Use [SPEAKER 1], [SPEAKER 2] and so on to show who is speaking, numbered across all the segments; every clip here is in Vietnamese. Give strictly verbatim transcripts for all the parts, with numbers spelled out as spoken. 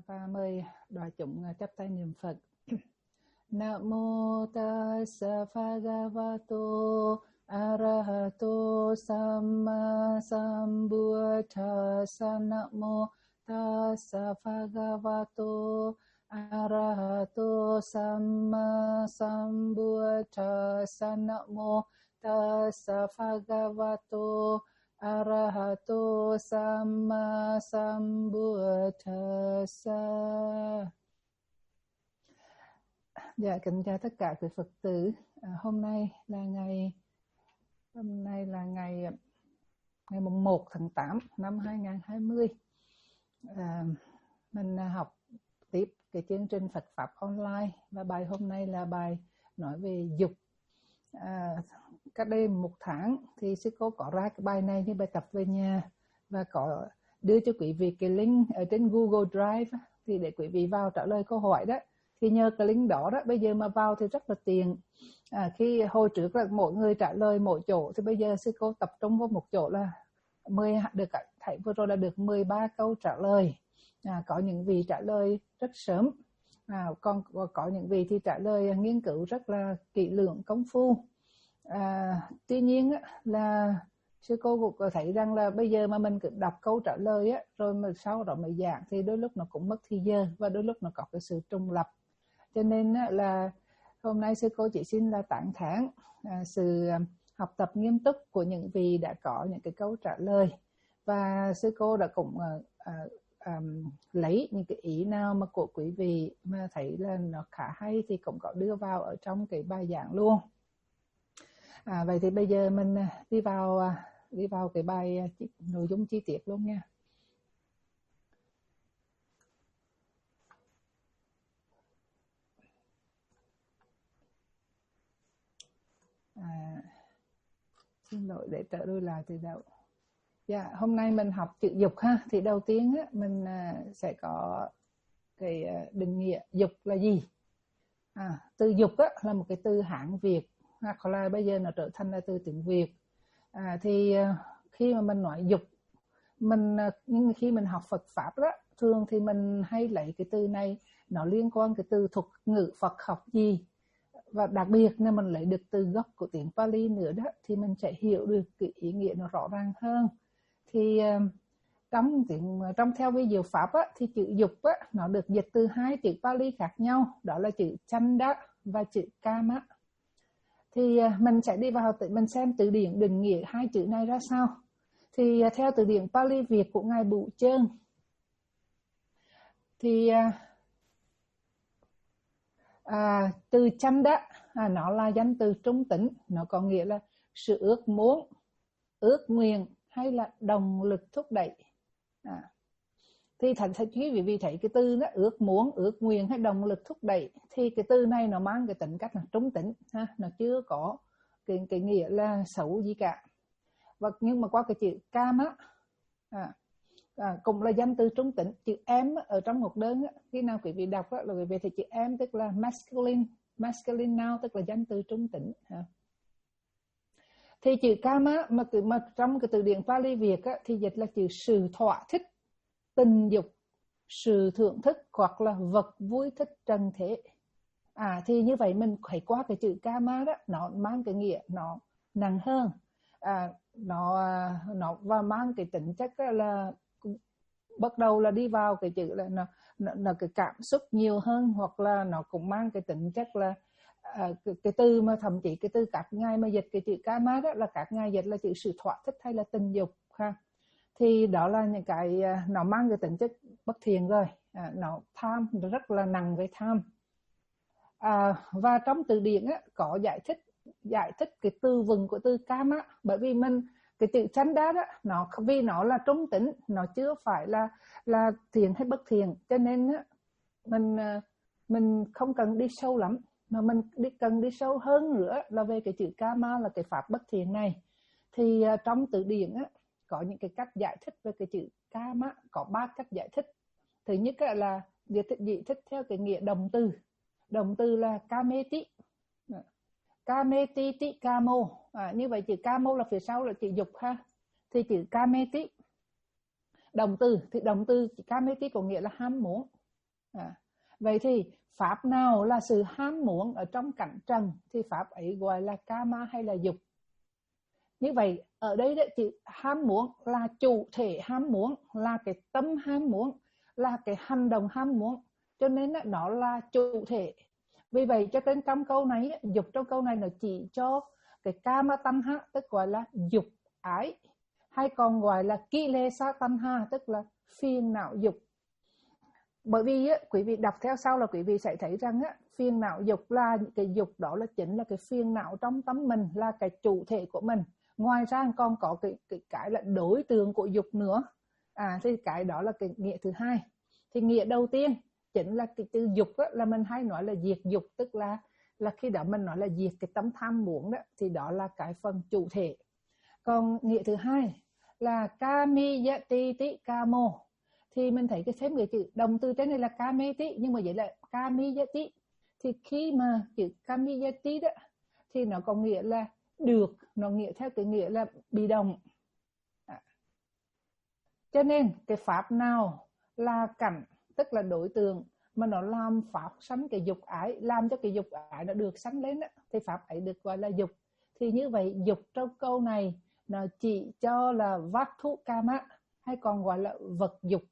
[SPEAKER 1] Và mời đoàn chúng chắp tay niệm Phật. Nam mô Tassa Bhagavato Arahato Samma Sambuddhassa. Nam mô Tassa Bhagavato Arahato Samma Sambuddhassa. Nam mô Tassa Bhagavato Arahato Samma Sambuddhassa. Dạ, kính chào tất cả quý Phật tử. À, hôm nay là ngày hôm nay là ngày ngày mùng một tháng tám năm hai nghìn không trăm hai mươi. À, mình học tiếp cái chương trình Phật pháp online và bài hôm nay là bài nói về dục. À, cách đây một tháng thì sư cô có ra cái bài này như bài tập về nhà và có đưa cho quý vị cái link ở trên Google Drive thì để quý vị vào trả lời câu hỏi đó. Thì nhờ cái link đó đó bây giờ mà vào thì rất là tiện. À, khi hồi trước là mỗi người trả lời mỗi chỗ thì bây giờ sư cô tập trung vào một chỗ là mười được thầy vừa rồi là được mười ba câu trả lời. À, có những vị trả lời rất sớm. À, còn có những vị thì trả lời nghiên cứu rất là kỹ lưỡng công phu. À, tuy nhiên là sư cô cũng có thấy rằng là bây giờ mà mình cứ đọc câu trả lời á, rồi mà sau đó mới giảng thì đôi lúc nó cũng mất thời giờ và đôi lúc nó có cái sự trùng lập. Cho nên là hôm nay sư cô chỉ xin là tán thán à, sự học tập nghiêm túc của những vị đã có những cái câu trả lời, và sư cô đã cũng à, à, à, lấy những cái ý nào mà của quý vị mà thấy là nó khá hay thì cũng có đưa vào ở trong cái bài giảng luôn. À, vậy thì bây giờ mình đi vào đi vào cái bài nội dung chi tiết luôn nha. À, xin lỗi để trở đôi lại từ đầu. Dạ, hôm nay mình học chữ dục ha. Thì đầu tiên á, mình sẽ có cái định nghĩa dục là gì. À, từ dục á, là một cái từ Hán Việt hoặc là bây giờ nó trở thành là từ tiếng Việt. À, thì khi mà mình nói dục, mình nhưng khi mình học Phật pháp đó, thường thì mình hay lấy cái từ này nó liên quan cái từ thuật ngữ Phật học gì, và đặc biệt là mình lấy được từ gốc của tiếng Pali nữa đó thì mình sẽ hiểu được cái ý nghĩa nó rõ ràng hơn. Thì trong tiếng trong theo cái diệu pháp á, thì chữ dục á, nó được dịch từ hai chữ Pali khác nhau, đó là chữ Chanda và chữ Kama. Thì mình sẽ đi vào mình xem từ điển định nghĩa hai chữ này ra sao. Thì theo từ điển Pali Việt của ngài Bủ Chơn thì à, từ Chanda à, nó là danh từ trung tính, nó có nghĩa là sự ước muốn, ước nguyện hay là động lực thúc đẩy. À, thì thành thật quý vị vì thấy cái từ nó ước muốn, ước nguyện hay động lực thúc đẩy thì cái từ này nó mang cái tính cách là trung tính ha, nó chưa có cái, cái nghĩa là xấu gì cả. Và nhưng mà qua cái chữ Kama à, à, cũng là danh từ trung tính. Chữ em ở trong một đơn á, khi nào quý vị đọc á, là quý vị thì chữ em tức là masculine, masculine noun tức là danh từ trung tính ha. Thì chữ Kama mà, mà trong cái từ điển Pali Việt á, thì dịch là chữ sự thỏa thích, tình dục, sự thưởng thức hoặc là vật vui thích trần thế. À, thì như vậy mình phải qua cái chữ Kama đó, nó mang cái nghĩa nó nặng hơn. À, nó nó và mang cái tính chất là bắt đầu là đi vào cái chữ là nó, nó, nó cái cảm xúc nhiều hơn, hoặc là nó cũng mang cái tính chất là à, cái, cái từ mà thậm chí cái từ các ngài mà dịch cái chữ Kama đó là các ngài dịch là chữ sự thỏa thích hay là tình dục ha. Thì đó là những cái nó mang cái tính chất bất thiện rồi, à, nó tham, nó rất là nặng về tham. À, và trong từ điển á, có giải thích giải thích cái từ vựng của từ Kama, bởi vì mình cái chữ Chanda đó nó vì nó là trung tính, nó chưa phải là là thiện hay bất thiện, cho nên á, mình mình không cần đi sâu lắm, mà mình đi cần đi sâu hơn nữa là về cái chữ Kama là cái pháp bất thiện này. Thì uh, trong từ điển á, có những cái cách giải thích về cái chữ Kama, có ba cách giải thích. Thứ nhất là giải thích, giải thích theo cái nghĩa động từ. Động từ là Kameti, Kameti Kamo. À, như vậy chữ Kamo là phía sau là chữ dục ha. Thì chữ Kameti động từ thì động từ Kameti có nghĩa là ham muốn. À, vậy thì pháp nào là sự ham muốn ở trong cảnh trần thì pháp ấy gọi là kama hay là dục. Như vậy ở đây đấy, chữ ham muốn là chủ thể ham muốn, là cái tâm ham muốn, là cái hành động ham muốn, cho nên nó là chủ thể. Vì vậy cho nên trong câu này, dục trong câu này nó chỉ cho cái kama tanha, tức gọi là dục ái, hay còn gọi là kilesa tanha, tức là phiền não dục. Bởi vì á, quý vị đọc theo sau là quý vị sẽ thấy rằng á, phiền não dục là cái dục đó là chính là cái phiền não trong tâm mình, là cái chủ thể của mình. Ngoài ra còn có cái, cái, cái là đối tượng của dục nữa. À, thì cái đó là cái nghĩa thứ hai. Thì nghĩa đầu tiên chính là cái từ dục á, là mình hay nói là diệt dục, tức là là khi đó mình nói là diệt cái tâm tham muốn đó, thì đó là cái phần chủ thể. Còn nghĩa thứ hai là kamiyati ti kamo, thì mình thấy cái thêm cái chữ động từ trên này là kameti, nhưng mà vậy là kamiyati. Thì khi mà chữ kamiyati đó thì nó có nghĩa là được, nó nghĩa theo cái nghĩa là bị động. À, cho nên cái pháp nào là cảnh, tức là đối tượng mà nó làm pháp sanh cái dục ái, làm cho cái dục ái nó được sanh lên đó, thì pháp ấy được gọi là dục. Thì như vậy dục trong câu này nó chỉ cho là vattu kama, hay còn gọi là vật dục.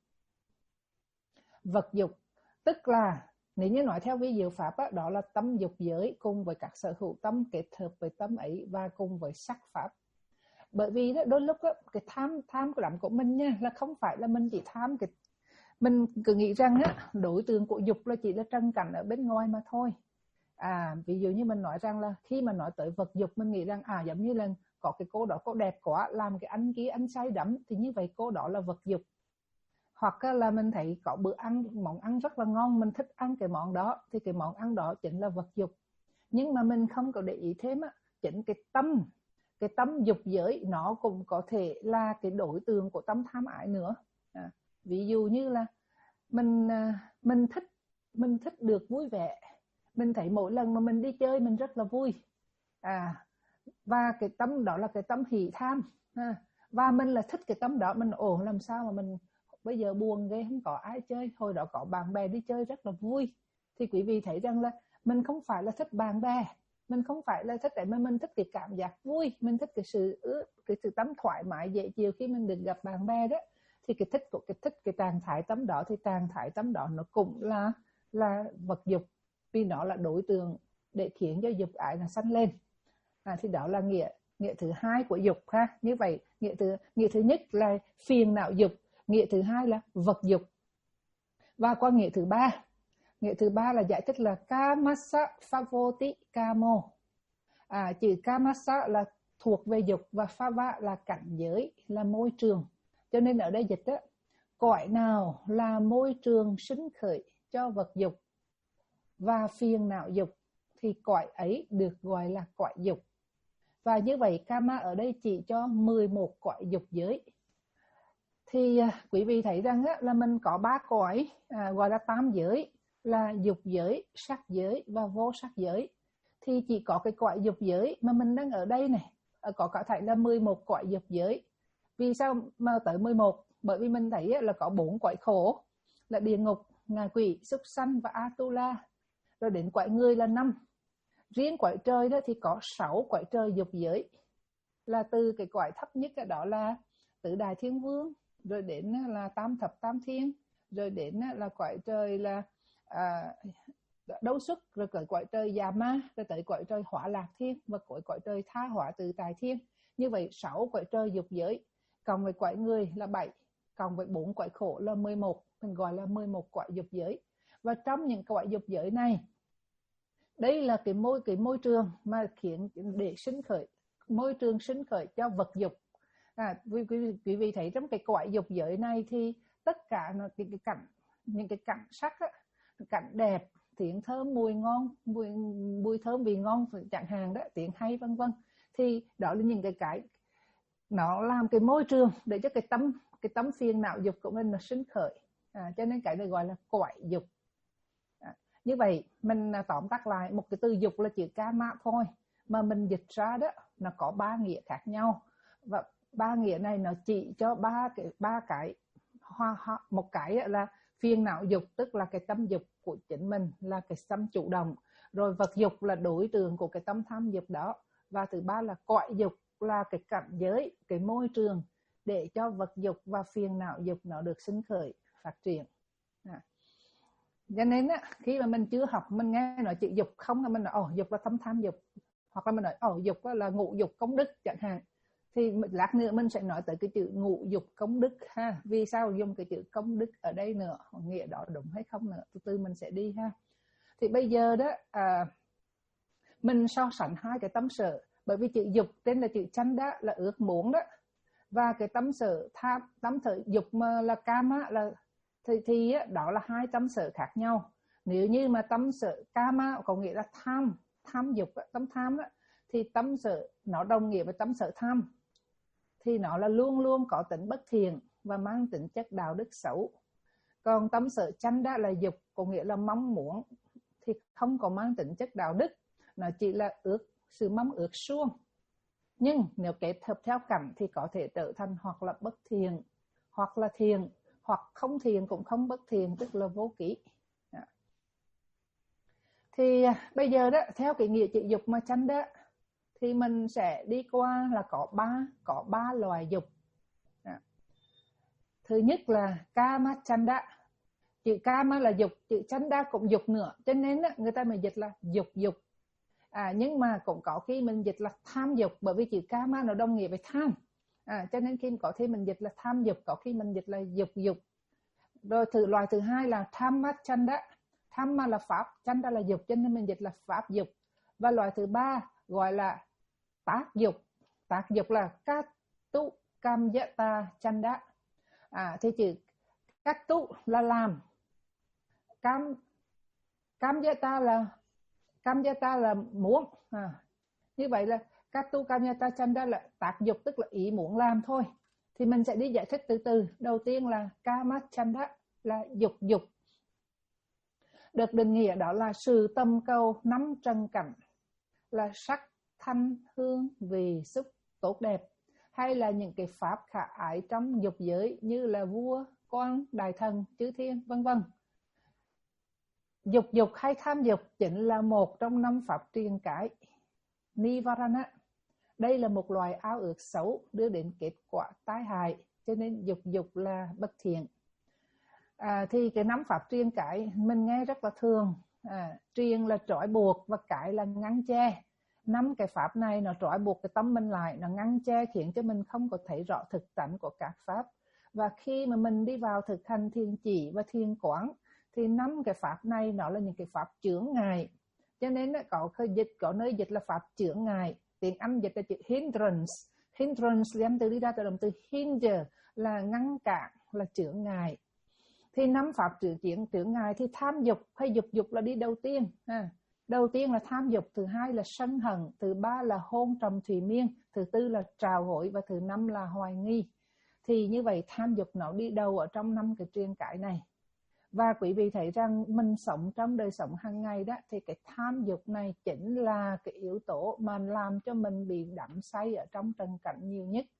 [SPEAKER 1] Vật dục tức là nếu như nói theo vi diệu pháp đó, đó là tâm dục giới cùng với các sở hữu tâm kết hợp với tâm ấy và cùng với sắc pháp. Bởi vì đó, đôi lúc đó, cái tham tham của lắm của mình nha, là không phải là mình chỉ tham cái, mình cứ nghĩ rằng á, đối tượng của dục là chỉ là trần cảnh ở bên ngoài mà thôi. À, ví dụ như mình nói rằng là khi mà nói tới vật dục, mình nghĩ rằng à giống như là có cái cô đó cô đẹp quá, làm cái anh kia anh say đắm, thì như vậy cô đó là vật dục. Hoặc là mình thấy có bữa ăn, món ăn rất là ngon, mình thích ăn cái món đó, thì cái món ăn đó chính là vật dục. Nhưng mà mình không có để ý thêm á, chính cái tâm, cái tâm dục giới nó cũng có thể là cái đối tượng của tâm tham ái nữa. À, ví dụ như là mình mình thích mình thích được vui vẻ, mình thấy mỗi lần mà mình đi chơi mình rất là vui. À, và cái tâm đó là cái tâm hỷ tham. À, và mình là thích cái tâm đó, mình ồ làm sao mà mình bây giờ buồn ghê, không có ai chơi, hồi đó có bạn bè đi chơi rất là vui. Thì quý vị thấy rằng là mình không phải là thích bạn bè, mình không phải là thích để mà mình thích cái cảm giác vui, mình thích cái sự cái sự tâm thoải mái dễ chịu khi mình được gặp bạn bè đó. Thì cái thích của cái thích cái trạng thái tâm đó, thì trạng thái tâm đó nó cũng là là vật dục, vì nó là đối tượng để khiến cho dục ái nó sanh lên. À, thì đó là nghĩa nghĩa thứ hai của dục ha. Như vậy nghĩa thứ nghĩa thứ nhất là phiền não dục, nghĩa thứ hai là vật dục. Và qua nghĩa thứ ba, nghĩa thứ ba là giải thích là kamasa favoti kamo. À, chữ kamasa là thuộc về dục và phava là cảnh giới, là môi trường. Cho nên ở đây dịch đó, cõi nào là môi trường sinh khởi cho vật dục và phiền não dục thì cõi ấy được gọi là cõi dục. Và như vậy kama ở đây chỉ cho mười một cõi dục giới. Thì à, quý vị thấy rằng á, là mình có ba cõi à, gọi là tam giới, là dục giới, sắc giới và vô sắc giới. Thì chỉ có cái cõi dục giới mà mình đang ở đây này, có cả thể là mười một cõi dục giới. Vì sao mà tới mười một? Bởi vì mình thấy á, là có bốn cõi khổ, là địa ngục, ngạ quỷ, súc sanh và Atula. Rồi đến cõi người là năm. Riêng cõi trời đó thì có sáu cõi trời dục giới, là từ cái cõi thấp nhất đó là Tứ Đại Thiên Vương, rồi đến là Tam Thập Tam Thiên, rồi đến là cõi trời là à, Đấu Xuất, rồi tới cõi trời Già Ma, rồi tới cõi trời Hỏa Lạc Thiên và cõi cõi trời Tha Hỏa Tự Tại Thiên. Như vậy sáu cõi trời dục giới, cộng với cõi người là bảy, cộng với bốn cõi khổ là mười một, mình gọi là mười một cõi dục giới. Và trong những cõi dục giới này, đây là cái môi cái môi trường mà khiến để sinh khởi, môi trường sinh khởi cho vật dục. À, quý, quý, quý vị thấy trong cái cõi dục giới này thì tất cả nó, cái, cái cảnh, những cái cảnh sắc á, cảnh đẹp, tiếng thơm, mùi ngon, mùi, mùi thơm vị ngon chẳng hạn đó, tiếng hay vân vân. Thì đó là những cái cái nó làm cái môi trường để cho cái tâm cái tấm phiền não dục của mình nó sinh khởi. À, cho nên cái này gọi là cõi dục. À, như vậy mình tóm tắt lại, một cái từ dục là chữ kama thôi, mà mình dịch ra đó nó có ba nghĩa khác nhau, và ba nghĩa này nó chỉ cho ba cái ba cái hoa, hoa một cái là Phiền não dục tức là cái tâm dục của chính mình, là cái tâm chủ động. Rồi vật dục là đối tượng của cái tâm tham dục đó. Và thứ ba là cõi dục, là cái cảnh giới, cái môi trường để cho vật dục và phiền não dục nó được sinh khởi, phát triển. À. Cho nên á, khi mà mình chưa học, mình nghe nói chữ dục không là mình nói ồ dục là tâm tham dục, hoặc là mình nói ồ dục là ngũ dục công đức chẳng hạn. Thì lát nữa mình sẽ nói tới cái chữ ngũ dục công đức ha. Vì sao dùng cái chữ công đức ở đây nữa, nghĩa đó đúng hay không nữa, từ từ mình sẽ đi ha. Thì bây giờ đó à, mình so sánh hai cái tâm sở, bởi vì chữ dục tên là chữ chanda, là ước muốn đó, và cái tâm sở tham, tâm sở dục mà là kama là thì, thì đó là hai tâm sở khác nhau. Nếu như mà tâm sở kama có nghĩa là tham, tham dục, tâm tham đó, thì tâm sở nó đồng nghĩa với tâm sở tham, thì nó là luôn luôn có tính bất thiện và mang tính chất đạo đức xấu. Còn tâm sở chanda là dục, có nghĩa là mong muốn, thì không có mang tính chất đạo đức, nó chỉ là ước, sự mong ước suông. Nhưng nếu kết hợp theo cảnh thì có thể trở thành hoặc là bất thiện, hoặc là thiện, hoặc không thiện cũng không bất thiện, tức là vô kỷ. Thì bây giờ đó, theo cái nghĩa chữ dục mà chanda, thì mình sẽ đi qua là có ba, có ba loài dục. Thứ nhất là kama chanda. Chữ kama là dục, chữ chanda cũng dục nữa, cho nên người ta mới dịch là dục dục. À, nhưng mà cũng có khi mình dịch là tham dục, bởi vì chữ kama nó đồng nghĩa với tham. À, cho nên khi có khi mình dịch là tham dục, có khi mình dịch là dục dục. Rồi thứ loại thứ hai là thamma chanda. Thamma là pháp, chanda là dục, cho nên mình dịch là pháp dục. Và loại thứ ba gọi là tác dục. Tác dục là katu kamyata chanda. À, thì chữ katu là làm, Cam kamyata là kamyata là muốn. À, như vậy là katu kamyata chanda là tác dục, tức là ý muốn làm thôi. Thì mình sẽ đi giải thích từ từ. Đầu tiên là kama chanda là dục dục, được định nghĩa đó là sự tâm cầu năm trần cảnh, là sắc, thanh, hương, vị, xúc tốt đẹp, hay là những cái pháp khả ái trong dục giới như là vua, quan, đại thần, chư thiên, vân vân. Dục dục hay tham dục chính là một trong năm pháp triền cái Nivarana. Đây là một loài ao ước xấu đưa đến kết quả tai hại, cho nên dục dục là bất thiện. À, thì cái năm pháp triền cái mình nghe rất là thường. À, triền là trói buộc và cái là ngăn che. Năm cái pháp này nó trói buộc cái tâm mình lại, nó ngăn che khiến cho mình không có thấy rõ thực tánh của các pháp. Và khi mà mình đi vào thực hành thiền chỉ và thiền quán thì năm cái pháp này nó là những cái pháp chướng ngại. Cho nên có dịch, có nơi dịch là pháp chướng ngại. Tiếng Anh dịch là chữ hindrance. Hindrance đem từ đi ra từ động từ hinder là ngăn cản, là chướng ngại. Thì năm pháp chướng chướng ngại thì tham dục hay dục dục là đi đầu tiên. À, đầu tiên là tham dục, thứ hai là sân hận, thứ ba là hôn trầm thủy miên, thứ tư là trào hối và thứ năm là hoài nghi. Thì như vậy tham dục nó đi đầu ở trong năm cái triền cái này. Và quý vị thấy rằng mình sống trong đời sống hàng ngày đó, thì cái tham dục này chính là cái yếu tố mà làm cho mình bị đắm say ở trong trần cảnh nhiều nhất.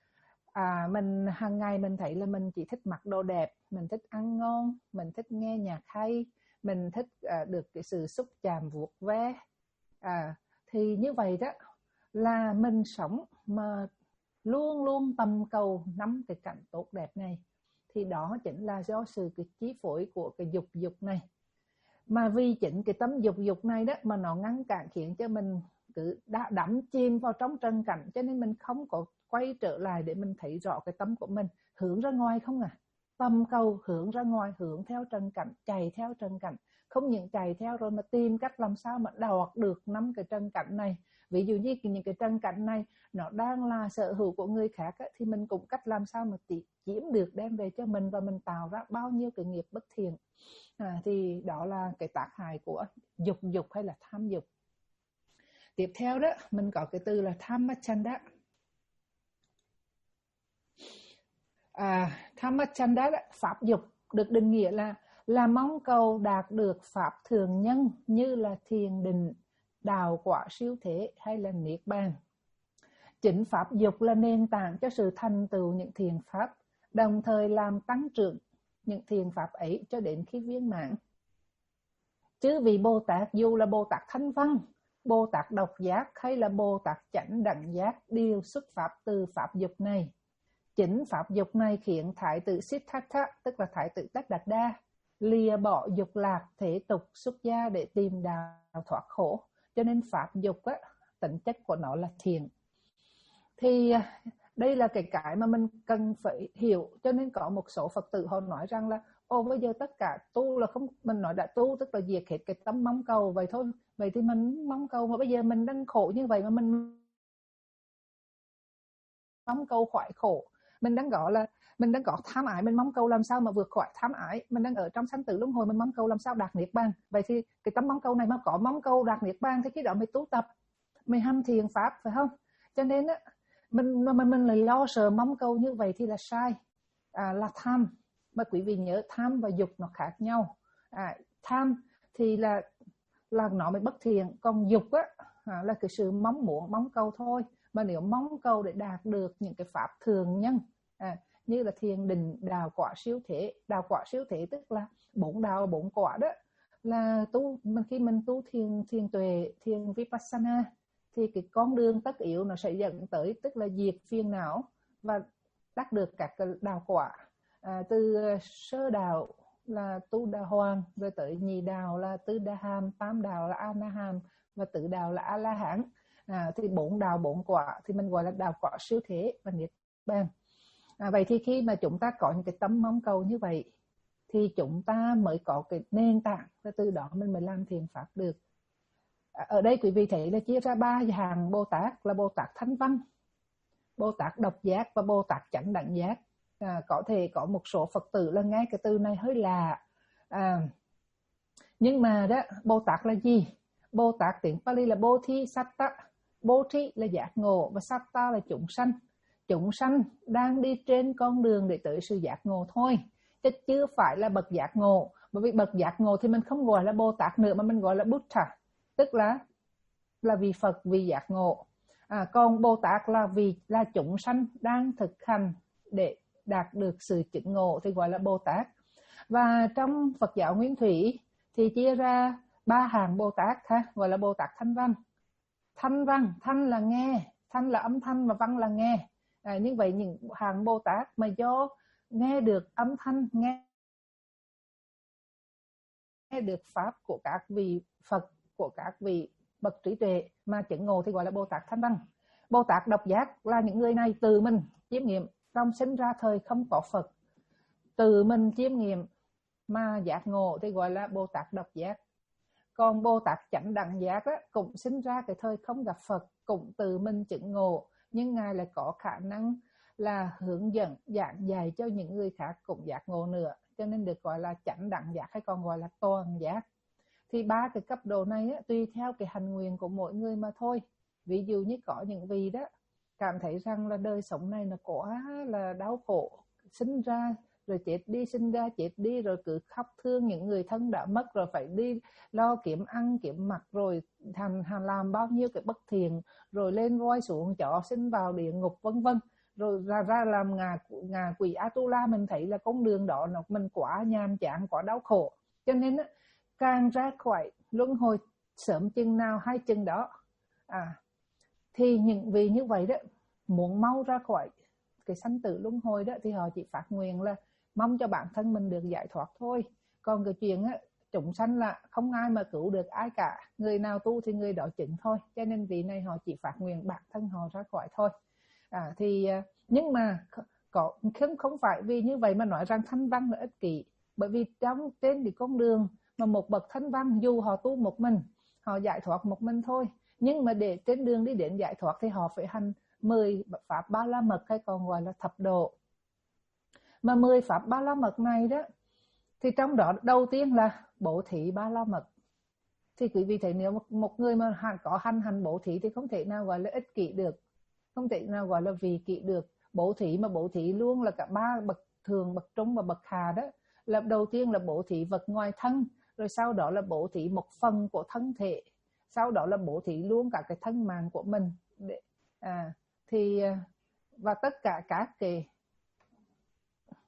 [SPEAKER 1] À, mình hàng ngày mình thấy là mình chỉ thích mặc đồ đẹp, mình thích ăn ngon, mình thích nghe nhạc hay, mình thích à, được cái sự xúc chạm vuốt ve. À, thì như vậy đó là mình sống mà luôn luôn tầm cầu năm cái cảnh tốt đẹp này. Thì đó chính là do sự cái chi phối của cái dục dục này. Mà vì chính cái tấm dục dục này đó mà nó ngăn cản khiến cho mình cứ đắm chìm vào trong trần cảnh, cho nên mình không có quay trở lại để mình thấy rõ cái tâm của mình, hướng ra ngoài không à. Tâm cầu hướng ra ngoài, hướng theo trần cảnh, chạy theo trần cảnh. Không những chạy theo rồi mà tìm cách làm sao mà đoạt được năm cái trần cảnh này. Ví dụ như những cái trần cảnh này nó đang là sở hữu của người khác á, thì mình cũng cách làm sao mà chiếm được đem về cho mình, và mình tạo ra bao nhiêu cái nghiệp bất thiện. À, thì đó là cái tác hại của dục dục hay là tham dục. Tiếp theo đó mình có cái từ là Dhammachanda. À, Dhammachanda là pháp dục, được định nghĩa là là mong cầu đạt được pháp thường nhân như là thiền định, đạo quả siêu thế hay là niết bàn. Chính pháp dục là nền tảng cho sự thành tựu những thiền pháp, đồng thời làm tăng trưởng những thiện pháp ấy cho đến khi viên mãn. Chứ vì Bồ Tát dù là Bồ Tát Thanh Văn, Bồ Tát Độc Giác hay là Bồ Tát Chánh Đẳng Giác đều xuất phát từ pháp dục này. Chính pháp dục này khiến Thái tử Siddhartha, tức là Thái tử Tất Đạt Đa, lìa bỏ dục lạc thế tục xuất gia để tìm đạo thoát khổ. Cho nên pháp dục á, tính chất của nó là thiện. Thì đây là cái cái mà mình cần phải hiểu. Cho nên có một số Phật tử họ nói rằng là ồ bây giờ tất cả tu là không, mình nói đã tu tức là diệt hết cái tấm mong cầu vậy thôi. Vậy thì mình mong cầu mà bây giờ mình đang khổ như vậy mà mình mong cầu khỏi khổ. Mình đang gọi là mình đang có tham ái, mình mong cầu làm sao mà vượt khỏi tham ái. Mình đang ở trong sanh tử luân hồi, mình mong cầu làm sao đạt niết bàn. Vậy thì cái tấm mong cầu này mà có mong cầu đạt niết bàn thì cái đó mới tu tập, mới hành thiền pháp, phải không? Cho nên á, mình mình mình lại lo sợ mong cầu như vậy thì là sai, à, là tham. Mà quý vị nhớ tham và dục nó khác nhau. À, tham thì là là nó mới bất thiện, còn dục á à, là cái sự mong muốn, mong cầu thôi. Mà nếu mong cầu để đạt được những cái pháp thường nhân, à, như là thiền định, đào quả siêu thế. Đào quả siêu thế tức là bốn đào bốn quả đó, là tu khi mình tu thiền thiền tuệ, thiền vipassana thì cái con đường tất yếu nó sẽ dẫn tới, tức là diệt phiền não và đắc được các cái đào quả. À, từ sơ đạo là tu đà hoàng, rồi tới nhị đạo là tứ đà hàm, tam đạo là a na hàm và tứ đạo là a la hán. À, thì bốn đạo bốn quả thì mình gọi là đạo quả siêu thế và niết bàn. À, vậy thì khi mà chúng ta có những cái tấm mong cầu như vậy thì chúng ta mới có cái nền tảng, và từ đó mình mới làm thiền pháp được. À, ở đây quý vị thấy là chia ra ba hàng Bồ Tát là Bồ Tát Thanh Văn, Bồ Tát Độc Giác và Bồ Tát Chánh Đẳng Giác. À, có thể có một số Phật tử là nghe cái từ này hơi lạ, à, nhưng mà đó Bồ Tát là gì? Bồ Tát tiếng Pali là Bodhisatta. Bodhi là giác ngộ và Satta là chúng sanh. Chúng sanh đang đi trên con đường để tới sự giác ngộ thôi, chứ chưa phải là bậc giác ngộ. Bởi vì bậc giác ngộ thì mình không gọi là Bồ Tát nữa mà mình gọi là Buddha, tức là là vị Phật, vị giác ngộ. À, còn Bồ Tát là vì là chúng sanh đang thực hành để đạt được sự chứng ngộ thì gọi là Bồ Tát. Và trong Phật giáo Nguyên Thủy thì chia ra ba hàng Bồ Tát ha, gọi là Bồ Tát Thanh Văn. Thanh văn, thanh là nghe, thanh là âm thanh và văn là nghe. À, như vậy những hàng Bồ Tát mà do nghe được âm thanh, nghe, nghe được pháp của các vị Phật, của các vị bậc trí tuệ mà chứng ngộ thì gọi là Bồ Tát Thanh Văn. Bồ Tát Độc Giác là những người này tự mình chiêm nghiệm trong sinh ra thời không có Phật, tự mình chiêm nghiệm mà giác ngộ thì gọi là Bồ Tát Độc Giác. Còn Bồ Tát Chánh Đẳng Giác đó, cũng sinh ra cái thời không gặp Phật, cũng tự mình chứng ngộ, nhưng Ngài lại có khả năng là hướng dẫn, giảng dạy cho những người khác cũng giác ngộ nữa, cho nên được gọi là Chánh Đẳng Giác hay còn gọi là Toàn Giác. Thì ba cái cấp độ này á, tùy theo cái hành nguyện của mỗi người mà thôi. Ví dụ như có những vị đó cảm thấy rằng là đời sống này nó quá là đau khổ, sinh ra rồi chết đi, sinh ra chết đi, rồi cứ khóc thương những người thân đã mất, rồi phải đi lo kiếm ăn kiếm mặc, rồi thành hành làm bao nhiêu cái bất thiện, rồi lên voi xuống chó, sinh vào địa ngục vân vân, rồi ra ra làm ngà ngà quỷ Atula. Mình thấy là con đường đó nó mình quá nhàm chán, quá đau khổ, cho nên á, càng ra khỏi luân hồi sớm chừng nào hay chừng đó. À, thì những vị như vậy đó muốn mau ra khỏi cái sanh tử luân hồi đó thì họ chỉ phát nguyện là mong cho bản thân mình được giải thoát thôi. Còn cái chuyện á, chúng sanh là không ai mà cứu được ai cả, người nào tu thì người đó chứng thôi. Cho nên vị này họ chỉ phát nguyện bản thân họ ra khỏi thôi. À, thì nhưng mà có không không phải vì như vậy mà nói rằng Thanh Văn là ích kỷ. Bởi vì trong trên cái con đường mà một bậc Thanh Văn dù họ tu một mình, họ giải thoát một mình thôi, nhưng mà để trên đường đi đến giải thoát thì họ phải hành mười pháp ba la mật hay còn gọi là thập độ. Mà mười pháp ba la mật này đó thì trong đó đầu tiên là bố thí ba la mật. Thì quý vị thấy nếu một, một người mà có hành hành bố thí thì không thể nào gọi là ích kỷ được, không thể nào gọi là vị kỷ được. Bố thí mà bố thí luôn là cả ba bậc thường, bậc trung và bậc hạ đó. Là đầu tiên là bố thí vật ngoài thân, rồi sau đó là bố thí một phần của thân thể, sau đó là bố thí luôn cả cái thân mạng của mình. À, thì và tất cả các cái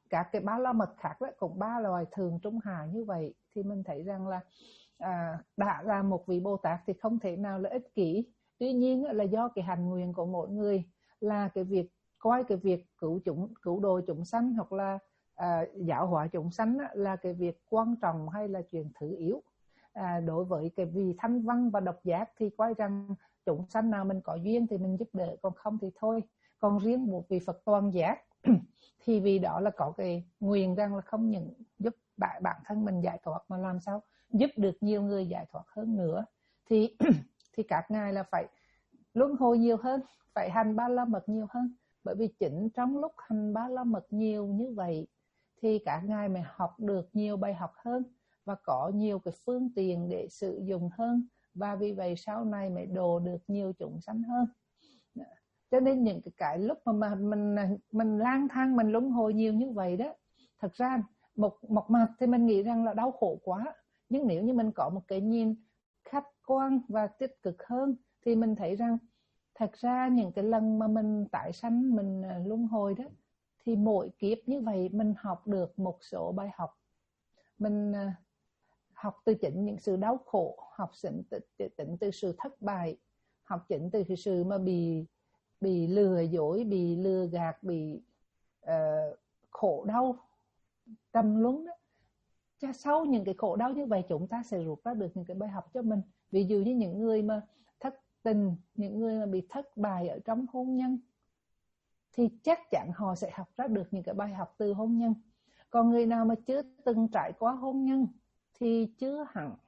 [SPEAKER 1] các cái ba la mật khác đó, cũng ba loài thường trung hạ như vậy, thì mình thấy rằng là à, đã là một vị Bồ Tát thì không thể nào là ích kỷ. Tuy nhiên là do cái hành nguyện của mỗi người, là cái việc coi cái việc cứu chúng cứu độ chúng sanh hoặc là à, giáo hóa chúng sanh là cái việc quan trọng hay là chuyện thứ yếu. À, đối với cái vị thanh văn và độc giác thì coi rằng chúng sanh nào mình có duyên thì mình giúp đỡ, còn không thì thôi. Còn riêng một vị Phật toàn giác thì vì đó là có cái nguyện rằng là không những giúp bản bản thân mình giải thoát mà làm sao giúp được nhiều người giải thoát hơn nữa, thì thì các ngài là phải luân hồi nhiều hơn, phải hành ba la mật nhiều hơn. Bởi vì chính trong lúc hành ba la mật nhiều như vậy thì các ngài mới học được nhiều bài học hơn và có nhiều cái phương tiện để sử dụng hơn, và vì vậy sau này mới độ được nhiều chúng sanh hơn. Cho nên những cái, cái lúc mà, mà mình mình lang thang mình luân hồi nhiều như vậy đó, thật ra một một mặt thì mình nghĩ rằng là đau khổ quá, nhưng nếu như mình có một cái nhìn khách quan và tích cực hơn thì mình thấy rằng thật ra những cái lần mà mình tái sanh, mình luân hồi đó, thì mỗi kiếp như vậy mình học được một số bài học. Mình học từ chính những sự đau khổ, học chính từ, từ, từ sự thất bại, học chính từ cái sự mà bị bị lừa dối, bị lừa gạt, bị uh, khổ đau trầm luân đó. Cho sau những cái khổ đau như vậy chúng ta sẽ rút ra được những cái bài học cho mình. Ví dụ như những người mà thất tình, những người mà bị thất bại ở trong hôn nhân thì chắc chắn họ sẽ học ra được những cái bài học từ hôn nhân. Còn người nào mà chưa từng trải qua hôn nhân thì chưa hẳn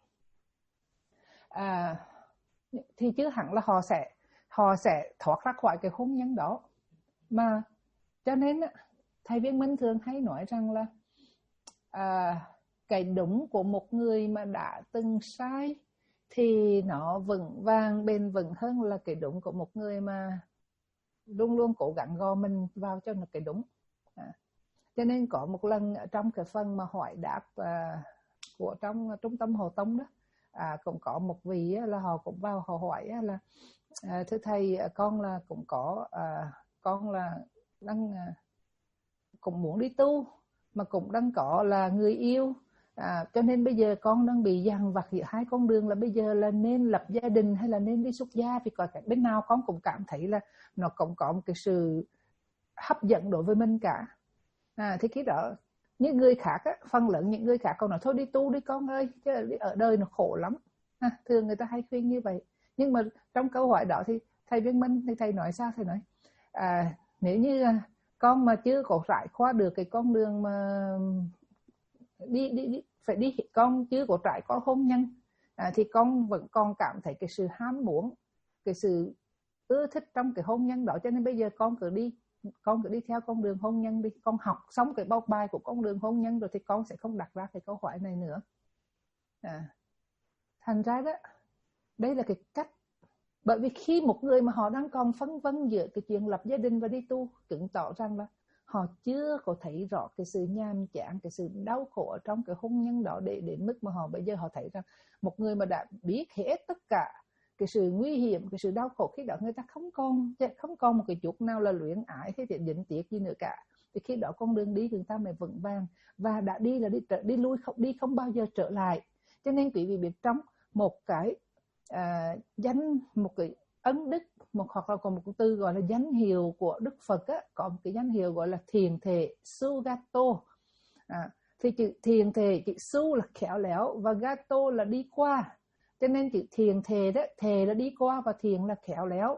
[SPEAKER 1] à, thì chưa hẳn là họ sẽ họ sẽ thoát ra khỏi cái hôn nhân đó. Mà cho nên thầy Viên Minh thường hay nói rằng là à, cái đúng của một người mà đã từng sai thì nó vững vàng bền vững hơn là cái đúng của một người mà luôn luôn cố gắng gò mình vào cho một cái đúng. À, cho nên có một lần trong cái phần mà hỏi đáp à, của trong trung tâm Hồ Tông đó, à, cũng có một vị là họ cũng vào họ hỏi là à, thưa thầy, con là cũng có à, con là đang à, cũng muốn đi tu mà cũng đang có là người yêu, à, cho nên bây giờ con đang bị dằn vặt giữa hai con đường là bây giờ là nên lập gia đình hay là nên đi xuất gia. Vì coi cái bên nào con cũng cảm thấy là nó cũng có một cái sự hấp dẫn đối với mình cả. À, thì cái đó những người khác á, phần lớn những người khác còn nói thôi đi tu đi con ơi, chứ ở đời nó khổ lắm. À, thường người ta hay khuyên như vậy. Nhưng mà trong câu hỏi đó thì thầy Viên Minh thì thầy nói sao? Thầy nói à, nếu như con mà chưa có trải qua được cái con đường mà đi đi, đi phải đi, con chưa có trải qua hôn nhân à, thì con vẫn còn cảm thấy cái sự ham muốn, cái sự ưa thích trong cái hôn nhân đó, cho nên bây giờ con cứ đi con cứ đi theo con đường hôn nhân đi, con học xong cái bóc bài của con đường hôn nhân rồi thì con sẽ không đặt ra cái câu hỏi này nữa. À, thành ra đó, đây là cái cách. Bởi vì khi một người mà họ đang còn phân vân giữa cái chuyện lập gia đình và đi tu, chứng tỏ rằng là họ chưa có thấy rõ cái sự nhàm chán, cái sự đau khổ ở trong cái hôn nhân đó, để đến mức mà họ bây giờ họ thấy rằng một người mà đã biết hết tất cả cái sự nguy hiểm, cái sự đau khổ, khi đó người ta không còn không còn một cái chút nào là luyến ái hay thì dính tiếc gì nữa cả. Thì khi đó con đường đi người ta mới vững vàng, và đã đi là đi trở đi lui không đi không bao giờ trở lại. Cho nên quý vị biết trong một cái à, danh một cái ấn đức, một hoặc là còn một từ gọi là danh hiệu của Đức Phật á, có một cái danh hiệu gọi là thiền thể Sugato. À, thì chữ thiền thể, chữ su là khéo léo và gato là đi qua, cho nên chữ thiền thể đó, thể là đi qua và thiền là khéo léo.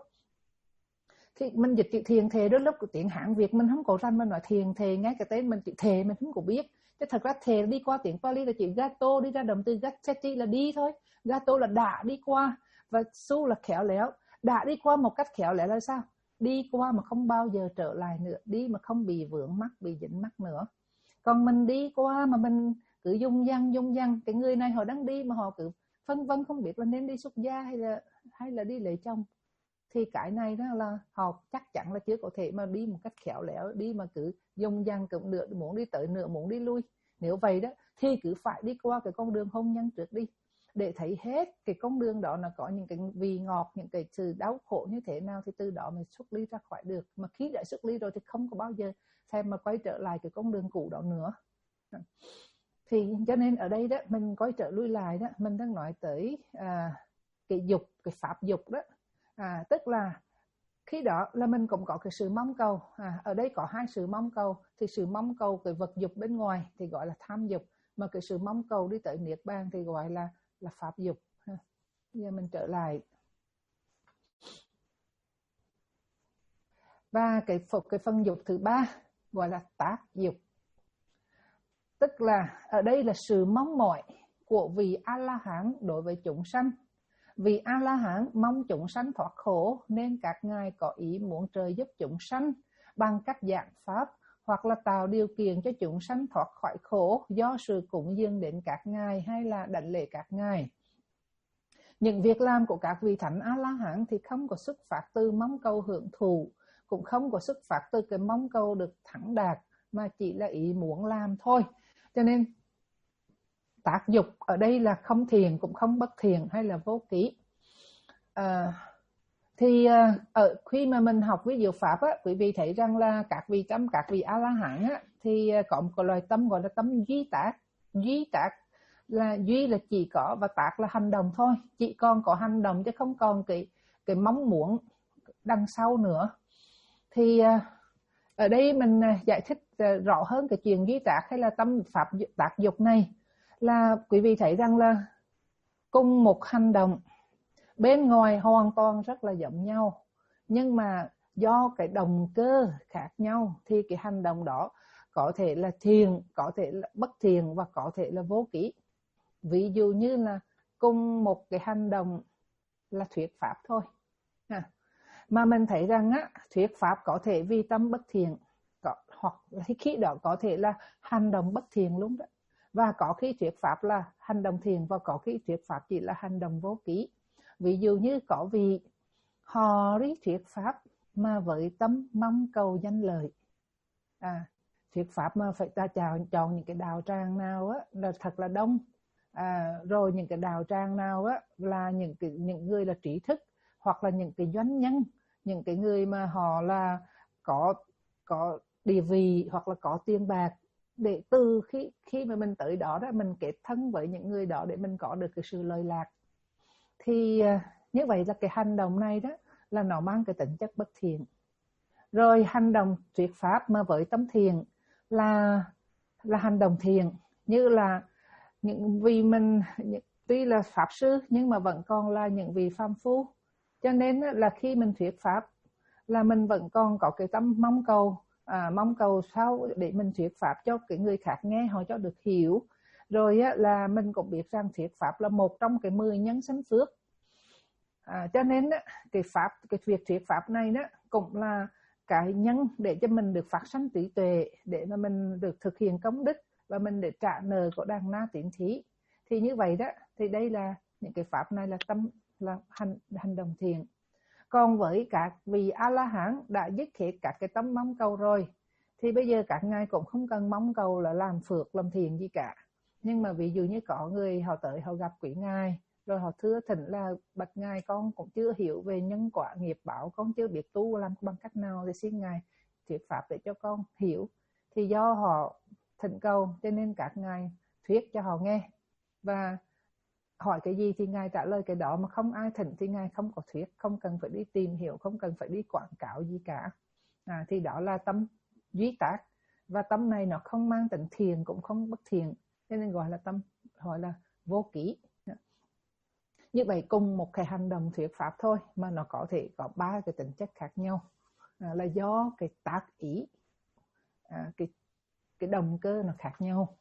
[SPEAKER 1] Thì mình dịch chữ thiền thể đó, lúc của tiếng Hán Việt mình không có rành, mình nói thiền thể, ngay cái tên mình chữ thể mình không có biết. Chứ thật ra thể đi qua, tiếng Pali là chữ gato, đi ra động từ gachati là đi thôi. Gato là đã đi qua, và su là khéo léo. Đã đi qua một cách khéo léo là sao? Đi qua mà không bao giờ trở lại nữa, đi mà không bị vướng mắc, bị dính mắc nữa. Còn mình đi qua mà mình cứ dung dăng dung dăng, cái người này họ đang đi mà họ cứ phân vân không biết là nên đi xuất gia hay là hay là đi lấy chồng, thì cái này đó là họ chắc chắn là chưa có thể mà đi một cách khéo léo, đi mà cứ dung dăng cũng nửa muốn đi tới nửa muốn đi lui. Nếu vậy đó thì cứ phải đi qua cái con đường hôn nhân trước đi. để thấy hết cái con đường đó nó có những cái vị ngọt, những cái sự đau khổ như thế nào, thì từ đó mình xuất ly ra khỏi được. Mà khi đã xuất ly rồi thì không có bao giờ xem mà quay trở lại cái con đường cũ đó nữa. Thì cho nên ở đây đó mình quay trở lui lại đó, mình đang nói tới à, cái dục, cái pháp dục đó, à, tức là khi đó là mình cũng có cái sự mong cầu. À, ở đây có hai sự mong cầu. Thì sự mong cầu cái vật dục bên ngoài thì gọi là tham dục, mà cái sự mong cầu đi tới niết bàn thì gọi là là pháp dục. Ha. Giờ mình trở lại. Và cái cái phần dục thứ ba gọi là tác dục, tức là ở đây là sự mong mỏi của vị A La Hán đối với chúng sanh. Vì A La Hán mong chúng sanh thoát khổ nên các ngài có ý muốn trợ giúp chúng sanh bằng cách giảng pháp, hoặc là tạo điều kiện cho chúng sanh thoát khỏi khổ do sự cúng dường đến các ngài hay là đảnh lễ các ngài. Những việc làm của các vị thánh A La Hán thì không có xuất phát từ mong cầu hưởng thụ, cũng không có xuất phát từ cái mong cầu được thắng đạt, mà chỉ là ý muốn làm thôi. Cho nên tác dục ở đây là không thiền cũng không bất thiền hay là vô ký. À, thì ở khi mà mình học ví dụ pháp á, quý vị thấy rằng là các vị tâm, các vị A La Hán á, thì có một loại tâm gọi là tâm duy tác. Duy tác là duy là chỉ có, và tác là hành động thôi, chỉ còn có hành động chứ không còn cái cái mong muốn đằng sau nữa. Thì ở đây mình giải thích rõ hơn cái chuyện duy tác hay là tâm pháp tác dục này, là quý vị thấy rằng là cùng một hành động bên ngoài hoàn toàn rất là giống nhau, nhưng mà do cái động cơ khác nhau thì cái hành động đó có thể là thiền, có thể là bất thiền và có thể là vô ký. Ví dụ như là cùng một cái hành động là thuyết pháp thôi, mà mình thấy rằng á, thuyết pháp có thể vì tâm bất thiện, có, hoặc khi đó có thể là hành động bất thiện luôn đó. Và có khi thuyết pháp là hành động thiện, và có khi thuyết pháp chỉ là hành động vô ký. Ví dụ như có vị họ đi thuyết pháp mà với tâm mong cầu danh lợi, à, thuyết pháp mà phải ta chọn, chọn những cái đạo tràng nào á là thật là đông, à, rồi những cái đạo tràng nào á là những cái, những người là trí thức, hoặc là những cái doanh nhân, những cái người mà họ là có có địa vị hoặc là có tiền bạc, để từ khi khi mà mình tới đó đó mình kết thân với những người đó để mình có được cái sự lợi lạc. Thì như vậy là cái hành động này đó là nó mang cái tính chất bất thiện. Rồi hành động thuyết pháp mà với tâm thiện là là hành động thiện, như là những vì mình tuy là pháp sư nhưng mà vẫn còn là những vị phàm phu, cho nên là khi mình thuyết pháp là mình vẫn còn có cái tâm mong cầu, à, mong cầu sao để mình thuyết pháp cho cái người khác nghe họ cho được hiểu. Rồi là mình cũng biết rằng thuyết pháp là một trong cái mười nhân sanh phước, à, cho nên cái pháp cái việc thuyết pháp này đó cũng là cái nhân để cho mình được phát sanh trí tuệ, để mà mình được thực hiện công đức và mình để trả nợ của đàn na tín thí. Thì như vậy đó, thì đây là những cái pháp này là tâm là hành hành động thiện. Còn với các vị A La Hán đã dứt hết các cái tâm mong cầu rồi, thì bây giờ các ngài cũng không cần mong cầu là làm phước làm thiện gì cả. Nhưng mà ví dụ như có người họ tới họ gặp quý ngài, rồi họ thưa thỉnh là bạch ngài con cũng chưa hiểu về nhân quả nghiệp báo, con chưa biết tu làm bằng cách nào, thì xin ngài thuyết pháp để cho con hiểu. Thì do họ thỉnh cầu cho nên các ngài thuyết cho họ nghe, và hỏi cái gì thì ngài trả lời cái đó, mà không ai thỉnh thì ngài không có thuyết, không cần phải đi tìm hiểu, không cần phải đi quảng cáo gì cả. À, thì đó là tâm duy tác, và tâm này nó không mang tính thiền cũng không bất thiền, nên gọi là tâm gọi là vô ký. Như vậy cùng một cái hành động thuyết pháp thôi mà nó có thể có ba cái tính chất khác nhau, à, là do cái tác ý, à, cái cái động cơ nó khác nhau.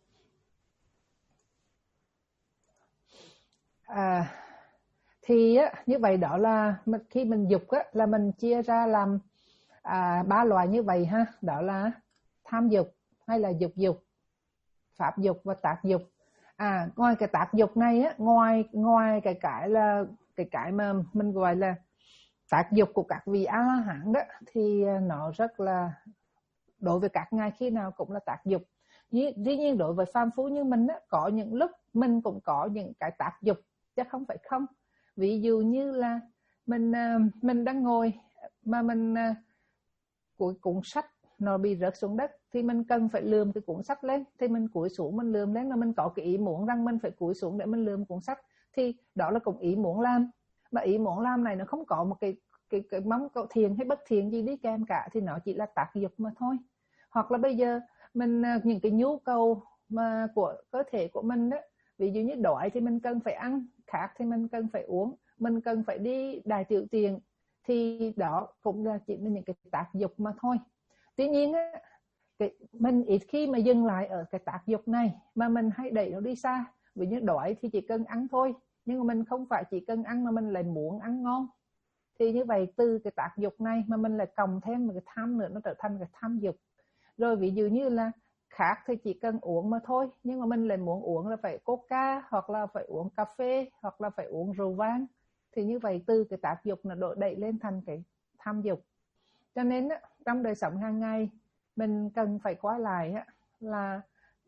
[SPEAKER 1] À, thì á, như vậy đó là khi mình dục á, là mình chia ra làm à, ba loại như vậy ha, đó là tham dục hay là dục dục, pháp dục và tác dục. À, ngoài cái tác dục này á, ngoài ngoài cái cái là cái cái mà mình gọi là tác dục của các vị A La Hán đó, thì nó rất là đối với các ngài khi nào cũng là tác dục. Tuy nhiên đối với phàm phu như mình á, có những lúc mình cũng có những cái tác dục chứ không phải không. Ví dụ như là mình mình đang ngồi mà mình cuốn cuốn sách nó bị rớt xuống đất thì mình cần phải lườm cái cuốn sách lên, thì mình cúi xuống mình lườm lên, là mình có cái ý muốn rằng mình phải cúi xuống để mình lườm cuốn sách, thì đó là cũng ý muốn làm. Mà ý muốn làm này nó không có một cái cái cái mong cầu thiện hay bất thiện gì đi kèm cả, thì nó chỉ là tác dục mà thôi. Hoặc là bây giờ mình những cái nhu cầu mà của cơ thể của mình đó, ví dụ như đói thì mình cần phải ăn, khát thì mình cần phải uống, mình cần phải đi đại tiểu tiện, thì đó cũng là chỉ là những cái tác dục mà thôi. Tuy nhiên á, cái, mình ít khi mà dừng lại ở cái tác dục này, mà mình hay đẩy nó đi xa. Ví dụ như đói thì chỉ cần ăn thôi, nhưng mà mình không phải chỉ cần ăn mà mình lại muốn ăn ngon, thì như vậy từ cái tác dục này mà mình lại cộng thêm một cái tham nữa, nó trở thành cái tham dục. Rồi ví dụ như là khát thì chỉ cần uống mà thôi, nhưng mà mình lại muốn uống là phải coca, hoặc là phải uống cà phê, hoặc là phải uống rượu vang, thì như vậy từ cái tác dục nó đổ đẩy lên thành cái tham dục. Cho nên á, trong đời sống hàng ngày mình cần phải quay lại á, là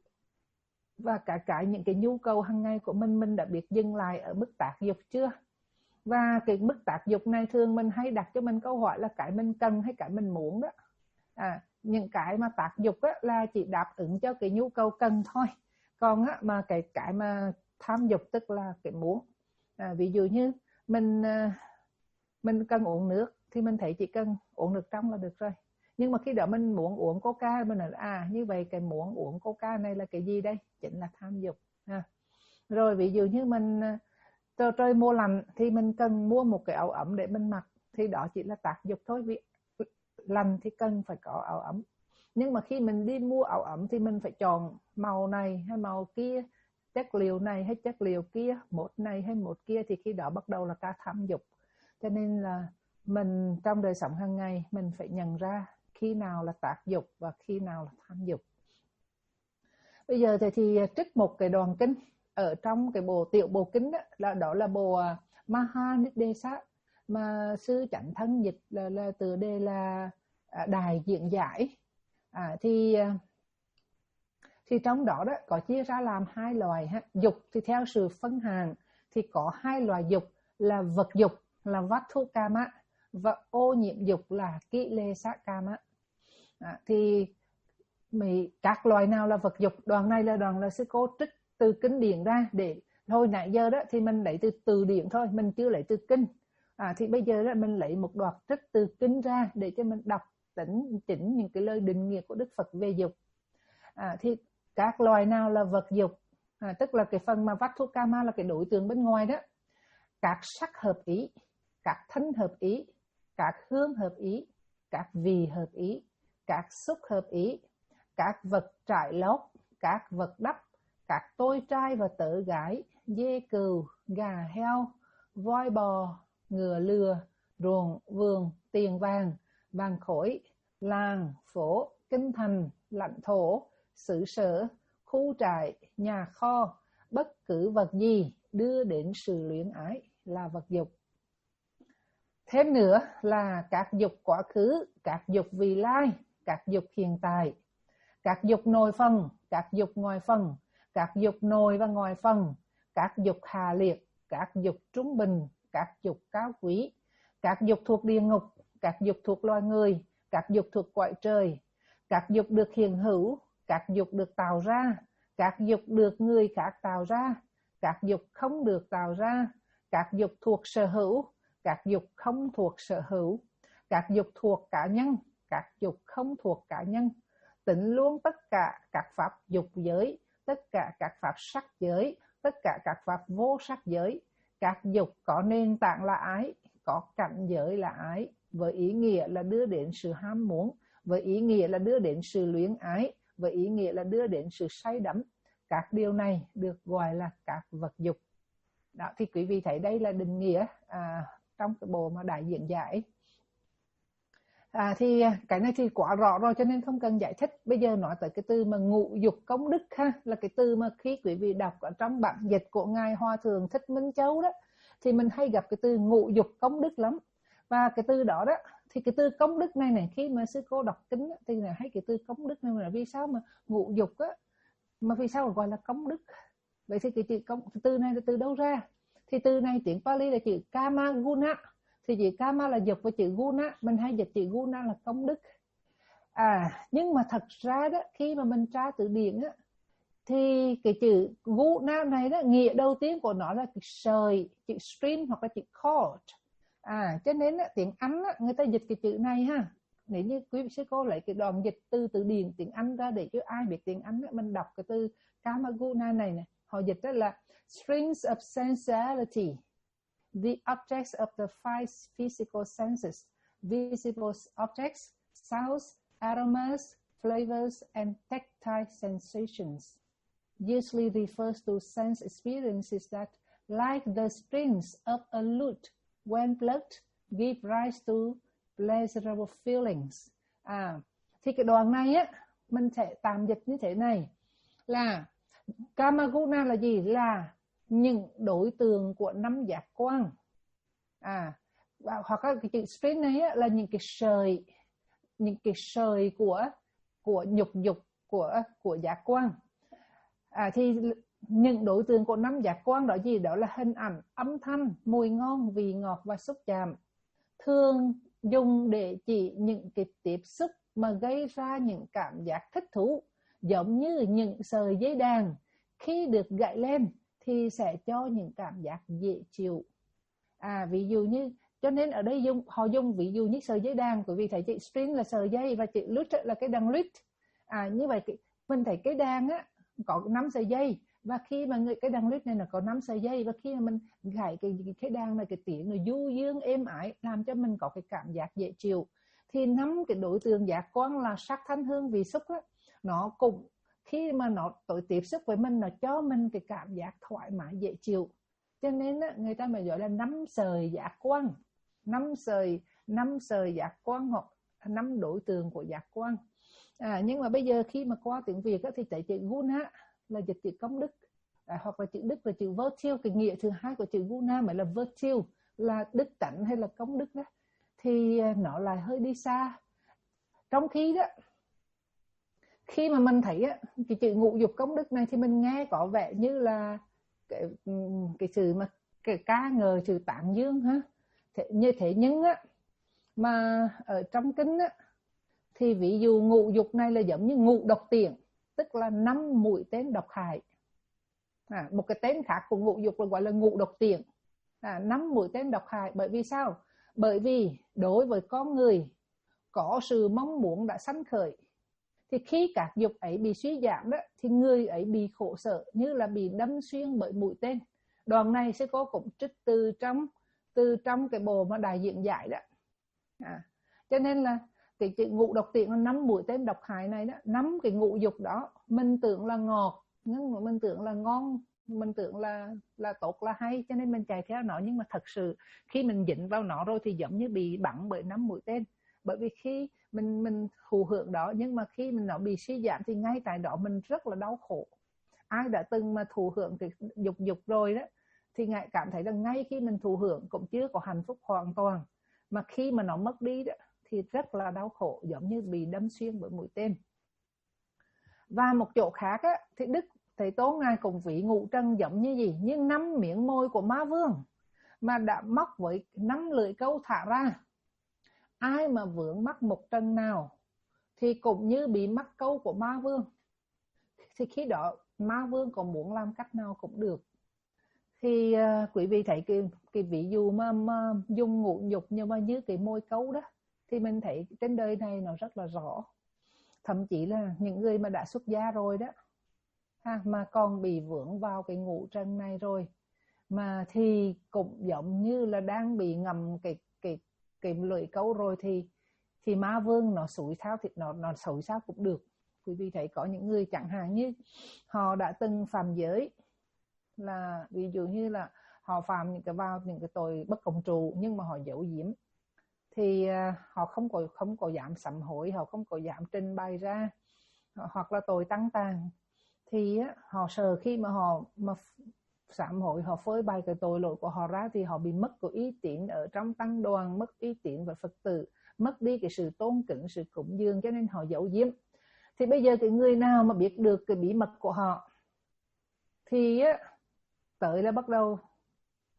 [SPEAKER 1] và cả cả những cái nhu cầu hàng ngày của mình mình đã biết dừng lại ở mức tác dục chưa. Và cái mức tác dục này thường mình hay đặt cho mình câu hỏi là cái mình cần hay cái mình muốn đó. À, những cái mà tác dục á, là chỉ đáp ứng cho cái nhu cầu cần thôi. Còn á, mà cái cái mà tham dục tức là cái muốn. À, ví dụ như mình mình cần uống nước thì mình thấy chỉ cần uống nước trong là được rồi. Nhưng mà khi đó mình muốn uống coca, mình nói à như vậy cái muốn uống coca này là cái gì đây? Chính là tham dục. À. Rồi ví dụ như mình trời, trời mùa lạnh thì mình cần mua một cái áo ấm để mình mặc, thì đó chỉ là tác dục thôi, vì lạnh thì cần phải có áo ấm. Nhưng mà khi mình đi mua áo ấm thì mình phải chọn màu này hay màu kia, chất liệu này hay chất liệu kia, một này hay một kia, thì khi đó bắt đầu là cả tham dục. Cho nên là mình trong đời sống hàng ngày mình phải nhận ra khi nào là tác dục và khi nào là tham dục. Bây giờ thì, thì trích một cái đoạn kinh ở trong cái bộ tiểu bộ kinh đó, là đó là bộ Mahanidesa mà sư Chánh Thân dịch là, là tựa đề là đại diễn giải. À, thì thì trong đó đó có chia ra làm hai loại ha. Dục thì theo sự phân hạng thì có hai loại dục là vật dục là Vatthukama và ô nhiễm dục là Kilesakama. À, thì Mày, các loại nào là vật dục? Đoạn này là đoạn là sư cô trích từ kinh điển ra, để thôi nãy giờ đó thì mình lấy từ từ điển thôi, mình chưa lấy từ kinh. À, thì bây giờ đó mình lấy một đoạn trích từ kinh ra để cho mình đọc tỉnh chỉnh những cái lời định nghĩa của Đức Phật về dục. À, thì các loại nào là vật dục? À, tức là cái phần mà Vatthukama là cái đối tượng bên ngoài đó. Các sắc hợp ý, các thanh hợp ý, các hương hợp ý, các vị hợp ý, các xúc hợp ý, các vật trải lót, các vật đắp, các tôi trai và tớ gái, dê cừu, gà heo, voi bò, ngựa lừa, ruộng vườn, tiền vàng, vàng khối, làng, phố, kinh thành, lãnh thổ, xứ sở, khu trại, nhà kho, bất cứ vật gì đưa đến sự luyến ái là vật dục. Thêm nữa là các dục quá khứ, các dục vị lai, các dục hiện tại, các dục nội phần, các dục ngoài phần, các dục nội và ngoài phần, các dục hạ liệt, các dục trung bình, các dục cao quý, các dục thuộc địa ngục, các dục thuộc loài người, các dục thuộc cõi trời, các dục được hiện hữu, các dục được tạo ra, các dục được người khác tạo ra, các dục không được tạo ra, các dục thuộc sở hữu, các dục không thuộc sở hữu, các dục thuộc cá nhân, các dục không thuộc cá nhân. Tính luôn tất cả các pháp dục giới, tất cả các pháp sắc giới, tất cả các pháp vô sắc giới. Các dục có nền tảng là ái, có cảnh giới là ái, với ý nghĩa là đưa đến sự ham muốn, với ý nghĩa là đưa đến sự luyến ái, với ý nghĩa là đưa đến sự say đắm. Các điều này được gọi là các vật dục. Đó, thì quý vị thấy đây là định nghĩa à, trong cái bộ mà đại diễn giải. À, thì cái này thì quá rõ rồi cho nên không cần giải thích. Bây giờ nói tới cái từ mà ngũ dục công đức ha, là cái từ mà khi quý vị đọc ở trong bản dịch của Ngài Hòa Thượng Thích Minh Châu đó, thì mình hay gặp cái từ ngũ dục công đức lắm. Và cái từ đó đó, thì cái từ công đức này này, khi mà sư cô đọc kinh đó, thì là hay cái từ công đức này là vì sao mà ngũ dục á, mà vì sao gọi là công đức? Vậy thì cái từ công, cái từ này là từ đâu ra? Thì từ này tiếng Pali là chữ Kama Guna. Thì chữ Kama là dục và chữ Guna mình hay dịch chữ Guna là công đức. À, nhưng mà thật ra đó, khi mà mình tra từ điển á, thì cái chữ Guna này đó, nghĩa đầu tiên của nó là cái sợi, chữ string hoặc là chữ cord. À, cho nên á, tiếng Anh á, người ta dịch cái chữ này ha. Nếu như quý vị sư cô lấy cái đoạn dịch từ từ điển tiếng Anh ra để cho ai biết tiếng Anh á, mình đọc cái từ Kamaguna này này, họ dịch đó là strings of sensuality, the objects of the five physical senses, visible objects, sounds, aromas, flavors, and tactile sensations. Usually refers to sense experiences that, like the strings of a lute, when plucked, give rise to pleasurable feelings. À, thì cái đoạn này á, mình sẽ tạm dịch như thế này là Kamaguna là gì? Là những đối tượng của năm giác quan. À, hoặc là cái chữ string này á, là những cái sợi, những cái sợi của của nhục dục của của giác quan. À, thì những đối tượng của năm giác quan đó gì? Đó là hình ảnh, âm thanh, mùi ngon, vị ngọt và xúc chạm. Thường dùng để chỉ những cái tiếp xúc mà gây ra những cảm giác thích thú, giống như những sợi dây đàn khi được gảy lên thì sẽ cho những cảm giác dễ chịu. À, ví dụ như, cho nên ở đây dùng, họ dùng ví dụ như sợi dây đàn, bởi vì thấy chữ string là sợi dây và chữ lute là cái đàn lute. À, như vậy mình thấy cái đàn á có năm sợi dây, và khi mà người, cái đàn lute này là có năm sợi dây, và khi mà mình gảy cái cái đàn này, cái tiếng nó du dương êm ái làm cho mình có cái cảm giác dễ chịu. Thì năm cái đối tượng giác quan là sắc, thanh, hương, vị, xúc á, nó cũng khi mà nó tới tiếp xúc với mình, nó cho mình cái cảm giác thoải mái dễ chịu. Cho nên á, người ta mới gọi là năm sợi giác quan, năm sợi năm sợi giác quan hoặc năm đối tượng của giác quan. À, nhưng mà bây giờ khi mà qua tiếng Việt á, thì thấy chữ Guna là dịch chữ công đức, à, hoặc là chữ đức là chữ virtue. Cái nghĩa thứ hai của chữ Guna mới là virtue, là đức tánh hay là công đức đó, thì nó lại hơi đi xa. Trong khi đó, khi mà mình thấy á, cái chữ ngũ dục công đức này thì mình nghe có vẻ như là cái, cái sự mà cái ca ngợi sự tán dương ha. Thế, như thế nhưng á, mà ở trong kinh á, thì ví dụ ngũ dục này là giống như ngũ độc tiễn, tức là năm mũi tên độc hại. À, một cái tên khác của ngũ dục là gọi là ngũ độc tiễn, à, năm mũi tên độc hại. Bởi vì sao? Bởi vì đối với con người có sự mong muốn đã sanh khởi, thì khi các dục ấy bị suy giảm đó, thì người ấy bị khổ sở như là bị đâm xuyên bởi mũi tên. Đoạn này sẽ có cũng trích từ trong từ trong cái bộ mà đại diện giải đó. À, cho nên là cái chữ ngũ độc tiễn là năm mũi tên độc hại này đó, năm cái ngũ dục đó mình tưởng là ngọt, nhưng mà mình tưởng là ngon, mình tưởng là là tốt, là hay, cho nên mình chạy theo nó. Nhưng mà thật sự khi mình dính vào nó rồi thì giống như bị bắn bởi năm mũi tên. Bởi vì khi mình mình thụ hưởng đó, nhưng mà khi mình nó bị suy giảm thì ngay tại đó mình rất là đau khổ. Ai đã từng mà thụ hưởng cái dục dục rồi đó thì ngài cảm thấy là ngay khi mình thụ hưởng cũng chưa có hạnh phúc hoàn toàn, mà khi mà nó mất đi đó thì rất là đau khổ, giống như bị đâm xuyên bởi mũi tên. Và một chỗ khác á, thì Đức Thế Tôn ngài cũng ví ngũ trần giống như gì? Như năm miệng môi của ma vương mà đã móc với năm lưỡi câu thả ra. Ai mà vướng mắc một trần nào thì cũng như bị mắc câu của ma vương. Thì khi đó ma vương còn muốn làm cách nào cũng được. Thì uh, quý vị thấy cái, cái ví dụ mà, mà dùng ngũ dục nhưng mà như cái môi câu đó, thì mình thấy trên đời này nó rất là rõ. Thậm chí là những người mà đã xuất gia rồi đó, ha, mà còn bị vướng vào cái ngũ trần này rồi, mà thì cũng giống như là đang bị ngầm cái cái cái lưỡi câu rồi, thì thì ma vương nó xủi sao thì nó nó xủi sao cũng được. Quý vị thấy có những người chẳng hạn như họ đã từng phạm giới, là ví dụ như là họ phạm những cái vào những cái tội bất cộng trụ, nhưng mà họ giấu giếm, thì uh, họ không có không có dám sám hối, họ không có dám trình bày ra, hoặc là tội tăng tàn, thì uh, họ sợ khi mà họ mà sám hối, họ phơi bày cái tội lỗi của họ ra thì họ bị mất cái uy tín ở trong tăng đoàn, mất uy tín với Phật tử, mất đi cái sự tôn kính, sự cúng dường, cho nên họ giấu giếm. Thì bây giờ cái người nào mà biết được cái bí mật của họ thì á, tới là bắt đầu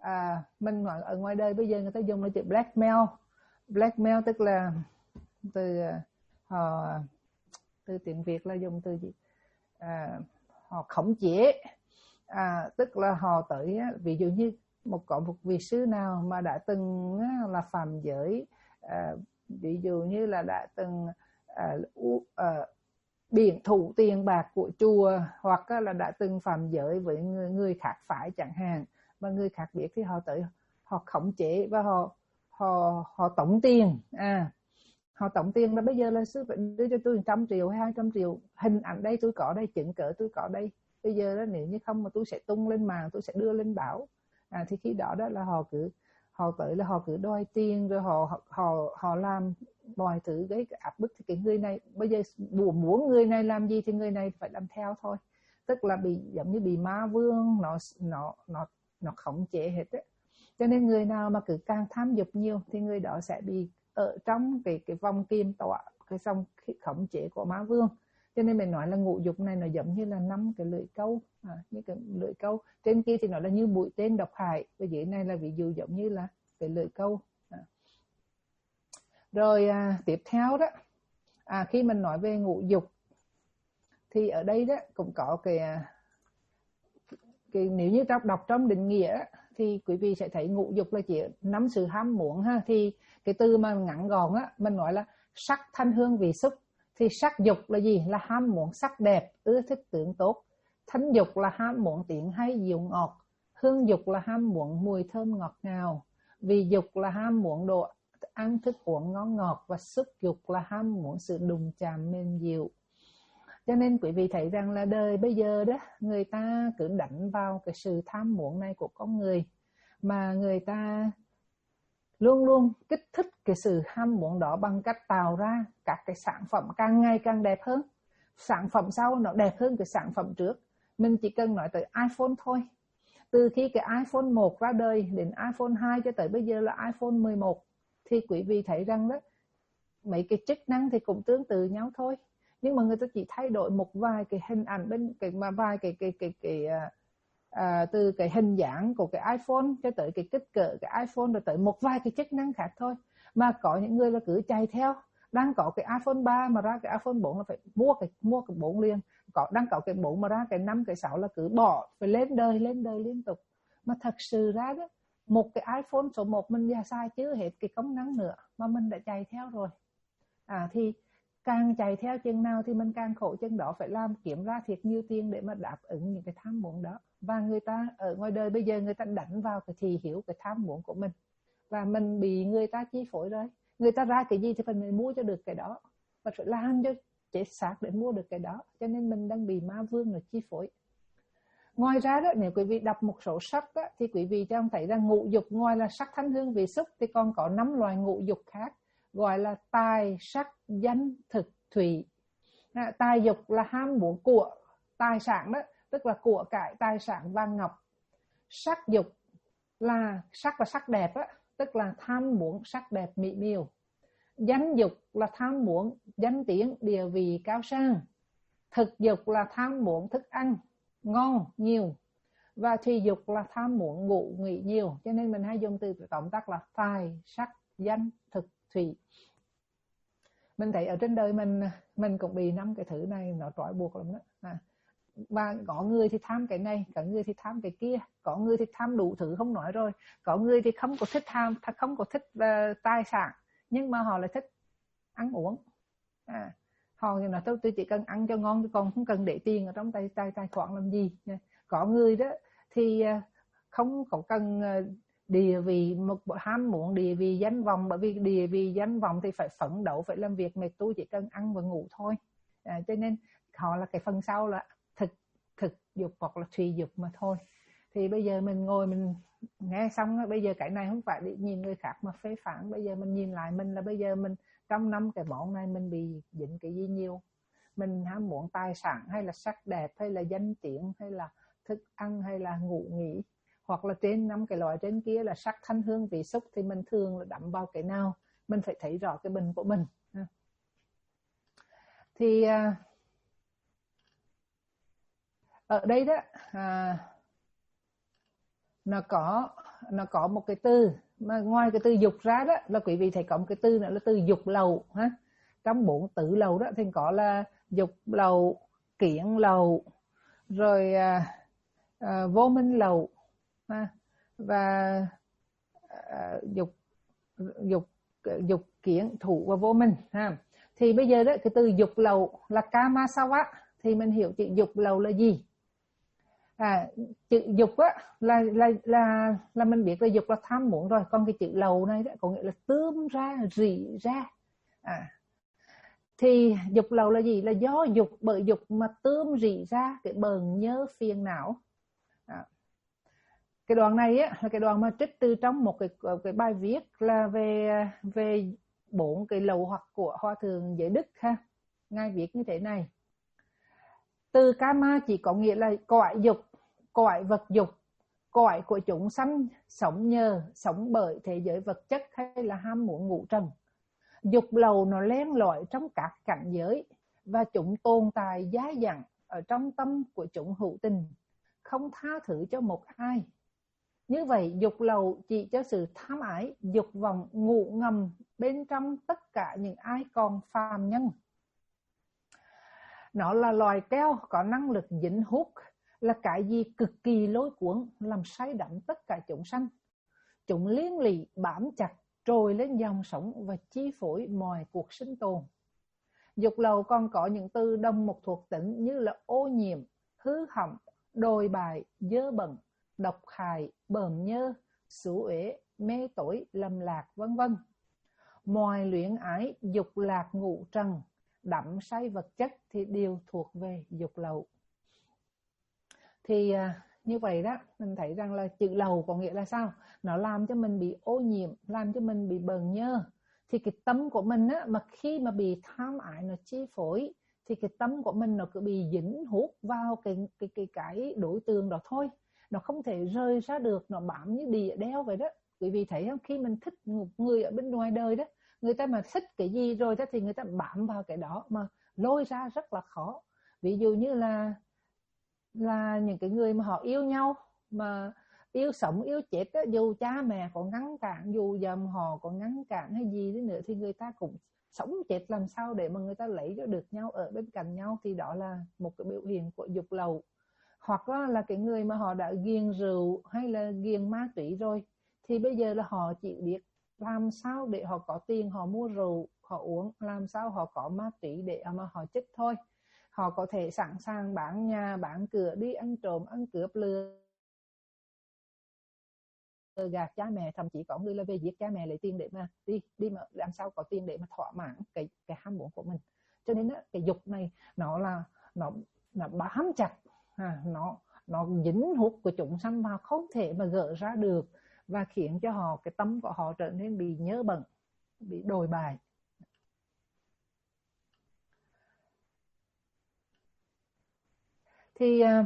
[SPEAKER 1] à, mình nói ở ngoài đời bây giờ người ta dùng là chữ blackmail. Blackmail tức là từ họ từ tiếng Việt là dùng từ gì, à, họ khống chế, à, tức là họ tới, ví dụ như một có một vị sư nào mà đã từng là phạm giới, à, ví dụ như là đã từng à, à, biển thủ tiền bạc của chùa, hoặc là đã từng phạm giới với người, người khác phái chẳng hạn, mà người khác biết thì họ tới họ khống chế và họ họ họ tống tiền, à họ tống tiền là bây giờ là sư phải đưa cho tôi một trăm triệu hay hai trăm triệu, hình ảnh đây tôi có đây, chứng cớ tôi có đây, bây giờ đó nếu như không mà tôi sẽ tung lên mạng, tôi sẽ đưa lên báo, à, thì khi đó đó là họ cứ họ tới là họ cứ đòi tiền, rồi họ họ họ làm mọi thứ gây áp bức, thì cái người này bây giờ muốn người này làm gì thì người này phải làm theo thôi, tức là bị giống như bị ma vương nó nó nó nó khống chế hết đấy. Cho nên người nào mà cứ càng tham dục nhiều thì người đó sẽ bị ở trong cái cái vòng kiềm tọa, cái vòng khống chế của ma vương. Cho nên mình nói là ngũ dục này nó giống như là năm cái lưỡi câu, à, như cái lưỡi câu trên kia thì nó là như mũi tên độc hại, và dưới này là ví dụ giống như là cái lưỡi câu. À. Rồi à, tiếp theo đó, à, khi mình nói về ngũ dục thì ở đây đó cũng có cái, cái nếu như đọc đọc trong định nghĩa thì quý vị sẽ thấy ngũ dục là chỉ năm sự ham muốn ha. Thì cái từ mà ngắn gọn á, mình nói là sắc thanh hương vị xúc, thì sắc dục là gì? Là ham muốn sắc đẹp, ưa thích tướng tốt. Thanh dục là ham muốn tiếng hay dịu ngọt. Hương dục là ham muốn mùi thơm ngọt ngào. Vị dục là ham muốn đồ ăn thức uống ngon ngọt, và xúc dục là ham muốn sự đụng chạm mềm dịu. Cho nên quý vị thấy rằng là đời bây giờ đó, người ta cứ đánh vào cái sự tham muốn này của con người, mà người ta luôn luôn kích thích cái sự ham muốn đó bằng cách tạo ra các cái sản phẩm càng ngày càng đẹp hơn. Sản phẩm sau nó đẹp hơn cái sản phẩm trước. Mình chỉ cần nói tới iPhone thôi. Từ khi cái iPhone một ra đời đến iPhone hai cho tới bây giờ là iPhone mười một, thì quý vị thấy rằng đó, mấy cái chức năng thì cũng tương tự nhau thôi, nhưng mà người ta chỉ thay đổi một vài cái hình ảnh bên cái mà vài cái cái cái cái, cái à, từ cái hình dáng của cái iPhone cho tới cái kích cỡ cái iPhone, rồi tới một vài cái chức năng khác thôi. Mà có những người là cứ chạy theo, đang có cái iPhone ba mà ra cái iPhone bốn là phải mua cái mua cái bốn liền, có đang có cái bốn mà ra cái năm cái sáu là cứ bỏ, phải lên đời lên đời liên tục. Mà thật sự ra đó, một cái iPhone số một mình ra xài chưa hết cái công năng nữa mà mình đã chạy theo rồi. À thì càng chạy theo chừng nào thì mình càng khổ chừng đó, phải làm kiếm ra thiệt nhiều tiền để mà đáp ứng những cái tham muốn đó. Và người ta ở ngoài đời bây giờ người ta đánh vào cái thị hiếu, cái tham muốn của mình, và mình bị người ta chi phối rồi. Người ta ra cái gì thì mình mua cho được cái đó, và phải làm cho chết xác để mua được cái đó. Cho nên mình đang bị ma vương là chi phối. Ngoài ra đó, nếu quý vị đọc một số sách đó, thì quý vị trong thấy rằng ngũ dục ngoài là sắc thanh hương vị xúc thì còn có năm loài ngũ dục khác, gọi là tài sắc danh thực thủy. À, tài dục là ham muốn của tài sản đó, tức là của cải tài sản vàng ngọc. Sắc dục là sắc là sắc đẹp đó, tức là tham muốn sắc đẹp mỹ miều. Danh dục là tham muốn danh tiếng địa vị cao sang. Thực dục là tham muốn thức ăn ngon nhiều. Và thùy dục là tham muốn ngủ nghỉ nhiều. Cho nên mình hay dùng từ tổng tắc là tài sắc danh thực thủy. Mình thấy ở trên đời mình mình cũng bị năm cái thứ này nó trói buộc lắm đó. À, và có người thì tham cái này, có người thì tham cái kia, có người thì tham đủ thứ không nói rồi, có người thì không có thích tham, không có thích uh, tài sản, nhưng mà họ lại thích ăn uống. À, họ thì nói tôi tôi chỉ cần ăn cho ngon, còn không cần để tiền ở trong tay tài tài khoản làm gì. Có người đó thì không có cần địa vị, một ham muốn địa vị danh vọng, bởi vì địa vị danh vọng thì phải phấn đấu, phải làm việc, mà tôi chỉ cần ăn và ngủ thôi. À, cho nên họ là cái phần sau là thực thực dục hoặc là thùy dục mà thôi. Thì bây giờ mình ngồi mình nghe xong đó, bây giờ cái này không phải để nhìn người khác mà phê phán, bây giờ mình nhìn lại mình là bây giờ mình trong năm cái món này mình bị dính cái gì nhiều. Mình ham muốn tài sản hay là sắc đẹp hay là danh tiếng hay là thức ăn hay là ngủ nghỉ, hoặc là trên năm cái loại trên kia là sắc thanh hương vị xúc, thì mình thường là đắm vào cái nào. Mình phải thấy rõ cái bệnh của mình. Thì ở đây đó à, nó có nó có một cái từ mà ngoài cái từ dục ra đó là quý vị thấy có một cái từ nữa là từ dục lầu ha. Trong bốn tứ lầu đó thì có là dục lầu, kiển lầu, rồi à, à, vô minh lầu ha, và à, dục dục dục kiển thủ và vô minh ha. Thì bây giờ đó cái từ dục lầu là Kamasawa, thì mình hiểu chữ dục lầu là gì? À, chữ dục á là là là là mình biết là dục là tham muốn rồi, còn cái chữ lầu này đó có nghĩa là tươm ra, rỉ ra. À, thì dục lầu là gì? Là do dục, bởi dục mà tươm rỉ ra cái bờn nhớ phiền não. À, cái đoạn này á là cái đoạn mà trích từ trong một cái cái bài viết là về về bốn cái lầu hoặc của Hòa thượng Giới Đức ha. Ngài viết như thế này: từ kama chỉ có nghĩa là cõi dục, cõi vật dục, cõi của chúng sanh sống nhờ, sống bởi thế giới vật chất hay là ham muốn ngũ trần. Dục lầu nó len lỏi trong các cảnh giới và chúng tồn tại giá dẳng ở trong tâm của chúng hữu tình, không tha thứ cho một ai. Như vậy dục lầu chỉ cho sự tham ái, dục vọng ngụ ngầm bên trong tất cả những ai còn phàm nhân. Nó là loài keo có năng lực dính hút, là cái gì cực kỳ lôi cuốn, làm say đắm tất cả chúng sanh. Chúng liên lụy bám chặt trồi lên dòng sống và chi phối mọi cuộc sinh tồn. Dục lầu còn có những từ đồng một thuộc tính như là ô nhiễm, hư hỏng, đồi bại, dơ bẩn, độc hại, bờm nhơ, xú uế, mê tối, lầm lạc, vân vân. Mọi luyện ái, dục lạc ngũ trần, đắm say vật chất thì đều thuộc về dục lầu. Thì à, như vậy đó, mình thấy rằng là chữ lầu có nghĩa là sao? Nó làm cho mình bị ô nhiễm, làm cho mình bị bờn nhơ. Thì cái tâm của mình á, mà khi mà bị tham ái nó chi phối, thì cái tâm của mình nó cứ bị dính hút vào cái, cái, cái, cái đối tượng đó thôi. Nó không thể rời ra được, nó bám như đìa đeo vậy đó. Quý vị thấy không? Khi mình thích một người ở bên ngoài đời đó, người ta mà thích cái gì rồi đó thì người ta bám vào cái đó mà lôi ra rất là khó. Ví dụ như là là những cái người mà họ yêu nhau, mà yêu sống yêu chết đó, dù cha mẹ có ngăn cản, dù dầm họ có ngăn cản hay gì đi nữa thì người ta cũng sống chết làm sao để mà người ta lấy cho được nhau ở bên cạnh nhau. Thì đó là một cái biểu hiện của dục lầu. Hoặc là, là cái người mà họ đã ghiền rượu hay là ghiền ma túy rồi, thì bây giờ là họ chỉ biết làm sao để họ có tiền họ mua rượu họ uống, làm sao họ có ma túy để mà họ chích thôi. Họ có thể sẵn sàng bán nhà, bán cửa, đi ăn trộm, ăn cướp, lừa gạt cha mẹ, thậm chí có người là về giết cha mẹ lấy tiền để mà đi đi mà làm sao có tiền để mà thỏa mãn cái cái ham muốn của mình. Cho nên đó, cái dục này nó là nó nó bám chặt, à, nó nó dính hút của chúng sanh vào, không thể mà gỡ ra được, và khiến cho họ cái tâm của họ trở nên bị nhớ bẩn, bị đồi bại. Thì uh,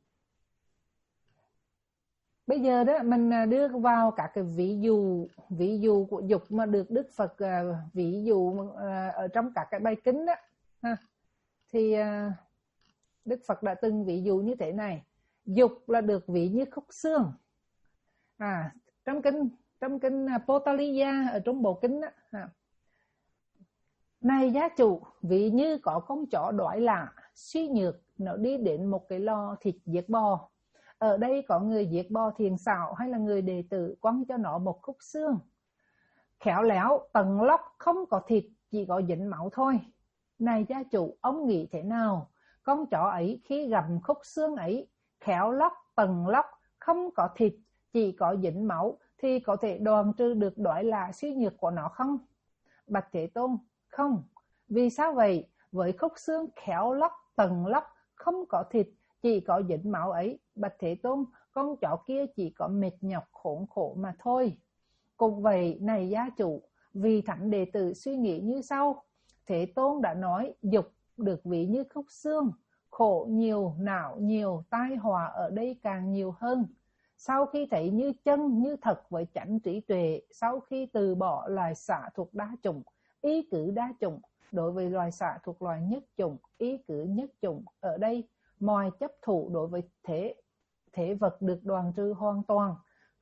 [SPEAKER 1] bây giờ đó mình đưa vào các cái ví dụ ví dụ của dục mà được Đức Phật uh, ví dụ uh, ở trong các cái bài kinh đó ha. Thì uh, Đức Phật đã từng ví dụ như thế này: dục là được ví như khúc xương. À, trong kinh trong kinh Potaliya, ở trong bộ kinh đó, ha. Này gia chủ, ví như có con chó đói lạ, suy nhược, nó đi đến một cái lò thịt giết bò. Ở đây có người giết bò thiền xảo hay là người đệ tử quăng cho nó một khúc xương. Khéo léo, tầng lóc, không có thịt, chỉ có dính máu thôi. Này gia chủ, ông nghĩ thế nào? Con chó ấy khi gặm khúc xương ấy, khéo lóc, tầng lóc, không có thịt, chỉ có dính máu, thì có thể đoạn trừ được đói lạ suy nhược của nó không? Bạch Thế Tôn: không. Vì sao vậy? Với khúc xương khéo lóc, tầng lóc, không có thịt, chỉ có dính máu ấy, Bạch Thế Tôn, con chó kia chỉ có mệt nhọc khốn khổ mà thôi. Cũng vậy, này gia chủ, vì thánh đệ tử suy nghĩ như sau: Thế Tôn đã nói dục được ví như khúc xương, khổ nhiều, não nhiều, tai họa ở đây càng nhiều hơn. Sau khi thấy như chân như thật với chánh trí tuệ, sau khi từ bỏ loài xạ thuộc đa chủng, ý cử đa chủng, đối với loài xạ thuộc loài nhất chủng, ý cử nhất chủng, ở đây mọi chấp thủ đối với thế thế vật được đoạn trừ hoàn toàn,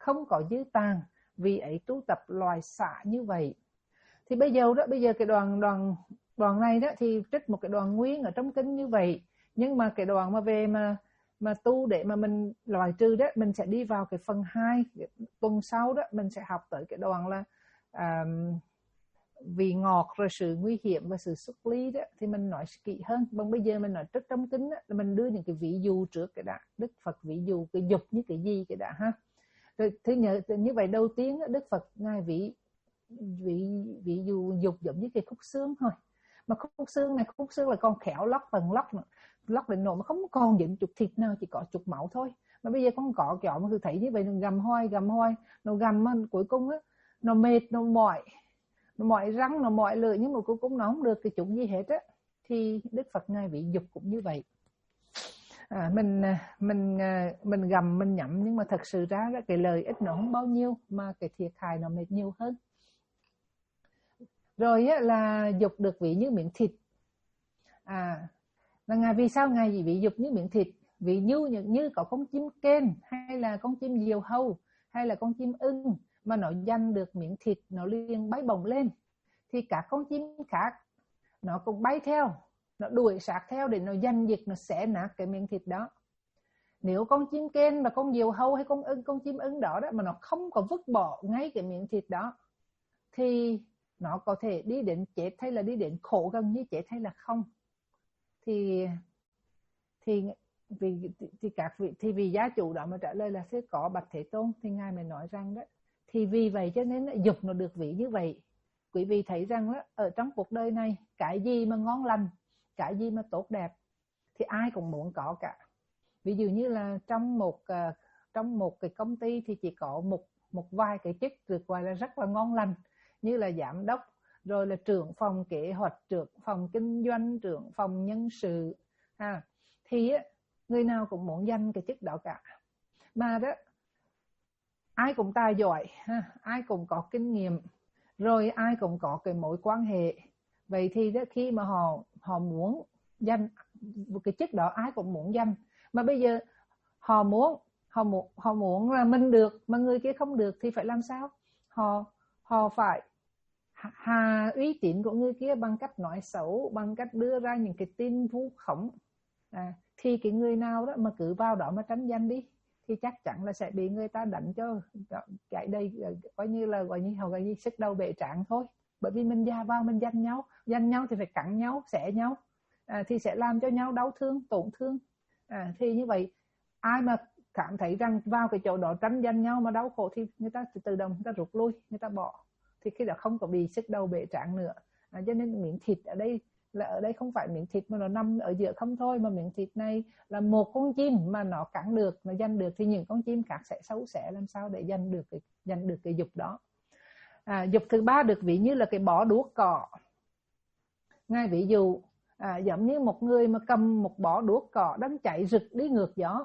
[SPEAKER 1] không có dư tàn, vì ấy tu tập loài xả như vậy. Thì bây giờ đó, bây giờ cái đoạn đoạn đoạn này đó thì trích một cái đoạn nguyên ở trong kinh như vậy, nhưng mà cái đoạn mà về mà mà tu để mà mình loại trừ đó, mình sẽ đi vào cái phần hai tuần sau đó, mình sẽ học tới cái đoạn là à, vị ngọt rồi sự nguy hiểm và sự xuất ly đó, thì mình nói kỹ hơn. Bằng bây giờ mình nói trước trong kinh đó, là mình đưa những cái ví dụ trước cái đã. Đức Phật ví dụ cái dục như cái gì cái đã ha. Rồi thứ nhớ như vậy, đầu tiên Đức Phật ngài ví ví ví dụ dục giống như cái khúc xương thôi, mà khúc xương này khúc xương là con khéo lóc tầng lóc nữa, lóc đến nỗi mà không còn những chút thịt nào, chỉ có chút máu thôi. Mà bây giờ con cỏ kẹo mà cứ thấy như vậy, nó gầm hoài gầm hoài, nó gầm cuối cùng á, nó mệt, nó mỏi, nó mỏi răng, nó mỏi lưỡi, nhưng mà cuối cùng nó không được cái chút gì hết á. Thì Đức Phật ngài vị dục cũng như vậy. À, mình mình mình gầm mình nhậm, nhưng mà thật sự ra cái lợi ích nó không bao nhiêu, mà cái thiệt hại nó mệt nhiều hơn. Rồi á, là dục được ví như miếng thịt. À, là ngài vì sao ngài gì bị dục như miếng thịt? Vì như như có con chim kên, hay là con chim diều hâu, hay là con chim ưng mà nó giành được miếng thịt, nó liền bay bổng lên, thì các con chim khác nó cũng bay theo, nó đuổi sát theo để nó giành giật, nó xé nát cái miếng thịt đó. Nếu con chim kên và con diều hâu hay con ưng, con chim ưng đó, đó mà nó không có vứt bỏ ngay cái miếng thịt đó, thì nó có thể đi đến chết hay là đi đến khổ gần như chết hay là không. Thì thì vì thì các vị thì vì gia chủ đó mà trả lời là sẽ có Bạch Thế Tôn, thì ngài mới nói rằng đó, thì vì vậy cho nên dục nó được vị như vậy. Quý vị thấy rằng đó, ở trong cuộc đời này, cái gì mà ngon lành, cái gì mà tốt đẹp thì ai cũng muốn có cả. Ví dụ như là trong một uh, trong một cái công ty thì chỉ có một một vài cái chức được gọi là rất là ngon lành, như là giám đốc, rồi là trưởng phòng kế hoạch, trưởng phòng kinh doanh, trưởng phòng nhân sự ha. Thì người nào cũng muốn giành cái chức đó cả. Mà đó, ai cũng tài giỏi ha, ai cũng có kinh nghiệm, rồi ai cũng có cái mối quan hệ. Vậy thì đó, khi mà họ họ muốn giành cái chức đó, ai cũng muốn giành. Mà bây giờ họ muốn họ muốn họ muốn là mình được mà người kia không được, thì phải làm sao? Họ họ phải hà uy tín của người kia bằng cách nói xấu, bằng cách đưa ra những cái tin vu khống. À, thì cái người nào đó mà cứ vào đó mà tranh giành đi, thì chắc chắn là sẽ bị người ta đánh cho cái đây coi như là gọi như họ gọi như sức đầu bể trán thôi. Bởi vì mình già vào mình giành nhau, giành nhau thì phải cắn nhau, xẻ nhau, à, thì sẽ làm cho nhau đau thương, tổn thương. À, thì như vậy ai mà cảm thấy rằng vào cái chỗ đó tranh giành nhau mà đau khổ, thì người ta tự động người ta rút lui, người ta bỏ, thì khi đó không có bị sức đầu bể trán nữa. À, cho nên miếng thịt ở đây là ở đây không phải miếng thịt mà nó nằm ở giữa không thôi, mà miếng thịt này là một con chim mà nó cắn được, nó giành được, thì những con chim khác sẽ xấu xẻ làm sao để giành được cái giành được cái dục đó. À, dục thứ ba được ví như là cái bó đuốc cỏ. Ngay ví dụ à, giống như một người mà cầm một bó đuốc cỏ đang chạy rực đi ngược gió.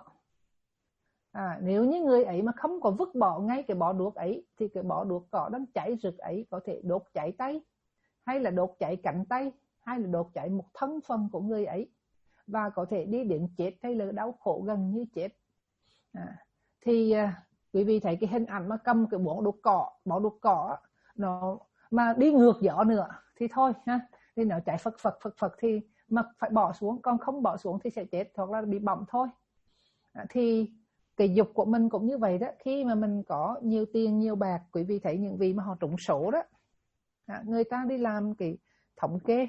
[SPEAKER 1] À, nếu như người ấy mà không có vứt bỏ ngay cái bó đuốc ấy, thì cái bó đuốc cỏ đang cháy rực ấy có thể đốt cháy tay, hay là đốt cháy cánh tay, hay là đốt cháy một thân phần của người ấy, và có thể đi đến chết hay là đau khổ gần như chết. À, thì à, quý vị thấy cái hình ảnh mà cầm cái bó đuốc cỏ, bó đuốc cỏ nó mà đi ngược gió nữa thì thôi ha, thì nó chạy phật phật phật phật thì mà phải bỏ xuống, còn không bỏ xuống thì sẽ chết hoặc là bị bỏng thôi. À, thì cái dục của mình cũng như vậy đó. Khi mà mình có nhiều tiền nhiều bạc, quý vị thấy những vị mà họ trúng số đó, à, người ta đi làm cái thống kê,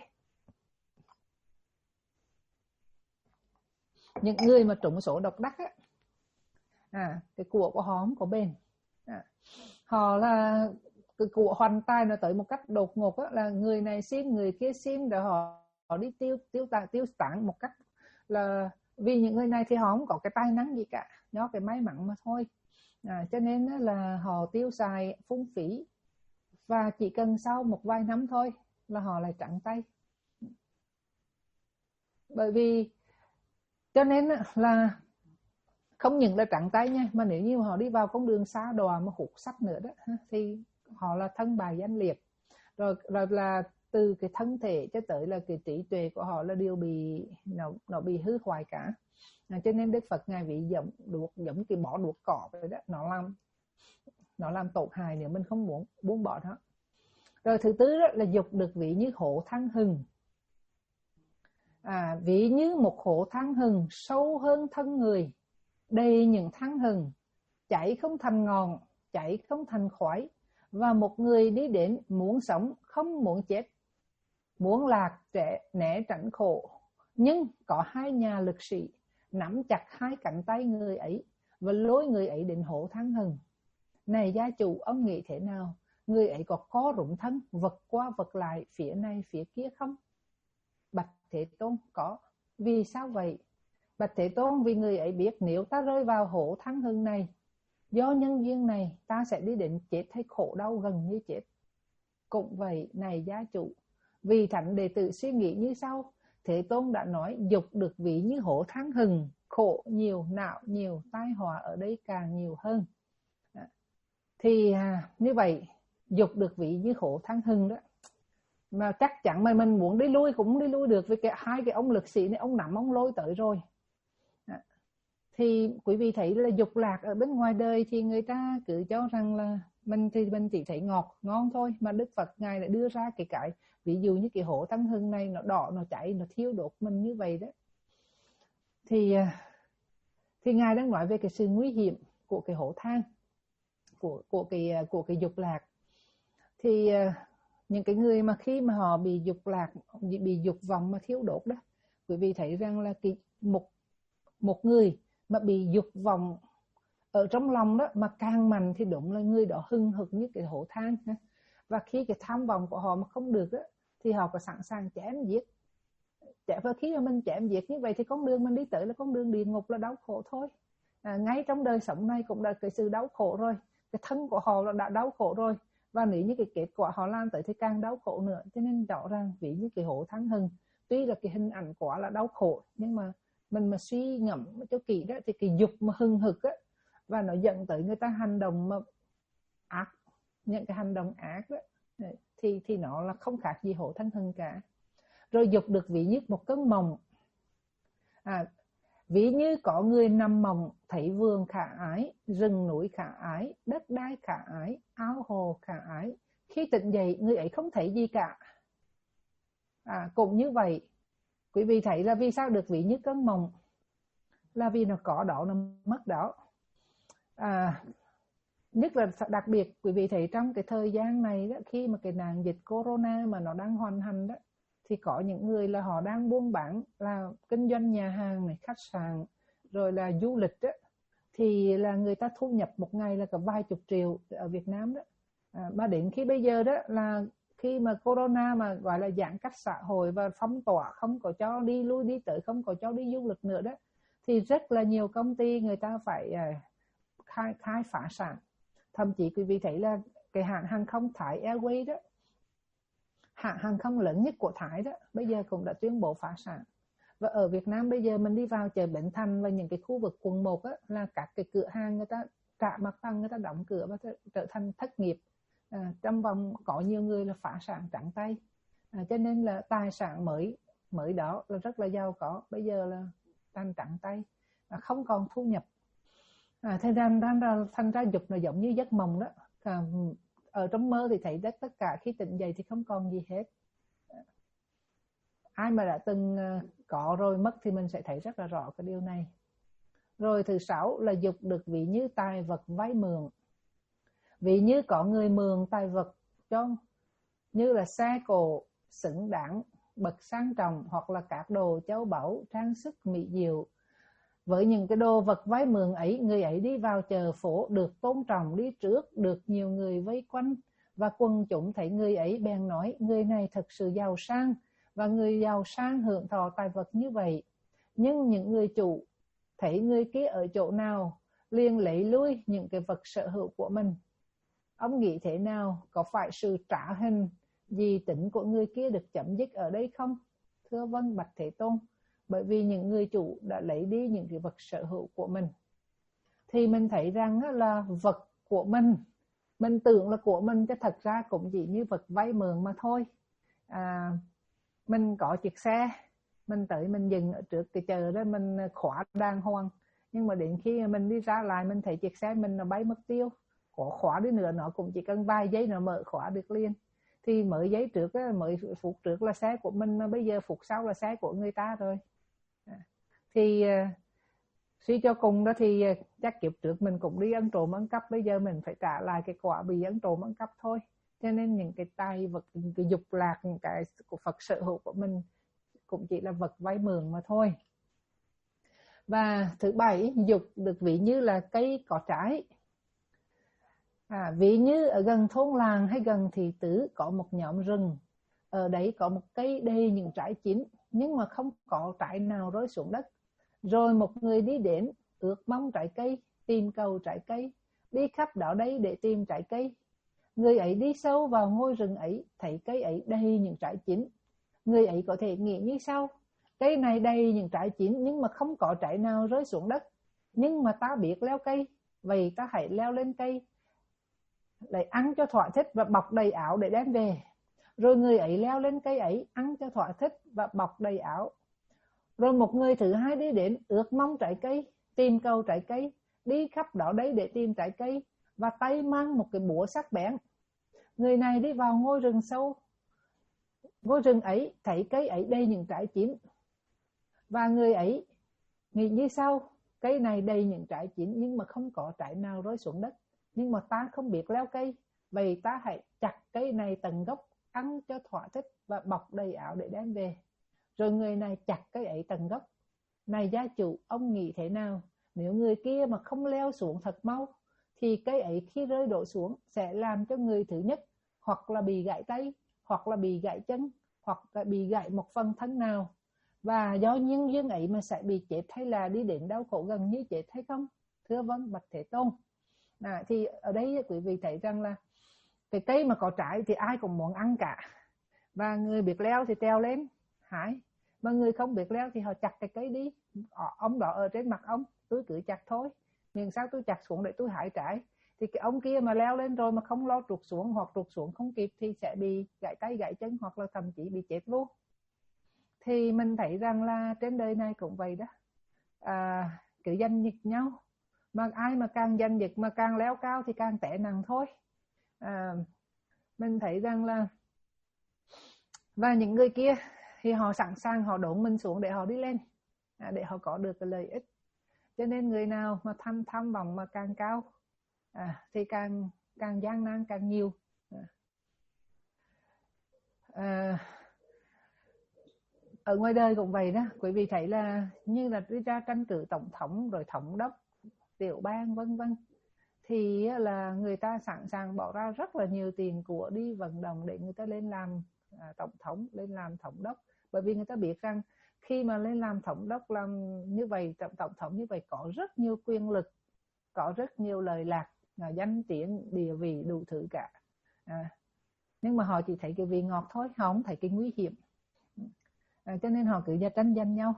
[SPEAKER 1] những người mà trúng số độc đắc á, à, cái của của họ không có bền. À, họ là cái của hoành tài nó tới một cách đột ngột á, là người này xin người kia xin, rồi họ họ đi tiêu tiêu tán tiêu tán một cách là vì những người này thì họ không có cái tài năng gì cả, do cái may mắn mà thôi. À, cho nên là họ tiêu xài phung phí, và chỉ cần sau một vài năm thôi là họ lại trắng tay. Bởi vì cho nên là không những là trắng tay nha, mà nếu như họ đi vào con đường xa đọa mà hút sách nữa đó, thì họ là thân bại danh liệt. Rồi, rồi là từ cái thân thể cho tới là cái trí tuệ của họ là đều bị nó, nó bị hư hoại cả. À, cho nên Đức Phật ngài vị giống đuốc, giống cái bỏ đuốc cỏ vậy đó, nó làm nó làm tổn hại nếu mình không muốn buông bỏ nó. Rồi thứ tư đó là dục được ví như hổ than hừng. À, ví như một hổ than hừng sâu hơn thân người, đầy những than hừng, cháy không thành ngọn, cháy không thành khói, và một người đi đến muốn sống không muốn chết, muốn lạc trẻ né tránh khổ. Nhưng có hai nhà lực sĩ nắm chặt hai cánh tay người ấy và lôi người ấy đến hổ than hừng. Này gia chủ, ông nghĩ thế nào? Người ấy có co rúm thân, vật qua vật lại phía này phía kia không? Bạch Thế Tôn, có. Vì sao vậy? Bạch Thế Tôn, vì người ấy biết nếu ta rơi vào hổ than hừng này, do nhân duyên này ta sẽ đi đến chết hay khổ đau gần như chết. Cũng vậy, này gia chủ, vì thánh đệ tử suy nghĩ như sau. Thế Tôn đã nói dục được ví như hổ than hừng, khổ nhiều, não nhiều, tai họa ở đây càng nhiều hơn. Thì à, như vậy dục được ví như hổ than hừng đó, mà chắc chắn mà mình muốn đi lui cũng đi lui được, với cái hai cái ông lực sĩ này, ông nắm ông lôi tới rồi. Thì quý vị thấy là dục lạc ở bên ngoài đời thì người ta cứ cho rằng là mình thì mình chỉ thấy ngọt ngon thôi, mà Đức Phật ngài lại đưa ra cái cái ví dụ như cái hổ than hừng này, nó đỏ, nó cháy, nó thiêu đốt mình như vậy đó. Thì thì ngài đang nói về cái sự nguy hiểm của cái hổ than, của của cái của cái dục lạc. Thì những cái người mà khi mà họ bị dục lạc, bị dục vọng mà thiêu đốt đó, quý vị thấy rằng là cái một một người mà bị dục vọng ở trong lòng đó mà càng mạnh thì đúng là người đó hừng hực như cái hổ than. Và khi cái tham vọng của họ mà không được đó, thì họ có sẵn sàng chém giết. Và khi mà mình chém giết như vậy thì con đường mình đi tới là con đường địa ngục, là đau khổ thôi. À, ngay trong đời sống này cũng là cái sự đau khổ rồi, cái thân của họ đã đau khổ rồi, và nếu như cái kết quả họ làm tới thì càng đau khổ nữa. Cho nên rõ ràng ví như cái hổ than hừng, tuy là cái hình ảnh quá là đau khổ, nhưng mà mình mà suy ngẫm cho kỹ đó, thì cái dục mà hừng hực á, và nó dẫn tới người ta hành động mà ác, những cái hành động ác đó, thì thì nó là không khác gì hổ than hừng cả. Rồi dục được ví như một cơn mộng. À, ví như có người nằm mộng, thấy vườn khả ái, rừng núi khả ái, đất đai khả ái, ao hồ khả ái. Khi tỉnh dậy, người ấy không thấy gì cả. À, cũng như vậy, quý vị thấy là vì sao được ví như cơn mộng, là vì nó có đó, nó mất đó. À, nhất là đặc biệt quý vị thấy trong cái thời gian này đó, khi mà cái nạn dịch corona mà nó đang hoành hành đó, thì có những người là họ đang buôn bán, là kinh doanh nhà hàng này, khách sạn, rồi là du lịch đó, thì là người ta thu nhập một ngày là cả vài chục triệu ở Việt Nam đó. À, mà đến khi bây giờ đó là khi mà corona mà gọi là giãn cách xã hội và phong tỏa, không có cho đi lui đi tới, không có cho đi du lịch nữa đó, thì rất là nhiều công ty người ta phải khai, khai phá sản. Thậm chí quý vị thấy là cái hãng hàng không Thái Airways đó, hãng hàng không lớn nhất của Thái đó, bây giờ cũng đã tuyên bố phá sản. Và ở Việt Nam bây giờ mình đi vào chợ Bến Thành và những cái khu vực quận một á, là các cái cửa hàng người ta trả mặt bằng, người ta đóng cửa và trở thành thất nghiệp. À, trong vòng có nhiều người là phá sản trắng tay. À, cho nên là tài sản mới mới đó là rất là giàu có, bây giờ là thành trắng tay, à, không còn thu nhập. À, thế ra thành ra dục nó giống như giấc mộng đó. À, ở trong mơ thì thấy tất tất cả, khi tỉnh dậy thì không còn gì hết. Ai mà đã từng có rồi mất thì mình sẽ thấy rất là rõ cái điều này. Rồi thứ sáu là dục được ví như tài vật vay mượn. Ví như có người mượn tài vật cho, như là xe cộ xứng đáng, bậc sang trọng, hoặc là các đồ châu báu, trang sức mỹ diệu. Với những cái đồ vật vay mượn ấy, người ấy đi vào chợ phố được tôn trọng đi trước, được nhiều người vây quanh, và quần chúng thấy người ấy bèn nói người này thật sự giàu sang, và người giàu sang hưởng thọ tài vật như vậy. Nhưng những người chủ thấy người kia ở chỗ nào liền lấy lui những cái vật sở hữu của mình. Ông nghĩ thế nào? Có phải sự trả hình gì tính của người kia được chấm dứt ở đây không? Thưa vâng bạch Thế Tôn, bởi vì những người chủ đã lấy đi những cái vật sở hữu của mình. Thì mình thấy rằng là vật của mình, mình tưởng là của mình, chứ thật ra cũng chỉ như vật vay mượn mà thôi. À, mình có chiếc xe, mình tới mình dừng ở trước cái chợ đó, mình khóa đàng hoàng, nhưng mà đến khi mình đi ra lại mình thấy chiếc xe mình nó bay mất tiêu. có khóa đi nữa nó cũng chỉ cần vài giây nó mở khóa được liền. Thì mới giây trước á, mới phút trước là xe của mình mà bây giờ phút sau là xe của người ta rồi. Thì suy cho cùng đó thì chắc kiếp trước mình cũng đi ăn trộm ăn cắp, bây giờ mình phải trả lại cái quả bị ăn trộm ăn cắp thôi. Cho nên những cái tài vật, những cái dục lạc, những cái của Phật sở hữu của mình cũng chỉ là vật vay mượn mà thôi. Và thứ bảy, dục được ví như là cây có trái. À, ví như ở gần thôn làng hay gần thị tứ có một nhóm rừng, ở đấy có một cây đầy những trái chín, nhưng mà không có trái nào rơi xuống đất. Rồi một người đi đến, ước mong trái cây, tìm cầu trái cây, đi khắp đó đây để tìm trái cây. Người ấy đi sâu vào ngôi rừng ấy, thấy cây ấy đầy những trái chín. Người ấy có thể nghĩ như sau: cây này đầy những trái chín nhưng mà không có trái nào rơi xuống đất. Nhưng mà ta biết leo cây, vậy ta hãy leo lên cây, lấy ăn cho thỏa thích và bọc đầy áo để đem về. Rồi người ấy leo lên cây ấy, ăn cho thỏa thích và bọc đầy áo. Rồi một người thứ hai đi đến, ước mong trái cây, tìm cầu trái cây, đi khắp đó đấy để tìm trái cây, và tay mang một cái búa sắc bén. Người này đi vào ngôi rừng sâu, ngôi rừng ấy thấy cây ấy đầy những trái chín, và người ấy nghĩ như sau: cây này đầy những trái chín nhưng mà không có trái nào rơi xuống đất. Nhưng mà ta không biết leo cây, vậy ta hãy chặt cây này tận gốc, ăn cho thỏa thích và bọc đầy áo để đem về. Rồi người này chặt cây ấy tận gốc. Này gia chủ, ông nghĩ thế nào? Nếu người kia mà không leo xuống thật mau, thì cây ấy khi rơi đổ xuống sẽ làm cho người thứ nhất hoặc là bị gãy tay, hoặc là bị gãy chân, hoặc là bị gãy một phần thân nào. Và do nhân duyên ấy mà sẽ bị chết hay là đi đến đau khổ gần như chết hay không? Thưa vâng, bạch Thế Tôn. À, thì ở đây quý vị thấy rằng là cái cây mà có trái thì ai cũng muốn ăn cả. Và người biết leo thì treo lên hái, mà người không biết leo thì họ chặt cái cây đi. Ông đó ở trên mặt ông, tôi cứ chặt thôi, nhưng sao tôi chặt xuống để tôi hái trái. Thì cái ông kia mà leo lên rồi mà không lo trục xuống, hoặc trục xuống không kịp thì sẽ bị gãy tay gãy chân, hoặc là thậm chí bị chết luôn. Thì mình thấy rằng là trên đời này cũng vậy đó, à, cứ giành giật nhau, mà ai mà càng giành giật mà càng leo cao thì càng tệ nặng thôi. À, mình thấy rằng là, và những người kia thì họ sẵn sàng họ đốn mình xuống để họ đi lên, à, để họ có được cái lợi ích. Cho nên người nào mà tham tham vọng mà càng cao, à, thì càng càng gian nan càng nhiều. À, ở ngoài đời cũng vậy đó, quý vị thấy là như là đi ra tranh cử tổng thống rồi thống đốc, tiểu bang vân vân, thì là người ta sẵn sàng bỏ ra rất là nhiều tiền của đi vận động để người ta lên làm à, tổng thống, lên làm thống đốc. Bởi vì người ta biết rằng khi mà lên làm thống đốc, làm như vậy, tổng, tổng thống như vậy có rất nhiều quyền lực, có rất nhiều lời lạc, à, danh tiếng, địa vị, đủ thứ cả. À, nhưng mà họ chỉ thấy cái vị ngọt thôi, họ không thấy cái nguy hiểm. À, cho nên họ cứ ra tranh giành nhau.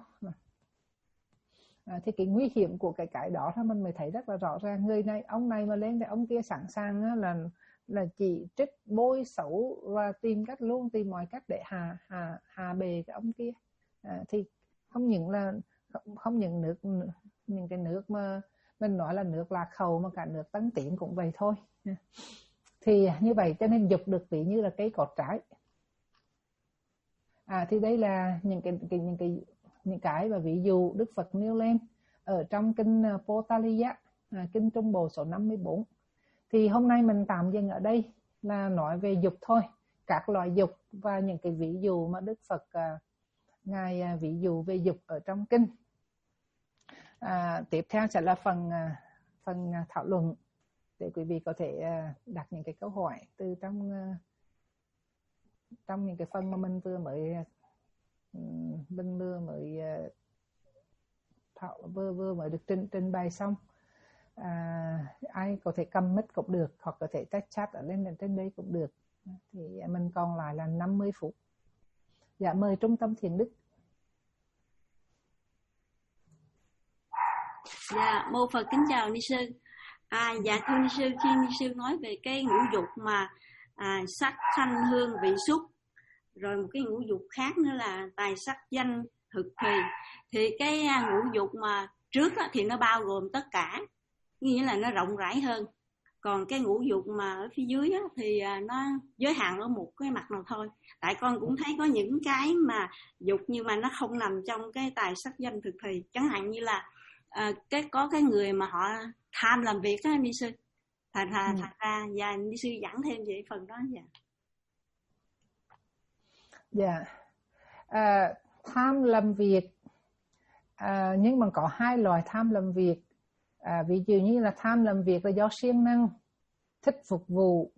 [SPEAKER 1] À, thì cái nguy hiểm của cái cái đó mình mới thấy rất là rõ ràng. Người này, ông này mà lên thì ông kia sẵn sàng á, là là chỉ trích, bôi xấu và tìm cách luôn tìm mọi cách để hà hà hà bề cái ông kia. À, thì không những là không, không những nước những cái nước mà mình nói là nước lạc hậu, mà cả nước tăng tiến cũng vậy thôi. Thì như vậy cho nên dục được ví như là cây cọt trái. À, thì đây là những cái, cái những cái những cái và ví dụ Đức Phật nêu lên ở trong kinh Potaliya, à, kinh Trung Bộ số năm mươi bốn. Thì hôm nay mình tạm dừng ở đây là nói về dục thôi, các loại dục và những cái ví dụ mà Đức Phật à, ngài à, ví dụ về dục ở trong kinh. À, tiếp theo sẽ là phần à, phần à, thảo luận để quý vị có thể à, đặt những cái câu hỏi từ trong à, trong những cái phần mà mình vừa mới mình vừa mới thảo, vừa vừa mới được trình trình bày xong. À, ai có thể cầm mic cũng được, hoặc có thể test chat ở lên trên đây cũng được. Thì mình còn lại là năm mươi phút. Dạ, mời Trung tâm Thiền Đức.
[SPEAKER 2] Dạ, mô Phật kính chào ni sư. À, dạ thưa ni sư, khi ni sư nói về cái ngũ dục mà à, sắc, thanh, hương, vị, xúc, rồi một cái ngũ dục khác nữa là tài, sắc, danh, thực, thùy, thì cái ngũ dục mà trước thì nó bao gồm tất cả, nghĩa là nó rộng rãi hơn. còn cái ngũ dục mà ở phía dưới á, thì à, nó giới hạn ở một cái mặt nào thôi. Tại con cũng thấy có những cái mà dục nhưng mà nó không nằm trong cái tài sắc danh thực thì, chẳng hạn như là à, cái có cái người mà họ tham làm việc á ni sư, thành ra
[SPEAKER 1] Ừ.
[SPEAKER 2] thành ra và ni sư giảng thêm về phần đó. Dạ.
[SPEAKER 1] Dạ. À, tham làm việc, à, nhưng mà có hai loại tham làm việc. À, ví dụ như là tham làm việc là do siêng năng, thích phục vụ,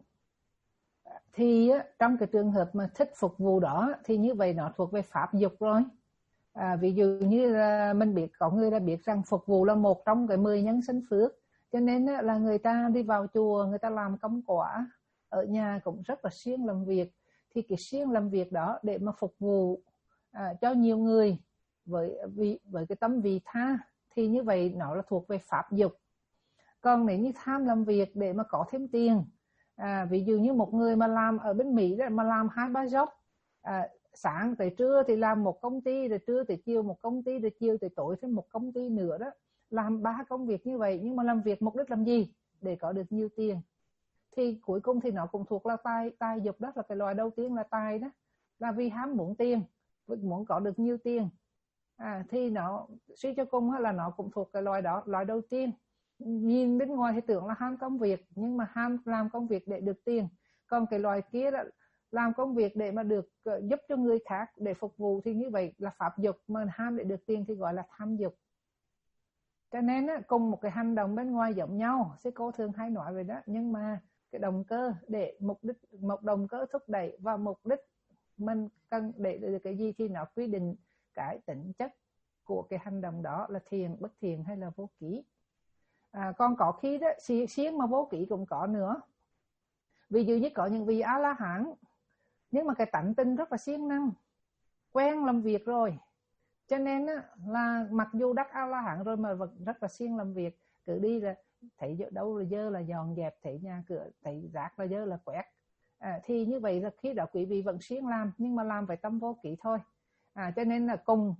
[SPEAKER 1] thì á, trong cái trường hợp mà thích phục vụ đó thì như vậy nó thuộc về pháp dục rồi. À, ví dụ như là mình biết có người đã biết rằng phục vụ là một trong cái mười nhân sinh phước, cho nên á, là người ta đi vào chùa, người ta làm công quả, ở nhà cũng rất là siêng làm việc. Thì cái siêng làm việc đó để mà phục vụ à, cho nhiều người với vì với cái tâm vị tha, thì như vậy nó là thuộc về pháp dục. Còn nếu như tham làm việc để mà có thêm tiền, à, ví dụ như một người mà làm ở bên Mỹ đó, mà làm hai ba job, à, sáng tới trưa thì làm một công ty, rồi trưa tới chiều một công ty, rồi chiều tới tối thêm một công ty nữa đó, làm ba công việc như vậy, nhưng mà làm việc mục đích làm gì? Để có được nhiều tiền. Thì cuối cùng thì nó cũng thuộc là tài tài dục. Đó là cái loại đầu tiên là tài đó, là vì ham muốn tiền, muốn có được nhiều tiền. À, thì nó suy cho cùng là nó cũng thuộc cái loại đó, loại đầu tiên. Nhìn bên ngoài thì tưởng là ham công việc, nhưng mà ham làm công việc để được tiền. Còn cái loại kia là làm công việc để mà được uh, giúp cho người khác, để phục vụ, thì như vậy là pháp dục. Mà ham để được tiền thì gọi là tham dục. Cho nên á, cùng một cái hành động bên ngoài giống nhau, sư cô thường hay nói về đó, nhưng mà cái động cơ để mục đích, một động cơ thúc đẩy và mục đích mình cần để được cái gì thì nó quy định cái tính chất của cái hành động đó là thiện, bất thiện hay là vô kỷ. À, còn có khi đó siêng mà vô kỷ cũng có nữa. Ví dụ như có những vị A La Hán, nhưng mà cái tánh tình rất là siêng năng, quen làm việc rồi, cho nên á, là mặc dù đắc A La Hán rồi mà vẫn rất là siêng làm việc. Cứ đi là thấy đâu là dơ là dọn dẹp, thấy nhà cửa, thấy rác là dơ là quét. À, thì như vậy là khi đó quý vị vẫn siêng làm, nhưng mà làm với tâm vô kỷ thôi. À, cho nên là cùng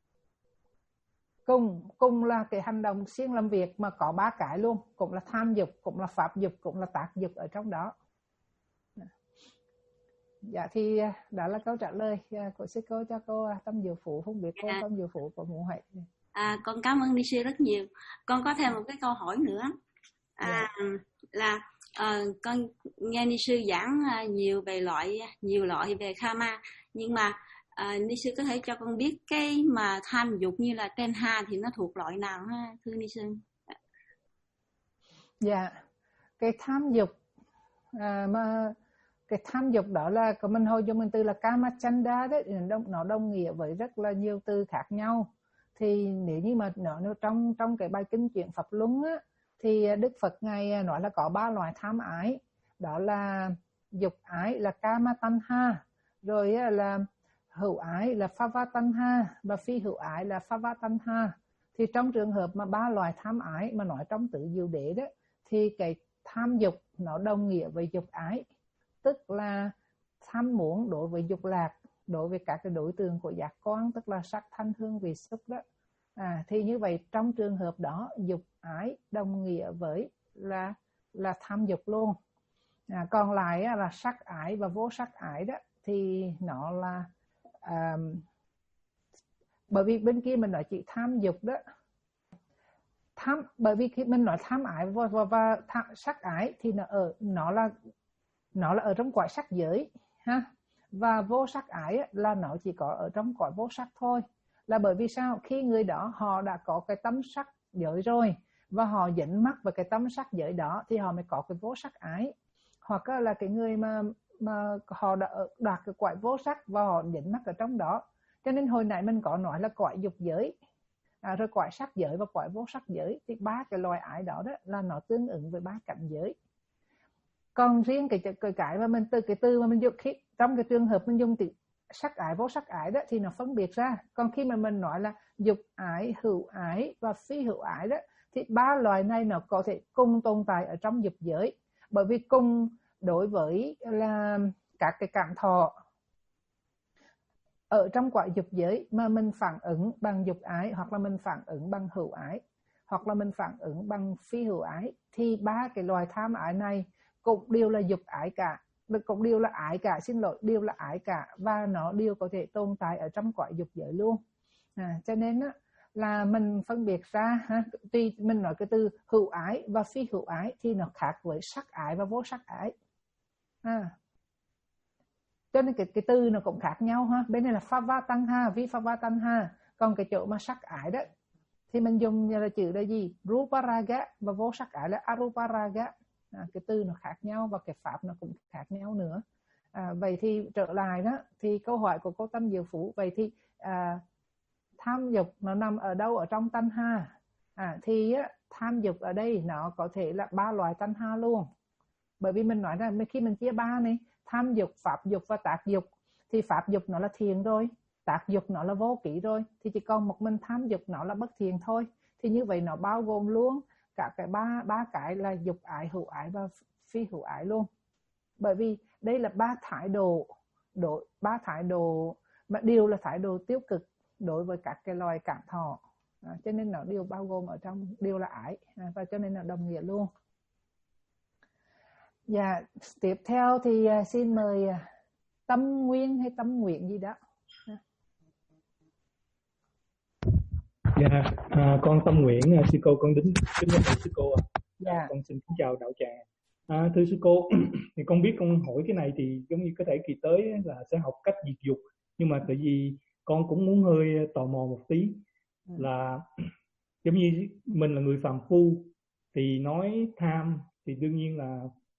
[SPEAKER 1] cùng cùng là cái hành động siêng làm việc mà có ba cái luôn, cũng là tham dục, cũng là pháp dục, cũng là tác dục ở trong đó. Dạ thì đó là câu trả lời của sư cô cho cô Tâm Diệu Phụ. Không biết cô Tâm Diệu Phụ có muốn hỏi?
[SPEAKER 2] À, con cảm ơn đi sư rất nhiều. Con có thêm một cái câu hỏi nữa. À, dạ. Là uh, con nghe ni sư giảng uh, nhiều về loại nhiều loại về karma, nhưng mà uh, ni sư có thể cho con biết cái mà tham dục như là tenha thì nó thuộc loại nào ha, thưa ni sư?
[SPEAKER 1] Dạ, cái tham dục à, mà cái tham dục đó là có mình hồi dùng mình từ là kamachanda đấy, nó đồng nghĩa với rất là nhiều từ khác nhau. Thì nếu như mà nó, nó trong trong cái bài kinh Chuyển Pháp Luân á, thì Đức Phật ngài nói là có ba loại tham ái, đó là dục ái là kama tanha, rồi là hữu ái là phava tanha, và phi hữu ái là phava tanha. Thì trong trường hợp mà ba loại tham ái mà nói trong Tứ Diệu Đế đó, thì cái tham dục nó đồng nghĩa với dục ái, tức là tham muốn đối với dục lạc, đối với các cái đối tượng của giác quan, tức là sắc thanh hương vị xúc đó. À, thì như vậy trong trường hợp đó dục ái đồng nghĩa với là là tham dục luôn. À, còn lại là sắc ái và vô sắc ái đó thì nó là à, bởi vì bên kia mình nói chỉ tham dục đó, tham bởi vì khi mình nói tham ái và, và, và tham, sắc ái thì nó ở nó là nó là ở trong cõi sắc giới ha, và vô sắc ái là nó chỉ có ở trong cõi vô sắc thôi. Là bởi vì sao? Khi người đó họ đã có cái tấm sắc giới rồi và họ dính mắc vào cái tấm sắc giới đó thì họ mới có cái vô sắc ái. Hoặc là cái người mà mà họ đã đạt cái cõi vô sắc và họ dính mắc ở trong đó. Cho nên hồi nãy mình có nói là cõi dục giới, à, rồi cõi sắc giới và cõi vô sắc giới, thì ba cái loài ái đó đó là nó tương ứng với ba cảnh giới. Còn riêng cái cái cái mà mình từ cái từ mà mình dùng khi trong cái trường hợp mình dùng từ sắc ái vô sắc ái đó thì nó phân biệt ra. Còn khi mà mình nói là dục ái, hữu ái và phi hữu ái đó, thì ba loài này nó có thể cùng tồn tại ở trong dục giới, bởi vì cùng đối với là các cái cảm thọ ở trong quả dục giới mà mình phản ứng bằng dục ái hoặc là mình phản ứng bằng hữu ái. hoặc là mình phản ứng bằng phi hữu ái, thì ba cái loài tham ái này cũng đều là dục ái cả, cũng đều là ái cả, xin lỗi, đều là ái cả, và nó đều có thể tồn tại ở trong cõi dục giới luôn. À, cho nên á, là mình phân biệt ra ha, tuy mình nói cái từ hữu ái và phi hữu ái thì nó khác với sắc ái và vô sắc ái. À, cho nên cái, cái từ nó cũng khác nhau ha. Bên này là phava tăng ha, vi phava tăng ha. Còn cái chỗ mà sắc ái đó thì mình dùng là chữ là gì? Rupa raga, và vô sắc ái là arupa raga. À, cái từ nó khác nhau và cái pháp nó cũng khác nhau nữa. À, vậy thì trở lại đó, thì câu hỏi của cô Tâm Diệu Phú, vậy thì à, tham dục nó nằm ở đâu ở trong tanh ha? À, thì á, tham dục ở đây nó có thể là ba loại tanh ha luôn. Bởi vì mình nói rằng khi mình chia ba này, tham dục, pháp dục và tác dục, thì pháp dục nó là thiện rồi, tác dục nó là vô kỷ rồi, thì chỉ còn một mình tham dục nó là bất thiện thôi. Thì như vậy nó bao gồm luôn cả cái ba ba cái là dục ái, hữu ái và phi hữu ái luôn. Bởi vì đây là ba thái độ, độ ba thái độ mà đều là thái độ tiêu cực đối với các cái loài cảm thọ, à, cho nên nó đều bao gồm ở trong, đều là ái, à, và cho nên là đồng nghĩa luôn. Dạ, tiếp theo thì uh, xin mời uh, Tâm Nguyên hay Tâm Nguyện gì đó.
[SPEAKER 3] Dạ, à, con Tâm Nguyện, sư cô, con đính kính chào sư cô ạ. À.
[SPEAKER 1] Dạ.
[SPEAKER 3] Con xin kính chào đạo tràng. À, thưa sư cô, thì con biết con hỏi cái này thì giống như có thể kỳ tới là sẽ học cách diệt dục, nhưng mà tại vì con cũng muốn hơi tò mò một tí là giống như mình là người phàm phu thì nói tham thì đương nhiên là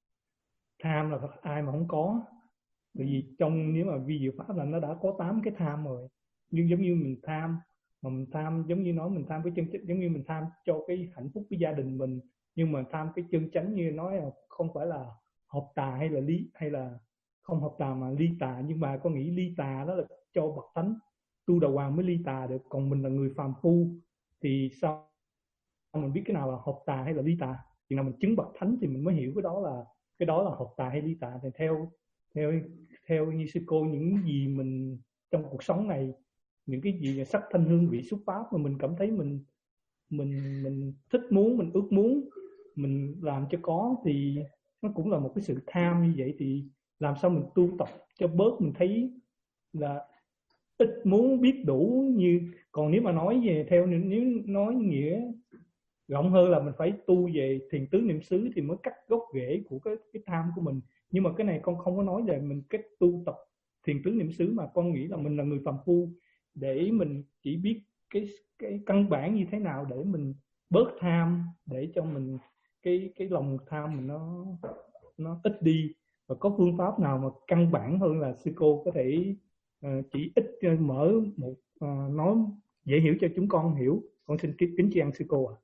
[SPEAKER 3] tham là ai mà không có, bởi vì trong nếu mà vi diệu pháp là nó đã có tám cái tham rồi, nhưng giống như mình tham mà mình tham giống như nói mình tham cái chân chánh, giống như mình tham cho cái hạnh phúc của gia đình mình, nhưng mà tham cái chân chánh như nói là không phải là hợp tà hay là ly hay là không hợp tà mà ly tà, nhưng mà con nghĩ ly tà đó là cho bậc thánh tu đà hoàng mới ly tà được, còn mình là người phàm phu thì sao mình biết cái nào là hợp tà hay là ly tà? Thì nào mình chứng bậc thánh thì mình mới hiểu cái đó là cái đó là hợp tà hay ly tà. Thì theo theo theo như sư cô, những gì mình trong cuộc sống này, những cái gì sắc thanh hương vị xúc pháp mà mình cảm thấy mình mình mình thích muốn, mình ước muốn, mình làm cho có, thì nó cũng là một cái sự tham như vậy. Thì làm sao mình tu tập cho bớt mình thấy là ít muốn biết đủ như, còn nếu mà nói về theo nếu nói nghĩa rộng hơn là mình phải tu về thiền tứ niệm xứ thì mới cắt gốc rễ của cái cái tham của mình. Nhưng mà cái này con không có nói về mình cách tu tập thiền tứ niệm xứ, mà con nghĩ là mình là người phàm phu để mình chỉ biết cái cái căn bản như thế nào để mình bớt tham, để cho mình cái cái lòng tham mình nó nó ít đi. Và có phương pháp nào mà căn bản hơn là sư cô có thể uh, chỉ ít uh, mở một uh, nói dễ hiểu cho chúng con hiểu. Con xin kính, kính tri ân sư cô ạ. À.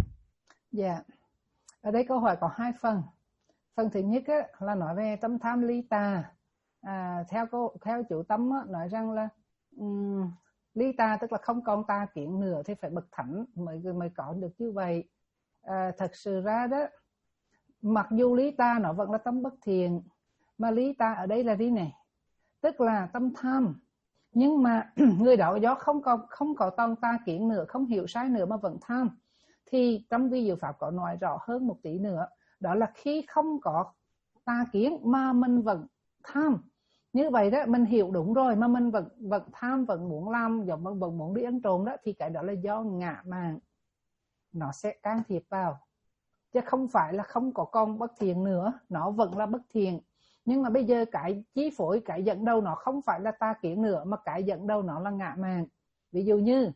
[SPEAKER 1] Dạ, yeah. Ở đây câu hỏi có hai phần. Phần thứ nhất á, là nói về tâm tham ly tà. À, theo cô, theo chủ Tâm á, nói rằng là um, ly tà tức là không còn tà kiến nữa thì phải bậc thánh mới mới có được như vậy. À, thật sự ra đó, mặc dù ly tà nó vẫn là tâm bất thiện, mà ly tà ở đây là gì này? Tức là tâm tham, nhưng mà người đó do không có không có tông tà kiến nữa, không hiểu sai nữa mà vẫn tham. Thì trong vi diệu pháp có nói rõ hơn một tí nữa, đó là khi không có tà kiến mà mình vẫn tham, như vậy đó mình hiểu đúng rồi mà mình vẫn vẫn tham, vẫn muốn làm, giống vẫn, vẫn muốn đi ăn trộm đó, thì cái đó là do ngã mạn nó sẽ can thiệp vào, chứ không phải là không có con bất thiện nữa, nó vẫn là bất thiện. Nhưng mà bây giờ cái chi phối, cái dẫn đầu nó không phải là tà kiến nữa, mà cái dẫn đầu nó là ngã mạn. Ví dụ như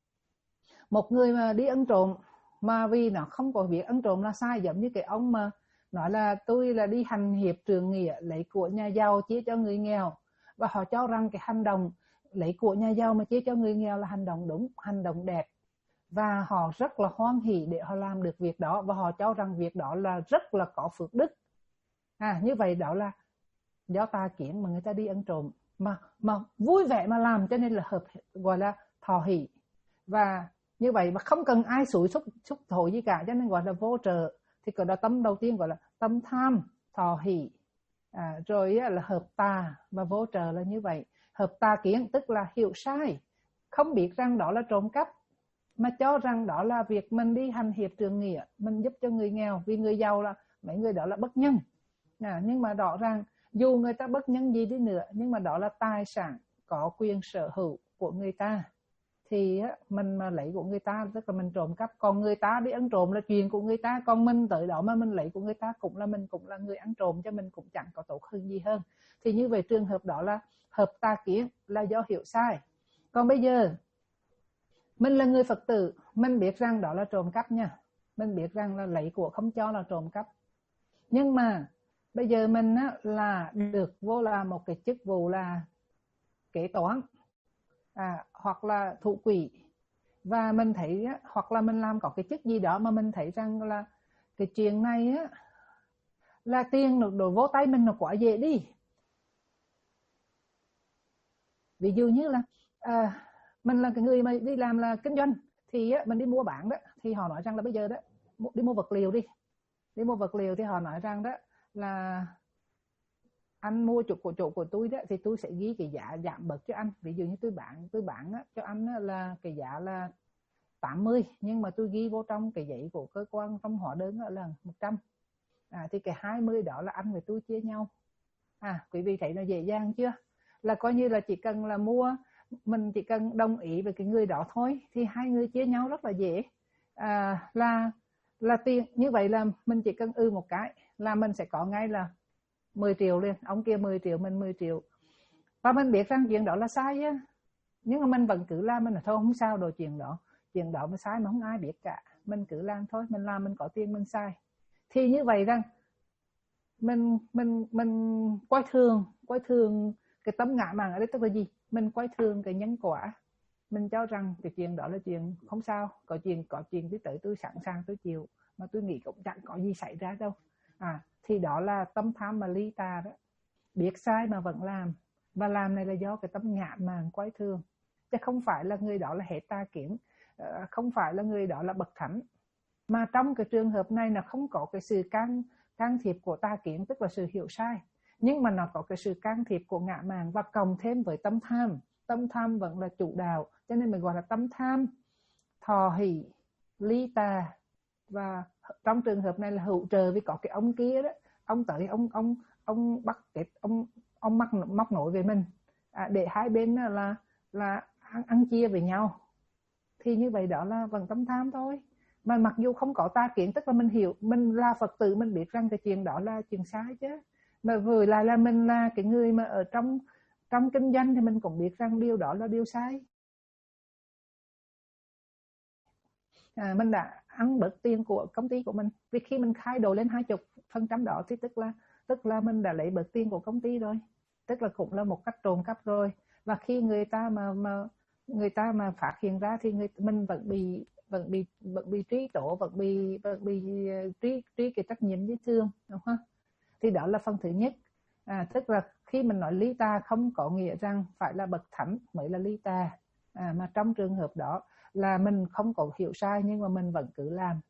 [SPEAKER 1] một người mà đi ăn trộm mà vì nó không có biết ăn trộm là sai, giống như cái ông mà nói là tôi là đi hành hiệp trượng nghĩa, lấy của nhà giàu chia cho người nghèo, và họ cho rằng cái hành động lấy của nhà giàu mà chia cho người nghèo là hành động đúng, hành động đẹp, và họ rất là hoan hỉ để họ làm được việc đó, và họ cho rằng việc đó là rất là có phước đức. À, như vậy đó là do tà kiến mà người ta đi ăn trộm mà mà vui vẻ mà làm, cho nên là hợp, gọi là thọ hỷ. Và như vậy mà không cần ai xúi xúc xúc thổi gì cả, cho nên gọi là vô trợ. Thì cái đó tâm đầu tiên gọi là tâm tham, thọ hỷ, à, rồi là hợp tà và vô trợ là như vậy. Hợp tà kiến tức là hiểu sai, không biết rằng đó là trộm cắp, mà cho rằng đó là việc mình đi hành hiệp trượng nghĩa, mình giúp cho người nghèo, vì người giàu là mấy người đó là bất nhân. À, nhưng mà rõ ràng dù người ta bất nhân gì đi nữa, nhưng mà đó là tài sản có quyền sở hữu của người ta, thì mình mà lấy của người ta tức là mình trộm cắp. Còn người ta đi ăn trộm là chuyện của người ta, còn mình tới đó mà mình lấy của người ta cũng là mình cũng là người ăn trộm, cho mình cũng chẳng có tốt hơn gì hơn. Thì như vậy trường hợp đó là hợp tà kiến, là do hiểu sai. Còn bây giờ mình là người Phật tử, mình biết rằng đó là trộm cắp nha, mình biết rằng là lấy của không cho là trộm cắp, nhưng mà bây giờ mình á, là được vô làm một cái chức vụ là kế toán, à, hoặc là thủ quỹ, và mình thấy á, hoặc là mình làm có cái chức gì đó mà mình thấy rằng là cái chuyện này á, là tiền được đổ vô tay mình nó quá dễ đi. Ví dụ như là à, mình là cái người mà đi làm là kinh doanh, thì á, mình đi mua bán đó, thì họ nói rằng là bây giờ đó đi mua vật liệu đi đi mua vật liệu thì họ nói rằng đó là anh mua chỗ của chỗ của tôi đó thì tôi sẽ ghi cái giá giảm bớt cho anh. Ví dụ như tôi bán tôi bán á, cho anh á, là cái giá là tám mươi, nhưng mà tôi ghi vô trong cái giấy của cơ quan trong hóa đơn là một trăm, à, thì cái hai mươi đó là anh và tôi chia nhau. À, quý vị thấy nó dễ dàng chưa? Là coi như là chỉ cần là mua, mình chỉ cần đồng ý với cái người đó thôi, thì hai người chia nhau rất là dễ. À, là là tiền như vậy là mình chỉ cần ư một cái là mình sẽ có ngay là mười triệu liền, ông kia mười triệu mình mười triệu. Và mình biết rằng chuyện đó là sai á, nhưng mà mình vẫn cứ làm. Mình là thôi không sao đồ, chuyện đó chuyện đó mà sai mà không ai biết cả, mình cứ làm thôi, mình làm mình có tiền mình sai. Thì như vậy rằng mình mình mình coi thường coi thường cái tấm ngã mạn ở đây, tức là gì? Mình coi thường cái nhân quả, mình cho rằng cái chuyện đó là chuyện không sao, có chuyện có chuyện tới tới tôi sẵn sàng tôi chịu, mà tôi nghĩ cũng chẳng có gì xảy ra đâu. À, thì đó là tâm tham mà ly tà đó, biết sai mà vẫn làm, và làm này là do cái tâm ngã mạn coi thường, chứ không phải là người đó là hệ tà kiến, không phải là người đó là bậc thánh. Mà trong cái trường hợp này là không có cái sự can can thiệp của tà kiến, tức là sự hiểu sai, nhưng mà nó có cái sự can thiệp của ngã mạn, và cộng thêm với tâm tham. Tâm tham vẫn là chủ đạo, cho nên mình gọi là tâm tham thọ hỷ ly tà. Và trong trường hợp này là hữu trợ, vì có cái ông kia đó, ông tới ông ông ông bắt cái ông ông mắc móc nối về mình, à, để hai bên là là ăn, ăn chia với nhau. Thì như vậy đó là vẫn tâm tham thôi. Mà mặc dù không có tà kiến, tức là mình hiểu, mình là Phật tử, mình biết rằng cái chuyện đó là chuyện sai chứ. Mà vừa lại là mình là cái người mà ở trong trong kinh doanh thì mình cũng biết rằng điều đó là điều sai. À, mình đã ăn bớt tiền của công ty của mình, vì khi mình khai đồ lên hai mươi phần trăm đó thì tức là tức là mình đã lấy bớt tiền của công ty rồi, tức là cũng là một cách trộm cắp rồi. Và khi người ta mà mà người ta mà phát hiện ra thì người mình vẫn bị vẫn bị vẫn bị truy tố, vẫn bị vẫn bị truy truy cái trách nhiệm với thương, đúng không? Thì đó là phần thứ nhất. À, tức là khi mình nói ly tà không có nghĩa rằng phải là bậc thánh mới là ly tà, à, mà trong trường hợp đó là mình không có hiểu sai nhưng mà mình vẫn cứ làm.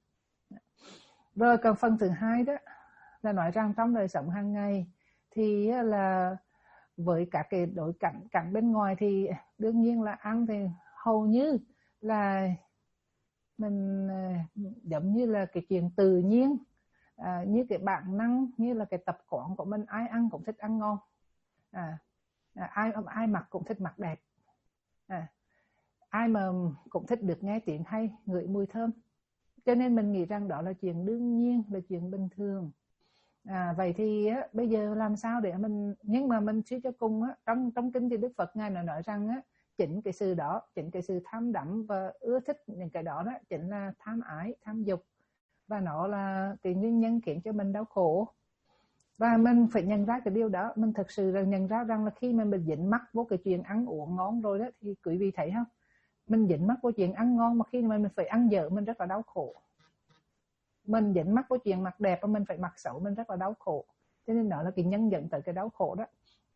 [SPEAKER 1] Rồi còn phần thứ hai đó là nói rằng trong đời sống hàng ngày thì là với các cái đối cảnh cảnh bên ngoài thì đương nhiên là ăn thì hầu như là mình giống như là cái chuyện tự nhiên, à, như cái bản năng, như là cái tập quán của mình, ai ăn cũng thích ăn ngon, à, ai ai mặc cũng thích mặc đẹp, à, ai mà cũng thích được nghe tiếng hay, ngửi mùi thơm. Cho nên mình nghĩ rằng đó là chuyện đương nhiên, là chuyện bình thường. À, vậy thì á, bây giờ làm sao để mình, nhưng mà mình suy cho cùng á, trong trong kinh thì Đức Phật ngài đã nói rằng á, chính cái sự đó, chính cái sự tham đắm và ưa thích những cái đó đó, chính là tham ái, tham dục, và nó là cái nguyên nhân khiến cho mình đau khổ. Và mình phải nhận ra cái điều đó, mình thực sự là nhận ra rằng là khi mà mình dính mắc vô cái chuyện ăn uống ngon rồi đó, thì quý vị thấy không, mình dính mắc vô chuyện ăn ngon mà khi mà mình phải ăn dở mình rất là đau khổ. Mình dính mắc vô chuyện mặc đẹp mà mình phải mặc xấu mình rất là đau khổ. Cho nên đó là cái nhân dẫn tới cái đau khổ đó.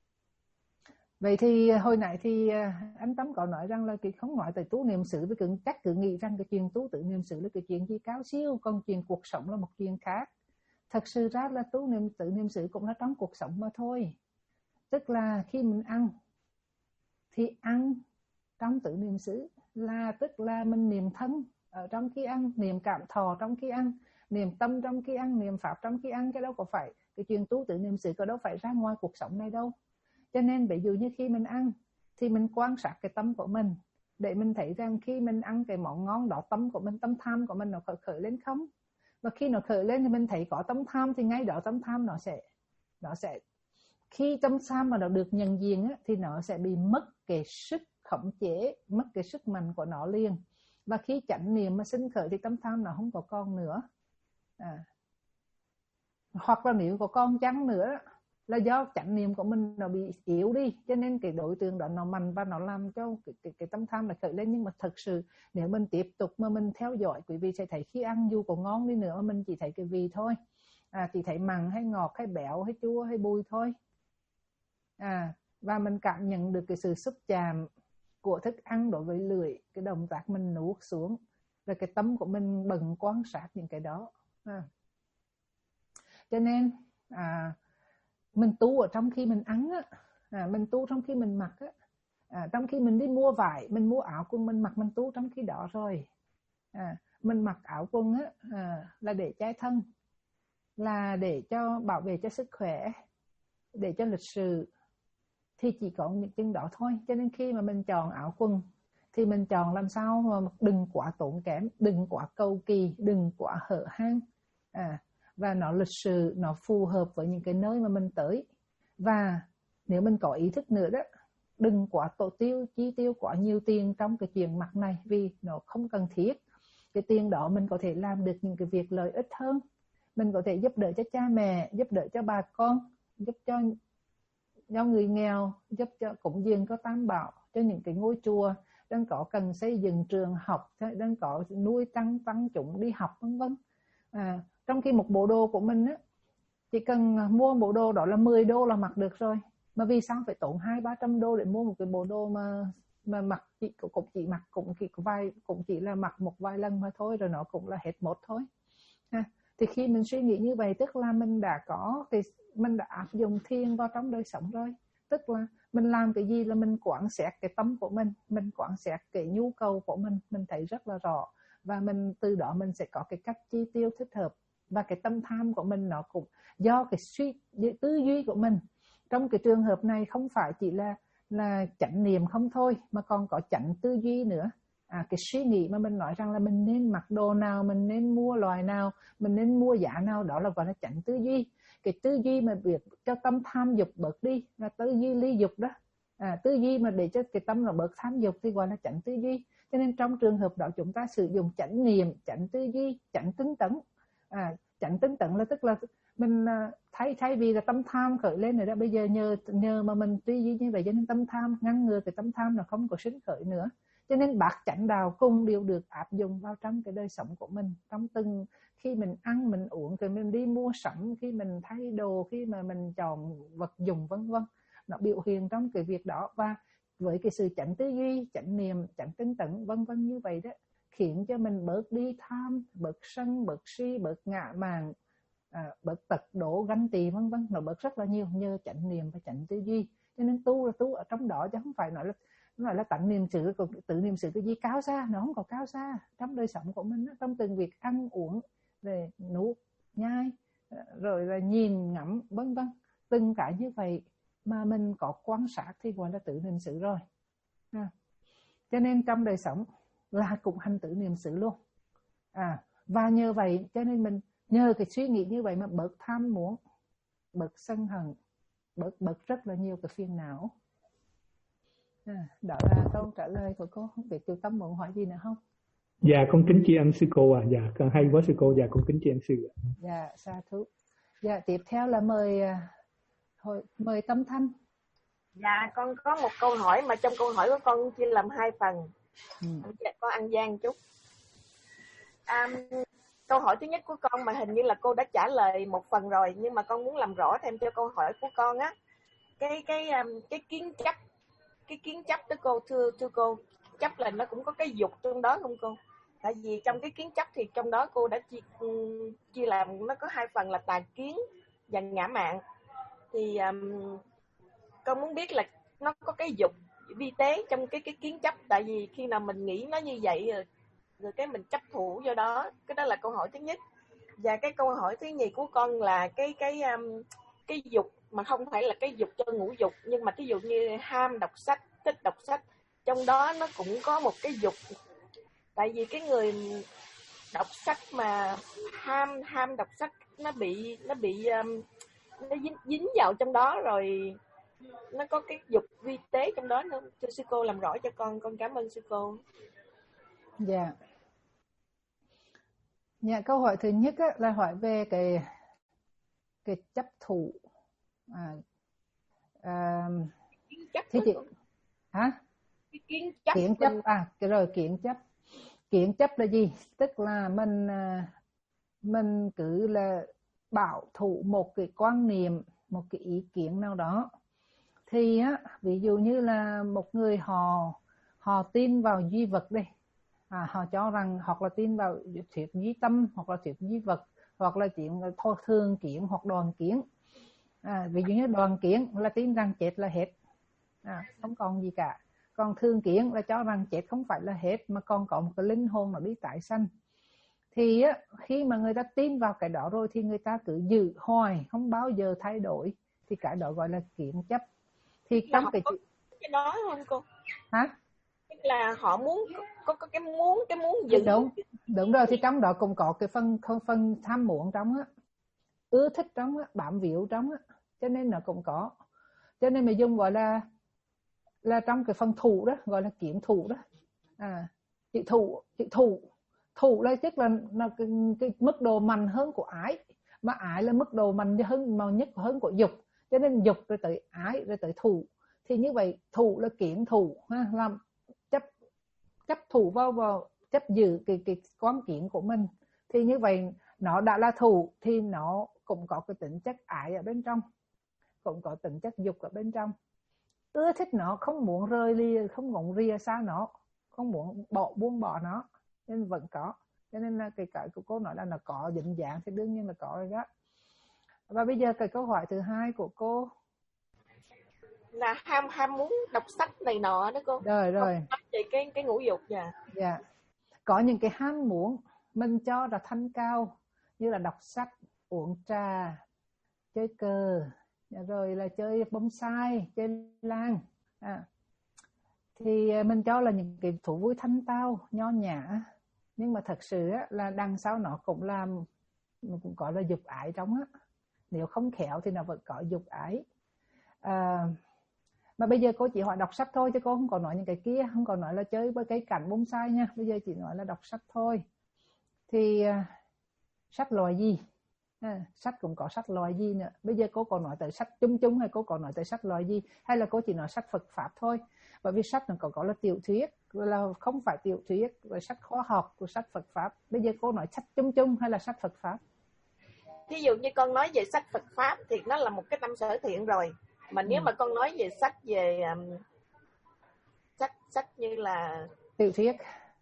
[SPEAKER 1] Vậy thì hồi nãy thì anh Tấm có nói rằng là cái không nói tới tu niệm xứ, với cứ chắc cứ nghĩ rằng cái chuyện tu tự niệm xứ là cái chuyện gì cao siêu, còn chuyện cuộc sống là một chuyện khác. Thật sự ra là tu niệm tự niệm xứ cũng là trong cuộc sống mà thôi. Tức là khi mình ăn thì ăn trong tự niệm xứ, là tức là mình niệm thân ở trong khi ăn, niệm cảm thọ trong khi ăn, niệm tâm trong khi ăn, niệm pháp trong khi ăn. Cái đâu có phải cái chuyện tu tự niệm xứ, có đâu phải ra ngoài cuộc sống này đâu. Cho nên ví dụ như khi mình ăn thì mình quan sát cái tâm của mình để mình thấy rằng khi mình ăn cái món ngon đó, tâm của mình, tâm tham của mình nó khởi, khởi lên không. Và khi nó khởi lên thì mình thấy có tâm tham, thì ngay đó tâm tham nó sẽ nó sẽ khi tâm tham mà nó được nhận diện á, thì nó sẽ bị mất cái sức khống chế, mất cái sức mạnh của nó liền. Và khi chánh niệm mà sinh khởi thì tâm tham nó không có con nữa. À. Hoặc là nếu có con chăng nữa là do chánh niệm của mình nó bị yếu đi, cho nên cái đối tượng đó nó mạnh và nó làm cho cái, cái, cái tâm tham nó khởi lên. Nhưng mà thật sự nếu mình tiếp tục mà mình theo dõi, quý vị sẽ thấy khi ăn dù có ngon đi nữa mình chỉ thấy cái vị thôi, à, chỉ thấy mặn hay ngọt hay béo hay chua hay bùi thôi. À, và mình cảm nhận được cái sự xúc chạm của thức ăn đối với lưỡi, cái động tác mình nuốt xuống, rồi cái tâm của mình bận quan sát những cái đó. À. Cho nên à, mình tu ở trong khi mình ăn á, à, mình tu trong khi mình mặc á, à, trong khi mình đi mua vải, mình mua áo quần mình mặc, mình tu trong khi đó rồi. À, mình mặc áo quần á, à, là để che thân, là để cho bảo vệ cho sức khỏe, để cho lịch sự, thì chỉ có những chừng đó thôi. Cho nên khi mà mình chọn áo quần thì mình chọn làm sao mà đừng quá tốn kém, đừng quá cầu kỳ, đừng quá hở hang, à, và nó lịch sự, nó phù hợp với những cái nơi mà mình tới. Và nếu mình có ý thức nữa đó, đừng quá tổ tiêu, chi tiêu quá nhiều tiền trong cái chuyện mặc này, vì nó không cần thiết. Cái tiền đó mình có thể làm được những cái việc lợi ích hơn. Mình có thể giúp đỡ cho cha mẹ, giúp đỡ cho bà con, giúp cho cho người nghèo, giúp cho cúng dường có tam bảo, cho những cái ngôi chùa đang có cần xây dựng trường học, đang có nuôi tăng tăng chúng đi học vân vân. À, trong khi một bộ đồ của mình á, chỉ cần mua bộ đồ đó là mười đô là mặc được rồi. Mà vì sao phải tốn hai ba trăm đô để mua một cái bộ đồ mà mà mặc chỉ cũng chỉ mặc cũng chỉ vài cũng chỉ là mặc một vài lần mà thôi, rồi nó cũng là hết một thôi. À, thì khi mình suy nghĩ như vậy, tức là mình đã có cái mình đã áp dụng thiền vào trong đời sống rồi. Tức là mình làm cái gì là mình quán xét cái tâm của mình, mình quán xét cái nhu cầu của mình, mình thấy rất là rõ, và mình từ đó mình sẽ có cái cách chi tiêu thích hợp. Và cái tâm tham của mình nó cũng do cái suy tư duy của mình. Trong cái trường hợp này không phải chỉ là là chánh niệm không thôi, mà còn có chánh tư duy nữa. À, cái suy nghĩ mà mình nói rằng là mình nên mặc đồ nào, mình nên mua loại nào, mình nên mua giá nào, đó là gọi là chánh tư duy. Cái tư duy mà việc cho tâm tham dục bớt đi là tư duy ly dục đó. À, tư duy mà để cho cái tâm nó bớt tham dục thì gọi là chánh tư duy. Cho nên trong trường hợp đó chúng ta sử dụng chánh niệm, chánh tư duy, chánh tinh tấn. À, chánh tinh tấn là tức là mình thay thay vì là tâm tham khởi lên rồi đó, bây giờ nhờ nhờ mà mình tư duy như vậy cho nên tâm tham ngăn ngừa cái tâm tham nó không có sinh khởi nữa. Cho nên bát chánh đạo cùng đều được áp dụng vào trong cái đời sống của mình, trong từng khi mình ăn, mình uống, khi mình đi mua sắm, khi mình thay đồ, khi mà mình chọn vật dụng vân vân, nó biểu hiện trong cái việc đó. Và với cái sự chánh tư duy, chánh niệm, chánh tinh tấn vân vân như vậy đó, khiến cho mình bớt đi tham, bớt sân, bớt si, bớt ngạ mạn, à, bớt tật đố, ganh tị vân vân, nó bớt rất là nhiều nhờ chánh niệm và chánh tư duy. Cho nên tu là tu ở trong đó, chứ không phải nói là nói là tận niệm xứ, tự niệm xứ cái gì cao xa, nó không có cao xa. Trong đời sống của mình, trong từng việc ăn uống, về nuốt nhai, rồi là nhìn ngắm vân vân, từng cái như vậy mà mình có quan sát thì gọi là tự niệm xứ rồi. À, cho nên trong đời sống là cũng hành tự niệm xứ luôn. À, và nhờ vậy cho nên mình nhờ cái suy nghĩ như vậy mà bớt tham muốn, bớt sân hận, bớt bớt rất là nhiều cái phiền não. À, đó là câu trả lời của cô. Không biết chú Tâm muốn hỏi gì nữa không?
[SPEAKER 3] Dạ con kính tri ân sư cô à. Dạ con hay quá sư cô. Dạ con kính tri ân sư.
[SPEAKER 1] Dạ sa thú. Dạ tiếp theo là mời hồi, mời Tâm Thanh.
[SPEAKER 4] Dạ con có một câu hỏi mà trong câu hỏi của con chia làm hai phần. Ừ. Con ăn gian chút. À, câu hỏi thứ nhất của con mà hình như là cô đã trả lời một phần rồi, nhưng mà con muốn làm rõ thêm cho câu hỏi của con á. Cái cái cái kiến chấp, cái kiến chấp đó cô, thưa thưa cô, chấp là nó cũng có cái dục trong đó không cô? Tại vì trong cái kiến chấp thì trong đó cô đã chia, chia làm nó có hai phần là tà kiến và ngã mạn. Thì um, con muốn biết là nó có cái dục vi tế trong cái cái kiến chấp. Tại vì khi nào mình nghĩ nó như vậy rồi, rồi cái mình chấp thủ vô đó. Cái đó là câu hỏi thứ nhất. Và cái câu hỏi thứ nhì của con là cái cái um, cái dục mà không phải là cái dục cho ngũ dục, nhưng mà cái dục như ham đọc sách, thích đọc sách, trong đó nó cũng có một cái dục. Tại vì cái người đọc sách mà ham ham đọc sách, nó bị nó bị um, nó dính, dính vào trong đó rồi, nó có cái dục vi tế trong đó nữa. Cho sư cô làm rõ cho con con cảm ơn sư cô.
[SPEAKER 1] Dạ. Yeah. Dạ, câu hỏi thứ nhất á, là hỏi về cái cái chấp thủ. À, à,
[SPEAKER 4] chấp
[SPEAKER 1] thì chị hả?
[SPEAKER 4] Cái kiến chấp.
[SPEAKER 1] Kiến chấp à, cái rồi kiến chấp. Kiến chấp là gì? Tức là mình mình cứ là bảo thủ một cái quan niệm, một cái ý kiến nào đó. Thì á, ví dụ như là một người họ họ tin vào duy vật đi. À, họ cho rằng hoặc là tin vào thuyết duy tâm, hoặc là thuyết duy vật, hoặc là chuyện thôi thường kiến hoặc đoàn kiến. À, ví dụ như đoàn kiến là tin rằng chết là hết, à, không còn gì cả. Còn thường kiến là cho rằng chết không phải là hết, mà còn có một cái linh hồn nó đi tái sanh. Thì á, khi mà người ta tin vào cái đó rồi thì người ta cứ giữ hoài, không bao giờ thay đổi. Thì cái đó gọi là kiến chấp. Thì trong cái
[SPEAKER 4] cái đó không cô?
[SPEAKER 1] Hả?
[SPEAKER 4] Là họ muốn có, có cái muốn cái muốn giữ.
[SPEAKER 1] Đúng, đúng rồi. Thì trong đó cũng có cái phần phần tham muốn trong á, ưa thích trong á, bám víu trong á, cho nên nó cũng có. Cho nên mình dùng gọi là là trong cái phần thủ đó, gọi là kiến thủ đó. À, chữ thủ, chữ thủ, thủ là tức là, là cái, cái mức độ mạnh hơn của ái, mà ái là mức độ mạnh hơn mà nhất hơn của dục, cho nên dục rồi tới ái rồi tới thủ. Thì như vậy thủ là kiến thủ ha, làm chấp chấp thủ vào vào chấp giữ cái cái quán kiến của mình. Thì như vậy nó đã là thủ thì nó cũng có cái tính chất ái ở bên trong, cũng có tính chất dục ở bên trong. Ưa thích nó, không muốn rời lìa, không muốn rìa xa nó, không muốn bỏ buông bỏ nó, nên vẫn có. Cho nên là cái cái của cô nói là nó có định dạng thì đương nhiên là có rồi đó. Và bây giờ cái câu hỏi thứ hai của cô
[SPEAKER 4] là ham ham muốn đọc sách này nọ đó cô.
[SPEAKER 1] Rồi rồi.
[SPEAKER 4] Về cái cái ngũ dục dạ.
[SPEAKER 1] Dạ. Có những cái ham muốn mình cho là thanh cao, như là đọc sách, uống trà, chơi cờ, rồi là chơi bonsai, chơi lan. À. Thì mình cho là những cái thú vui thanh tao, nho nhã. Nhưng mà thật sự á, là đằng sau nó cũng làm, cũng có là dục ái trong á. Nếu không khéo thì nó vẫn có dục ái. À, mà bây giờ cô chỉ hỏi đọc sách thôi, chứ cô không còn nói những cái kia, không còn nói là chơi với cái cảnh bonsai nha. Bây giờ chỉ nói là đọc sách thôi. Thì uh, sách loài gì? À, sách cũng có sách loài gì nữa. Bây giờ cô còn nói tới sách chung chung hay cô còn nói tới sách loài gì? Hay là cô chỉ nói sách Phật Pháp thôi? Bởi vì sách nó có, có là tiểu thuyết, là không phải tiểu thuyết, rồi sách khoa học, rồi sách Phật Pháp. Bây giờ cô nói sách chung chung hay là sách Phật Pháp?
[SPEAKER 4] Ví dụ như con nói về sách Phật Pháp thì nó là một cái tâm sở thiện rồi. Mà nếu ừ. mà con nói về sách về um, sách sách như là
[SPEAKER 1] tiểu thuyết,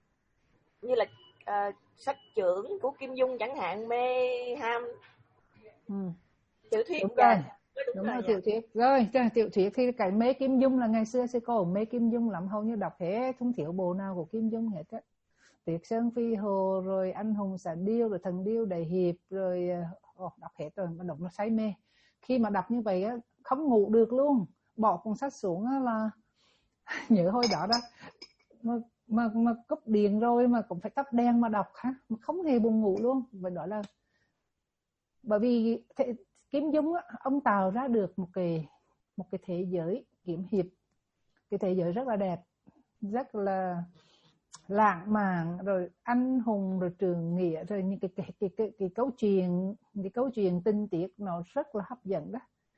[SPEAKER 4] như là uh, sách trưởng của Kim Dung chẳng hạn, mê ham
[SPEAKER 1] ừ.
[SPEAKER 4] tiểu thuyết.
[SPEAKER 1] Đúng rồi, đúng, đúng rồi, rồi tiểu thuyết. Rồi, tiểu thuyết thì cái mê Kim Dung là ngày xưa sư cô mê Kim Dung lắm, hầu như đọc hết, không thiếu bộ nào của Kim Dung hết á. Tuyệt Sơn Phi Hồ, rồi Anh Hùng Xạ Điêu, rồi Thần Điêu Đại Hiệp, rồi oh, đọc hết rồi, mà đọc nó say mê. Khi mà đọc như vậy á, không ngủ được luôn, bỏ cuốn sách xuống á là nhớ hồi đó đó mà mà mà cúp điện rồi mà cũng phải tắt đèn mà đọc ha, mà không hề buồn ngủ luôn. Vậy đó là bởi vì thế, Kim Dung á, ông tạo ra được một cái một cái thế giới kiếm hiệp, cái thế giới rất là đẹp, rất là lãng mạn, rồi anh hùng, rồi trường nghĩa, rồi những cái cái cái cái, cái câu chuyện, cái câu chuyện tinh tiết nó rất là hấp dẫn đó.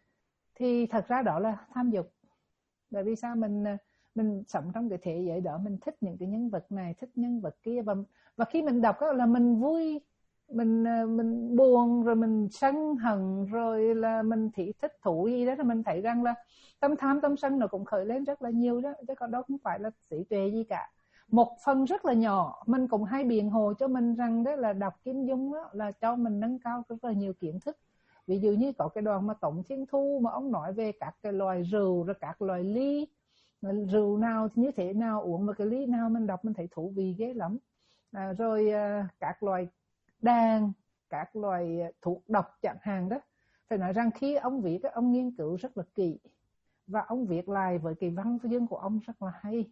[SPEAKER 1] Thì thật ra đó là tham dục. Bởi vì sao mình mình sống trong cái thế giới đó, mình thích những cái nhân vật này, thích nhân vật kia, và và khi mình đọc đó là mình vui, mình mình buồn, rồi mình sân hận, rồi là mình thị thích thú gì đó, là mình thấy rằng là tâm tham tâm sân nó cũng khởi lên rất là nhiều đó, chứ còn đó không phải là sĩ tuệ gì cả. Một phần rất là nhỏ, mình cũng hay biện hồ cho mình rằng đó là đọc Kim Dung đó, là cho mình nâng cao rất là nhiều kiến thức. Ví dụ như có cái đoạn mà Tổng Thiên Thu mà ông nói về các cái loài rượu, rồi các loài ly, rượu nào như thế nào, uống một cái ly nào mình đọc mình thấy thú vị ghê lắm. À, rồi à, các loại đàn, các loại thuốc độc chẳng hạn đó. Phải nói rằng khi ông viết, ông nghiên cứu rất là kỹ và ông viết lại với cái văn chương của ông rất là hay.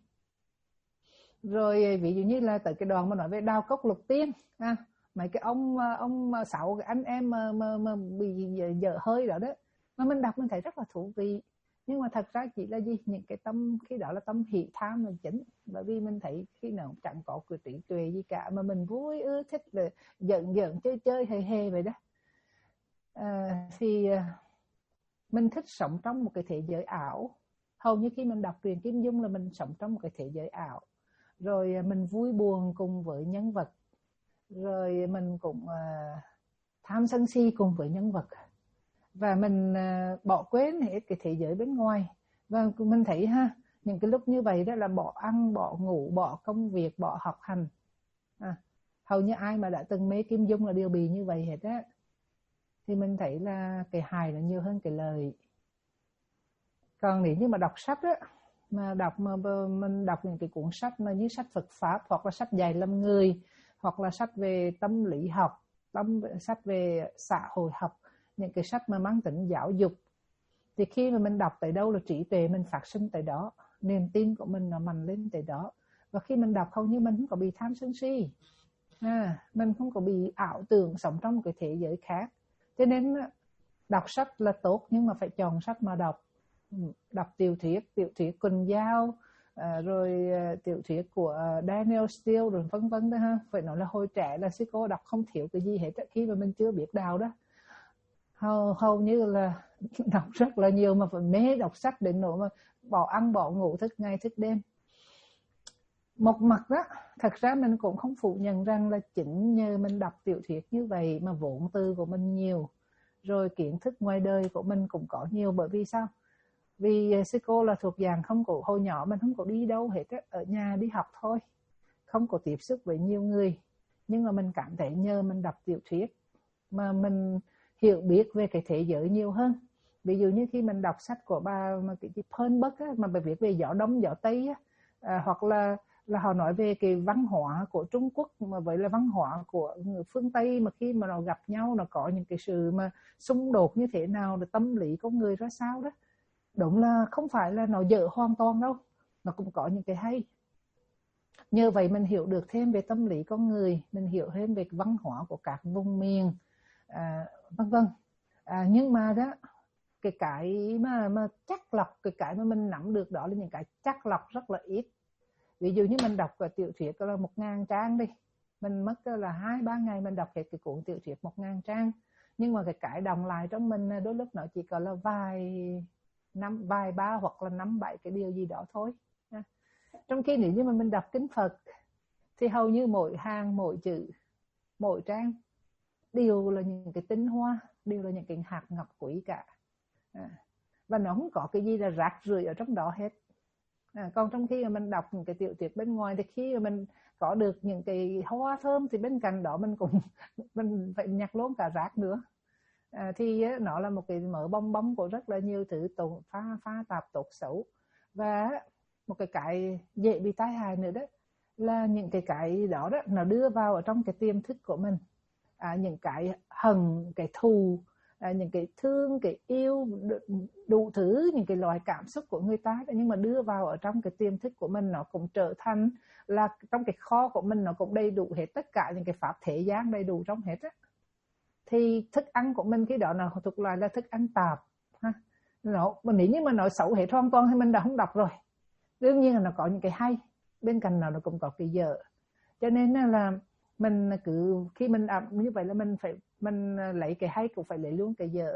[SPEAKER 1] Rồi ví dụ như là tới cái đoạn mà nói về Đào Cốc Lục Tiên, à, mấy cái ông ông sáu cái anh em mà, mà, mà bị dở hơi đó đó, mà mình đọc mình thấy rất là thú vị. Nhưng mà thật ra chỉ là gì, những cái tâm khi đó là tâm hỷ tham là chính, bởi vì mình thấy khi nào chẳng có cái trí tuệ gì cả, mà mình vui ưa thích là giận giận chơi chơi hề hề vậy đó. À, thì mình thích sống trong một cái thế giới ảo. Hầu như khi mình đọc truyện Kim Dung là mình sống trong một cái thế giới ảo, rồi mình vui buồn cùng với nhân vật, rồi mình cũng uh, tham sân si cùng với nhân vật, và mình uh, bỏ quên hết cái thế giới bên ngoài. Và mình thấy ha, những cái lúc như vậy đó là bỏ ăn, bỏ ngủ, bỏ công việc, bỏ học hành. À, hầu như ai mà đã từng mê Kim Dung là đều bị như vậy hết á. Thì mình thấy là cái hài là nhiều hơn cái lời. Còn nếu như mà đọc sách á, mà đọc mà mình đọc những cái cuốn sách mà như sách Phật pháp, hoặc là sách dạy làm người, hoặc là sách về tâm lý học, tâm sách về xã hội học, những cái sách mà mang tính giáo dục, thì khi mà mình đọc tới đâu là trí tuệ mình phát sinh tới đó, niềm tin của mình nó mạnh lên tới đó. Và khi mình đọc hầu như mình không có bị tham sân si, à, mình không có bị ảo tưởng sống trong một cái thế giới khác. Cho nên đọc sách là tốt, nhưng mà phải chọn sách mà đọc. Đọc tiểu thuyết, tiểu thuyết Quỳnh Giao, à, rồi tiểu thuyết của Daniel Steele, rồi vân vân đó ha. Phải nói là hồi trẻ là sư cô đọc không thiếu cái gì hết khi mà mình chưa biết đào đó. Hầu, hầu như là đọc rất là nhiều, mà phải mê đọc sách đến nỗi mà bỏ ăn bỏ ngủ, thức ngày thức đêm. Một mặt đó, thật ra mình cũng không phủ nhận rằng là chính nhờ mình đọc tiểu thuyết như vậy mà vốn từ của mình nhiều, rồi kiến thức ngoài đời của mình cũng có nhiều. Bởi vì sao? Vì sư cô là thuộc dạng không có, hồi nhỏ mình không có đi đâu hết á, ở nhà đi học thôi, không có tiếp xúc với nhiều người. Nhưng mà mình cảm thấy nhờ mình đọc tiểu thuyết mà mình hiểu biết về cái thế giới nhiều hơn. Ví dụ như khi mình đọc sách của bà mà cái Pearl Buck á, mà bà viết về gió đông gió tây á, à, hoặc là là họ nói về cái văn hóa của Trung Quốc mà vậy là văn hóa của người phương Tây, mà khi mà nó gặp nhau nó có những cái sự mà xung đột như thế nào, rồi tâm lý con người ra sao đó. Đúng là không phải là nó dở hoàn toàn đâu, nó cũng có những cái hay. Nhờ vậy mình hiểu được thêm về tâm lý con người, mình hiểu thêm về văn hóa của các vùng miền, à, vân vân. À, nhưng mà đó, cái cái mà mà chắc lọc, cái cái mà mình nắm được đó là những cái chắc lọc rất là ít. Ví dụ như mình đọc cái tiểu thuyết là một ngàn trang đi, mình mất là hai ba ngày mình đọc hết cái cuốn tiểu thuyết một ngàn trang, nhưng mà cái cái đồng lại trong mình đôi lúc nó chỉ có là vài năm, vài ba hoặc là năm bảy cái điều gì đó thôi. Trong khi nếu như mà mình đọc kinh Phật thì hầu như mỗi hàng, mỗi chữ, mỗi trang đều là những cái tinh hoa, đều là những cái hạt ngọc quý cả. À, và nó không có cái gì là rác rưởi ở trong đó hết. À, còn trong khi mà mình đọc những cái tiểu thuyết bên ngoài thì khi mà mình có được những cái hoa thơm thì bên cạnh đó mình cũng mình phải nhặt luôn cả rác nữa. À, thì nó là một cái mớ bong bóng của rất là nhiều thứ tồn pha pha tạp tốt xấu. Và một cái cái dễ bị tai hại nữa đó là những cái cái đó đó nó đưa vào ở trong cái tiềm thức của mình, à, những cái hận, cái thù, à, những cái thương, cái yêu, đủ thứ những cái loại cảm xúc của người ta đó, nhưng mà đưa vào ở trong cái tiềm thức của mình, nó cũng trở thành là trong cái kho của mình nó cũng đầy đủ hết tất cả những cái pháp thế gian đầy đủ trong hết á. Thì thức ăn của mình cái đó là thuộc loại là thức ăn tạp ha. Nó nếu như mà nói xấu hết hoàn toàn thì mình đã không đọc rồi. Đương nhiên là nó có những cái hay, bên cạnh nào nó cũng có cái dở. Cho nên là mình cứ khi mình đọc như vậy là mình phải mình lấy cái hay cũng phải lấy luôn cái dở.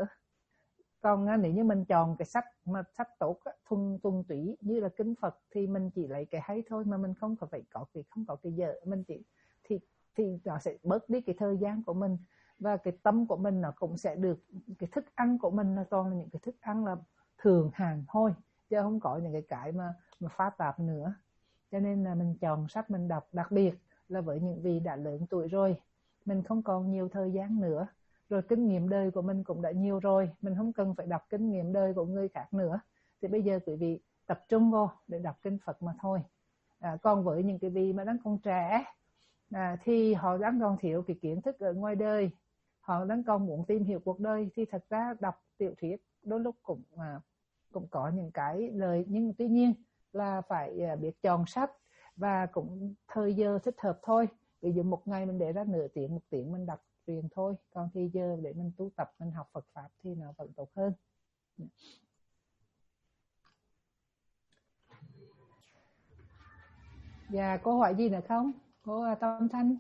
[SPEAKER 1] Còn nếu như mình chọn cái sách mà sách tốt thuần tuần túy như là kinh Phật thì mình chỉ lấy cái hay thôi, mà mình không phải có cái không có cái dở, mình chỉ thì thì nó sẽ bớt đi cái thời gian của mình, và cái tâm của mình nó cũng sẽ được, cái thức ăn của mình là toàn là những cái thức ăn là thường hàng thôi, chứ không có những cái cái mà mà phá tạp nữa. Cho nên là mình chọn sách mình đọc, đặc biệt là với những vị đã lớn tuổi rồi, mình không còn nhiều thời gian nữa, rồi kinh nghiệm đời của mình cũng đã nhiều rồi, mình không cần phải đọc kinh nghiệm đời của người khác nữa. Thì bây giờ quý vị tập trung vô để đọc kinh Phật mà thôi. À, còn với những cái vị mà đang còn trẻ à, thì họ đang còn thiếu cái kiến thức ở ngoài đời, họ đang còn muốn tìm hiểu cuộc đời, thì thật ra đọc tiểu thuyết đôi lúc cũng à, cũng có những cái lời, nhưng tuy nhiên là phải à, biết chọn sách và cũng thời giờ thích hợp thôi. Ví dụ một ngày mình để ra nửa tiếng, một tiếng mình đọc truyện thôi, còn thì giờ để mình tu tập, mình học Phật pháp thì nó vẫn tốt hơn. Và câu hỏi gì nữa không? Cô Tâm Thanh.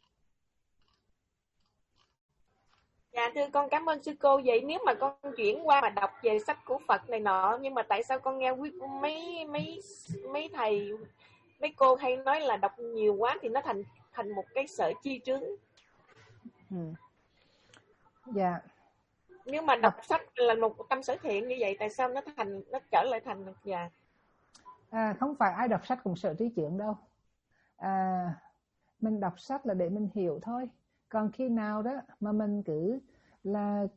[SPEAKER 4] Dạ thưa con cảm ơn sư cô. Vậy nếu mà con chuyển qua mà đọc về sách của Phật này nọ, nhưng mà tại sao con nghe quý mấy mấy mấy thầy mấy cô hay nói là đọc nhiều quá thì nó thành thành một cái sở chi trướng.
[SPEAKER 1] Ừ. Dạ.
[SPEAKER 4] Nếu mà đọc sách là một tâm sở thiện như vậy, tại sao nó thành nó trở lại thành dạ?
[SPEAKER 1] À, không phải ai đọc sách cũng sở trí chướng đâu. À, mình đọc sách là để mình hiểu thôi. Còn khi nào đó mà mình cứ là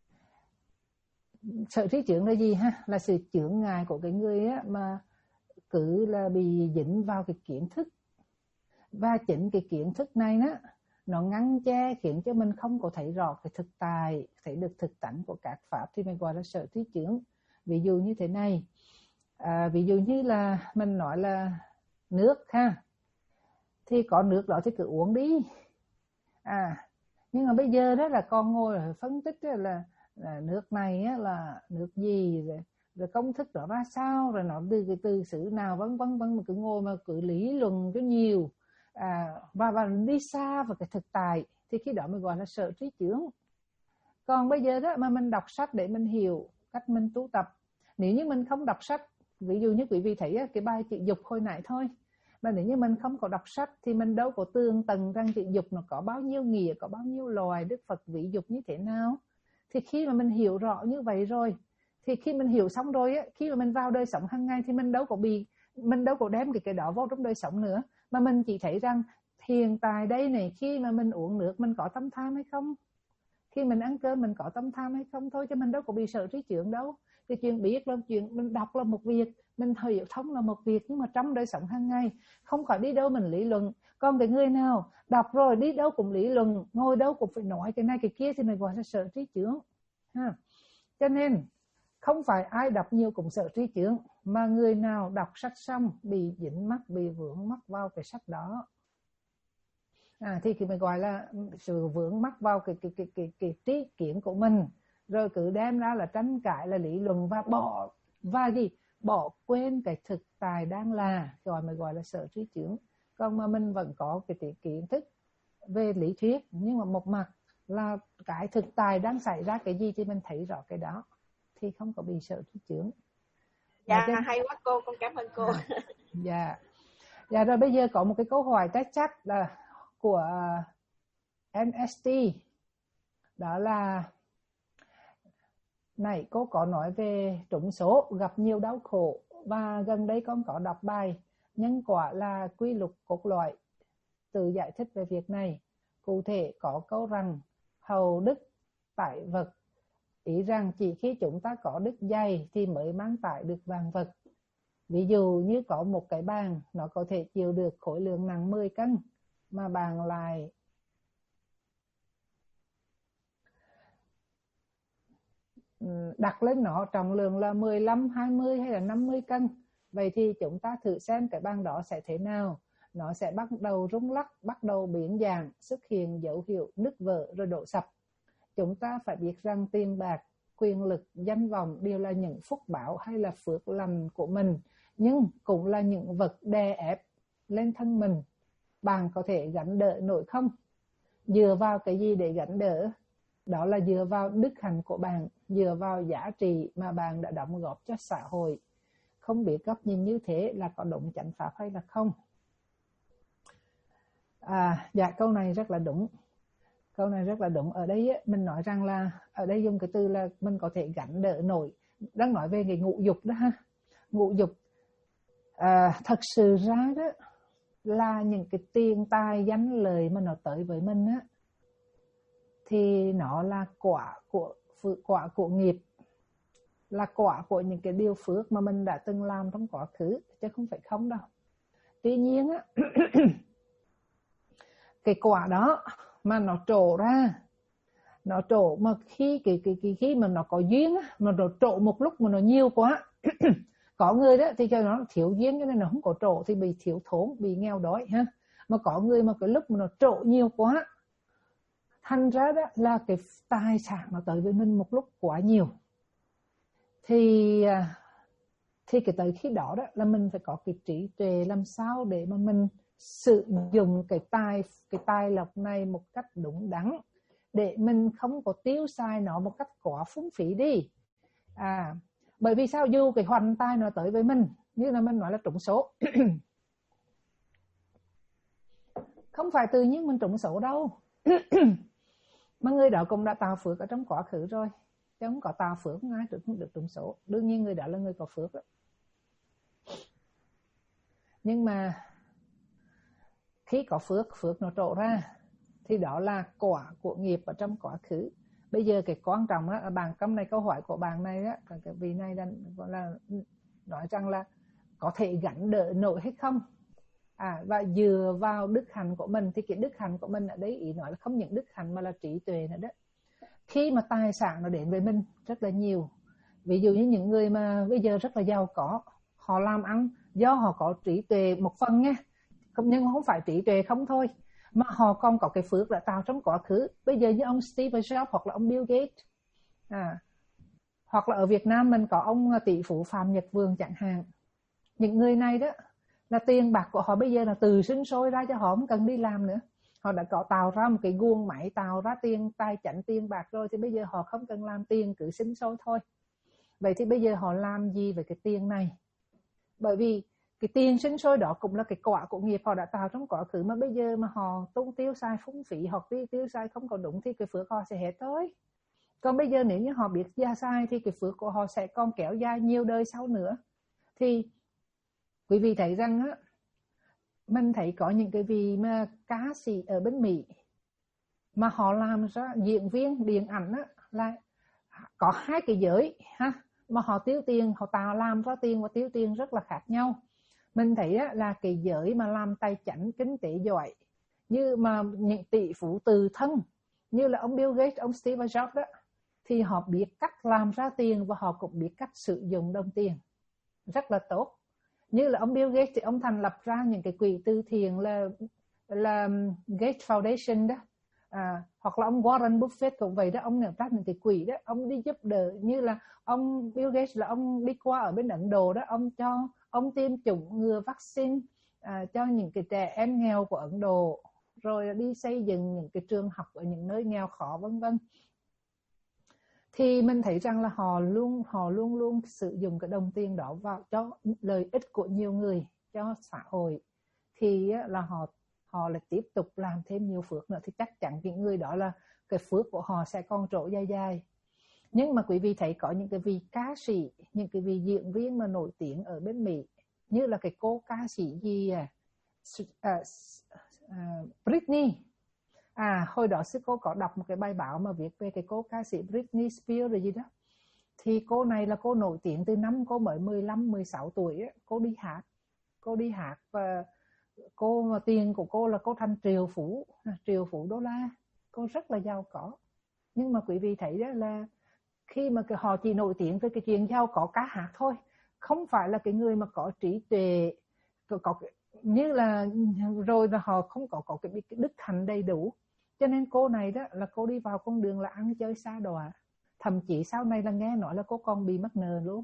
[SPEAKER 1] sở trí chướng là gì ha? Là sự chướng ngại của cái người á, mà cứ là bị dính vào cái kiến thức. Và chính cái kiến thức này đó, nó ngăn che khiến cho mình không có thấy rõ cái thực tại, thấy được thực tánh của các pháp, thì mình gọi là sở trí chướng. Ví dụ như thế này, à, ví dụ như là mình nói là nước ha, thì có nước đó thì cứ uống đi. À, nhưng mà bây giờ đó là con ngồi rồi phân tích là, là nước này á, là nước gì, rồi, rồi công thức đó ra sao, rồi nó từ cái từ sử nào, vân vân vân, mà cứ ngồi mà cứ lý luận cho nhiều. À, và, và đi xa vào cái thực tại, thì khi đó mình gọi là sở trí chướng. Còn bây giờ đó mà mình đọc sách để mình hiểu cách mình tu tập. Nếu như mình không đọc sách, ví dụ như quý vị thấy cái bài chữ dục hồi nãy thôi, mà nếu như mình không có đọc sách thì mình đâu có tường tầng rằng chữ dục nó có bao nhiêu nghĩa, có bao nhiêu loài, Đức Phật ví dục như thế nào. Thì khi mà mình hiểu rõ như vậy rồi, thì khi mình hiểu xong rồi á, khi mà mình vào đời sống hàng ngày thì mình đâu có bị mình đâu có đem cái cái đó vào trong đời sống nữa, mà mình chỉ thấy rằng hiện tại đây này, khi mà mình uống nước mình có tâm tham hay không, khi mình ăn cơm mình có tâm tham hay không thôi, chứ mình đâu có bị sợ trí chướng đâu. Cái chuyện biết là chuyện, mình đọc là một việc, mình hiểu thông là một việc, nhưng mà trong đời sống hàng ngày không phải đi đâu mình lý luận. Còn cái người nào đọc rồi đi đâu cũng lý luận, ngồi đâu cũng phải nói cái này cái kia, thì mình gọi là sợ trí chướng ha. Cho nên không phải ai đọc nhiều cũng sợ trí chướng, mà người nào đọc sách xong bị dính mắc, bị vướng mắc vào cái sách đó, à, thì mình gọi là sự vướng mắc vào cái cái cái cái, cái trí kiến của mình, rồi cứ đem ra là tranh cãi, là lý luận, và bỏ và gì bỏ quên cái thực tại đang là, rồi mình gọi là sở trí chướng. Còn mà mình vẫn có cái kiến thức về lý thuyết, nhưng mà một mặt là cái thực tại đang xảy ra cái gì thì mình thấy rõ cái đó, thì không có bị sở trí chướng.
[SPEAKER 4] Dạ trên... hay quá cô, con cảm ơn cô.
[SPEAKER 1] À, dạ. Dạ rồi bây giờ có một cái câu hỏi test chắc là của en ét tê, đó là này, cô có nói về trúng số gặp nhiều đau khổ, và gần đây con có đọc bài Nhân quả là quy luật cốt lõi, tự giải thích về việc này. Cụ thể có câu rằng hầu đức tải vật, ý rằng chỉ khi chúng ta có đức dày thì mới mang tải được vàng vật. Ví dụ như có một cái bàn, nó có thể chịu được khối lượng nặng mười cân, mà bàn lại đặt lên nó trọng lượng là mười lăm, hai mươi hay là năm mươi cân. Vậy thì chúng ta thử xem cái bàn đó sẽ thế nào. Nó sẽ bắt đầu rung lắc, bắt đầu biến dạng, xuất hiện dấu hiệu nứt vỡ rồi đổ sập. Chúng ta phải biết rằng tiền bạc, quyền lực, danh vọng đều là những phúc báo hay là phước lành của mình, nhưng cũng là những vật đè ép lên thân mình. Bạn có thể gánh đỡ nổi không? Dựa vào cái gì để gánh đỡ? Đó là dựa vào đức hạnh của bạn, dựa vào giá trị mà bạn đã đóng góp cho xã hội. Không biết góc nhìn như thế là có đúng chánh pháp hay là không? À, dạ câu này rất là đúng. Câu này rất là đúng. Ở đây ấy, mình nói rằng là, ở đây dùng cái từ là mình có thể gánh đỡ nổi. Đang nói về cái ngũ dục đó ha. Ngũ dục à, thật sự ra đó là những cái tiền tài danh lợi mà nó tới với mình á, thì nó là quả của quả của nghiệp. là quả của những cái điều phước mà mình đã từng làm trong quá khứ, chứ không phải không đâu. Tuy nhiên á, cái quả đó mà nó trổ ra, nó trổ mà khi cái cái cái khi mà nó có duyên á, mà nó trổ một lúc mà nó nhiều quá. Có người đó thì cho nó thiếu duyên cho nên nó không có trổ thì bị thiếu thốn, bị nghèo đói ha. Mà có người mà cái lúc mà nó trổ nhiều quá, thành ra đó là cái tài sản nó tới với mình một lúc quá nhiều. Thì thì cái tới khi đó đó là mình phải có cái trí tuệ làm sao để mà mình sử dụng cái tài cái tài lộc này một cách đúng đắn, để mình không có tiêu xài nó một cách quá phung phí đi. À, bởi vì sao? Dù cái hoành tài nó tới với mình, như là mình nói là trúng số. Không phải tự nhiên mình trúng số đâu. Mà người đó cũng đã tạo phước ở trong quá khứ rồi, chứ không có tạo phước không ai không được trúng số. Đương nhiên người đó là người có phước đó. Nhưng mà khi có phước, phước nó trổ ra thì đó là quả của nghiệp ở trong quá khứ. Bây giờ cái quan trọng đó là bạn cầm này, câu hỏi của bạn này đó, cái vị này đang gọi là nói rằng là có thể gánh đỡ nổi hay không. À, và dựa vào đức hạnh của mình, thì cái đức hạnh của mình ở đấy ý nói là không những đức hạnh mà là trí tuệ nữa đó. Khi mà tài sản nó đến với mình rất là nhiều, ví dụ như những người mà bây giờ rất là giàu có, họ làm ăn do họ có trí tuệ một phần nha, nhưng không phải trí tuệ không thôi, mà họ còn có cái phước đã tạo trong quá khứ. Bây giờ như ông Steve Jobs hoặc là ông Bill Gates, à, hoặc là ở Việt Nam mình có ông tỷ phú Phạm Nhật Vượng chẳng hạn. Những người này đó là tiền bạc của họ bây giờ là từ sinh sôi ra, cho họ không cần đi làm nữa. Họ đã có tạo ra một cái guồng máy tạo ra tiền tài chánh tiền bạc rồi, thì bây giờ họ không cần làm, tiền cứ sinh sôi thôi. Vậy thì bây giờ họ làm gì về cái tiền này? Bởi vì cái tiền sinh sôi đó cũng là cái quả của nghiệp họ đã tạo trong quá khứ, mà bây giờ mà họ tung tiêu xài phung phí, hoặc tiêu, tiêu xài không có đúng thì cái phước họ sẽ hết thôi. Còn bây giờ nếu như họ biết gia sai thì cái phước của họ sẽ còn kéo dài nhiều đời sau nữa. Thì quý vị thấy rằng á, mình thấy có những cái vị mà ca sĩ ở bên Mỹ mà họ làm ra diễn viên điện ảnh á, là có hai cái giới ha, mà họ tiêu tiền, họ tạo làm ra tiền và tiêu tiền rất là khác nhau. Mình thấy á, là cái giới mà làm tài chánh kinh tế giỏi, như mà những tỷ phú từ thân như là ông Bill Gates, ông Steve Jobs đó, thì họ biết cách làm ra tiền và họ cũng biết cách sử dụng đồng tiền rất là tốt. Như là ông Bill Gates thì ông thành lập ra những cái quỹ từ thiện là là Gates Foundation đó, à, hoặc là ông Warren Buffett cũng vậy đó, ông lập ra những cái quỹ đó, ông đi giúp đỡ. Như là ông Bill Gates là ông đi qua ở bên Ấn Độ đó, ông cho ông tiêm chủng ngừa vaccine à, cho những cái trẻ em nghèo của Ấn Độ, rồi đi xây dựng những cái trường học ở những nơi nghèo khó vân vân. Thì mình thấy rằng là họ luôn họ luôn luôn sử dụng cái đồng tiền đó vào cho lợi ích của nhiều người, cho xã hội, thì là họ họ lại tiếp tục làm thêm nhiều phước nữa, thì chắc chắn những người đó là cái phước của họ sẽ còn trổ dài dài. Nhưng mà quý vị thấy có những cái vị ca sĩ, những cái vị diễn viên mà nổi tiếng ở bên Mỹ, như là cái cô ca sĩ gì à, à, à Britney. À, hồi đó sư cô có đọc một cái bài báo mà viết về cái cô ca sĩ Britney Spears rồi gì đó. Thì cô này là cô nổi tiếng từ năm cô mới mười lăm mười sáu tuổi ấy. Cô đi hát. Cô đi hát và cô mà tiền của cô là cô thành triệu phú, triệu phú đô la. Cô rất là giàu có. Nhưng mà quý vị thấy đó là khi mà họ chỉ nổi tiếng với cái chuyện giàu có ca hát thôi, không phải là cái người mà có trí tuệ, có, có như là rồi là họ không có có cái, cái đức hạnh đầy đủ. Cho nên cô này đó là cô đi vào con đường là ăn chơi xa đọa, thậm chí sau này là nghe nói là cô còn bị mắc nợ luôn,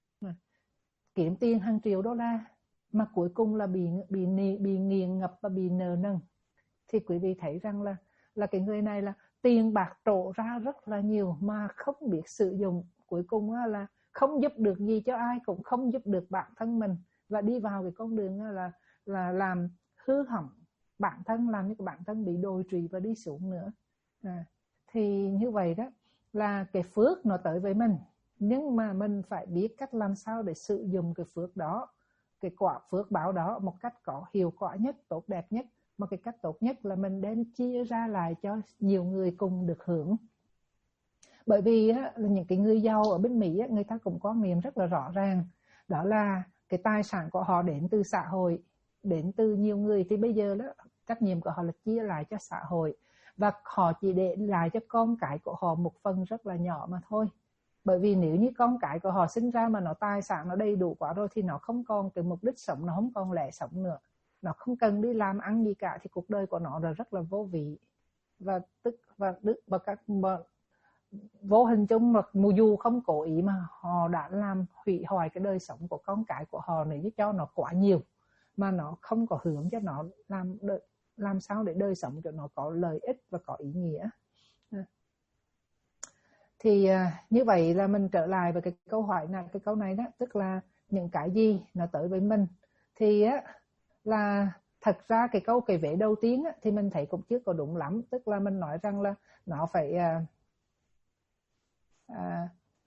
[SPEAKER 1] kiếm tiền hàng triệu đô la mà cuối cùng là bị bị bị nghiền ngập và bị nợ nần. Thì quý vị thấy rằng là là cái người này là tiền bạc trổ ra rất là nhiều mà không biết sử dụng, cuối cùng là không giúp được gì cho ai, cũng không giúp được bản thân mình, và đi vào cái con đường là là làm hư hỏng bản thân, làm cho bản thân bị đồi trụy và đi xuống nữa. À, thì như vậy đó là cái phước nó tới với mình, nhưng mà mình phải biết cách làm sao để sử dụng cái phước đó, cái quả phước báo đó một cách có hiệu quả nhất, tốt đẹp nhất. Mà cái cách tốt nhất là mình đem chia ra lại cho nhiều người cùng được hưởng. Bởi vì á, là những cái người giàu ở bên Mỹ á, người ta cũng quan niệm rất là rõ ràng, đó là cái tài sản của họ đến từ xã hội, đến từ nhiều người, thì bây giờ đó trách nhiệm của họ là chia lại cho xã hội, và họ chỉ để lại cho con cái của họ một phần rất là nhỏ mà thôi. Bởi vì nếu như con cái của họ sinh ra mà nó tài sản nó đầy đủ quá rồi thì nó không còn cái mục đích sống, nó không còn lẽ sống nữa, nó không cần đi làm ăn gì cả, thì cuộc đời của nó là rất là vô vị. Và tức và đức và các mà, vô hình chung là dù không cố ý mà họ đã làm hủy hoại cái đời sống của con cái của họ nếu như cho nó quá nhiều, mà nó không có hướng cho nó làm đời, làm sao để đời sống cho nó có lợi ích và có ý nghĩa. Thì như vậy là mình trở lại với cái câu hỏi này, cái câu này đó, tức là những cái gì nó tới với mình, thì á là thật ra cái câu kể vế đầu tiên á, thì mình thấy cũng chưa có đúng lắm. Tức là mình nói rằng là nó phải à, à,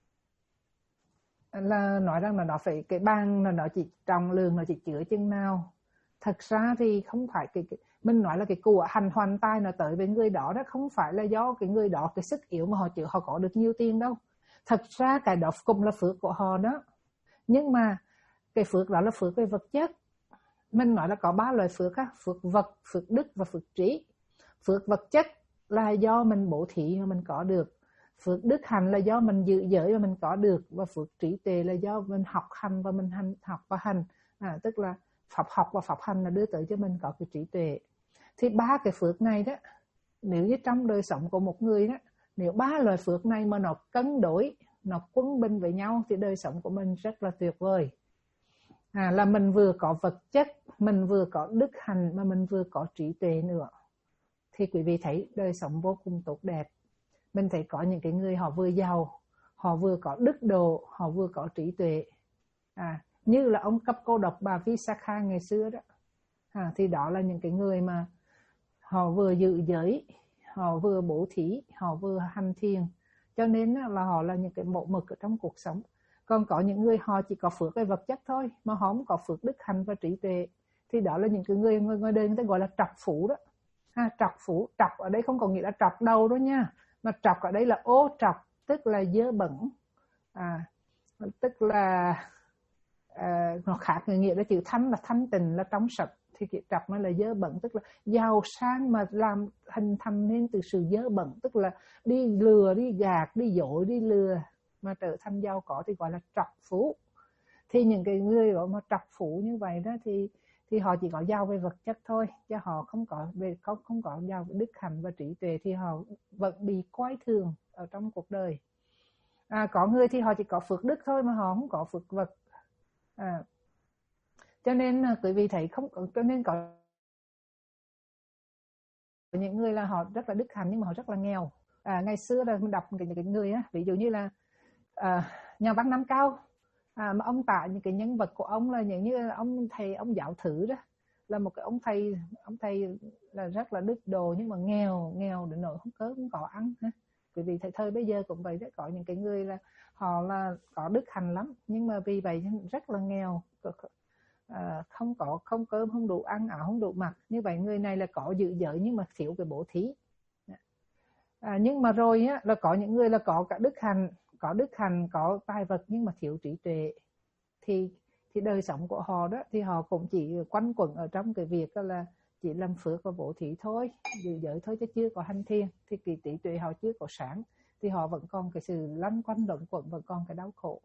[SPEAKER 1] là nói rằng là nó phải cái bàn là nó chỉ trọng lượng, nó chỉ chứa chừng nào. Thật ra thì không phải cái, cái mình nói là cái của hành hoàn tài nó tới với người đó, đó không phải là do cái người đó cái sức yếu mà họ chịu họ có được nhiều tiền đâu. Thật ra cái đó cũng là phước của họ đó, nhưng mà cái phước đó là phước về vật chất. Mình nói là có ba loại phước á: phước vật, phước đức và phước trí. Phước vật chất là do mình bố thí mà mình có được, phước đức hành là do mình giữ giới mà mình có được, và phước trí tuệ là do mình học hành và mình hành học và hành, à, tức là pháp học và pháp hành là đưa tới cho mình có cái trí tuệ. Thì ba cái phước này đó, nếu như trong đời sống của một người đó, nếu ba loại phước này mà nó cân đối, nó quân bình với nhau thì đời sống của mình rất là tuyệt vời. À, là mình vừa có vật chất, mình vừa có đức hành, mà mình vừa có trí tuệ nữa, thì quý vị thấy đời sống vô cùng tốt đẹp. Mình thấy có những cái người họ vừa giàu, họ vừa có đức độ, họ vừa có trí tuệ, à, như là ông cấp cô độc bà Visakha ngày xưa đó, à, thì đó là những cái người mà họ vừa giữ giới, họ vừa bố thí, họ vừa hành thiền, cho nên là họ là những cái mẫu mực ở trong cuộc sống. Còn có những người họ chỉ có phước về vật chất thôi, mà họ không có phước đức hành và trí tuệ, thì đó là những cái người ngoài đời người ta gọi là trọc phú đó. Ha, trọc phú, trọc ở đây không có nghĩa là trọc đầu đó nha, mà trọc ở đây là ô trọc, tức là dơ bẩn, à, tức là à, nó khác người nghĩa là chữ thanh là thanh tịnh, là trong sạch, thì cái trọc nó là dơ bẩn, tức là giàu sang mà làm hình thành nên từ sự dơ bẩn, tức là đi lừa, đi gạt, đi dối, đi lừa mà trở thành giàu có thì gọi là trọc phú. Thì những cái người đó mà trọc phú như vậy đó thì thì họ chỉ có giàu về vật chất thôi, chứ họ không có về không không có giàu về đức hạnh và trí tuệ, thì họ vẫn bị coi thường ở trong cuộc đời. À, có người thì họ chỉ có phước đức thôi mà họ không có phước vật. À, cho nên quý vị thấy không, cho nên có những người là họ rất là đức hạnh nhưng mà họ rất là nghèo. À, ngày xưa là mình đọc những cái người á, ví dụ như là à, nhà văn Nam Cao, à, mà ông tả những cái nhân vật của ông là những như ông thầy, ông giáo thử đó, là một cái ông thầy, ông thầy là rất là đức độ nhưng mà nghèo, nghèo đến nỗi không cớ không có ăn ha. Quý vị thầy thời bây giờ cũng vậy đó, có những cái người là họ là có đức hành lắm nhưng mà vì vậy rất là nghèo, à, không có không cơm không đủ ăn, áo không đủ mặc. Như vậy người này là có giữ giới nhưng mà thiếu cái bố thí. À, nhưng mà rồi á, là có những người là có cả đức hành, có đức hành, có tài vật nhưng mà thiếu trí tuệ, thì thì đời sống của họ đó thì họ cũng chỉ quanh quẩn ở trong cái việc là chỉ làm phước và bố thí thôi, giữ giới thôi, chứ chưa có hành thiền, thì cái trí tuệ họ chưa có sáng, thì họ vẫn còn cái sự lăn quanh luẩn quẩn, vẫn còn cái đau khổ.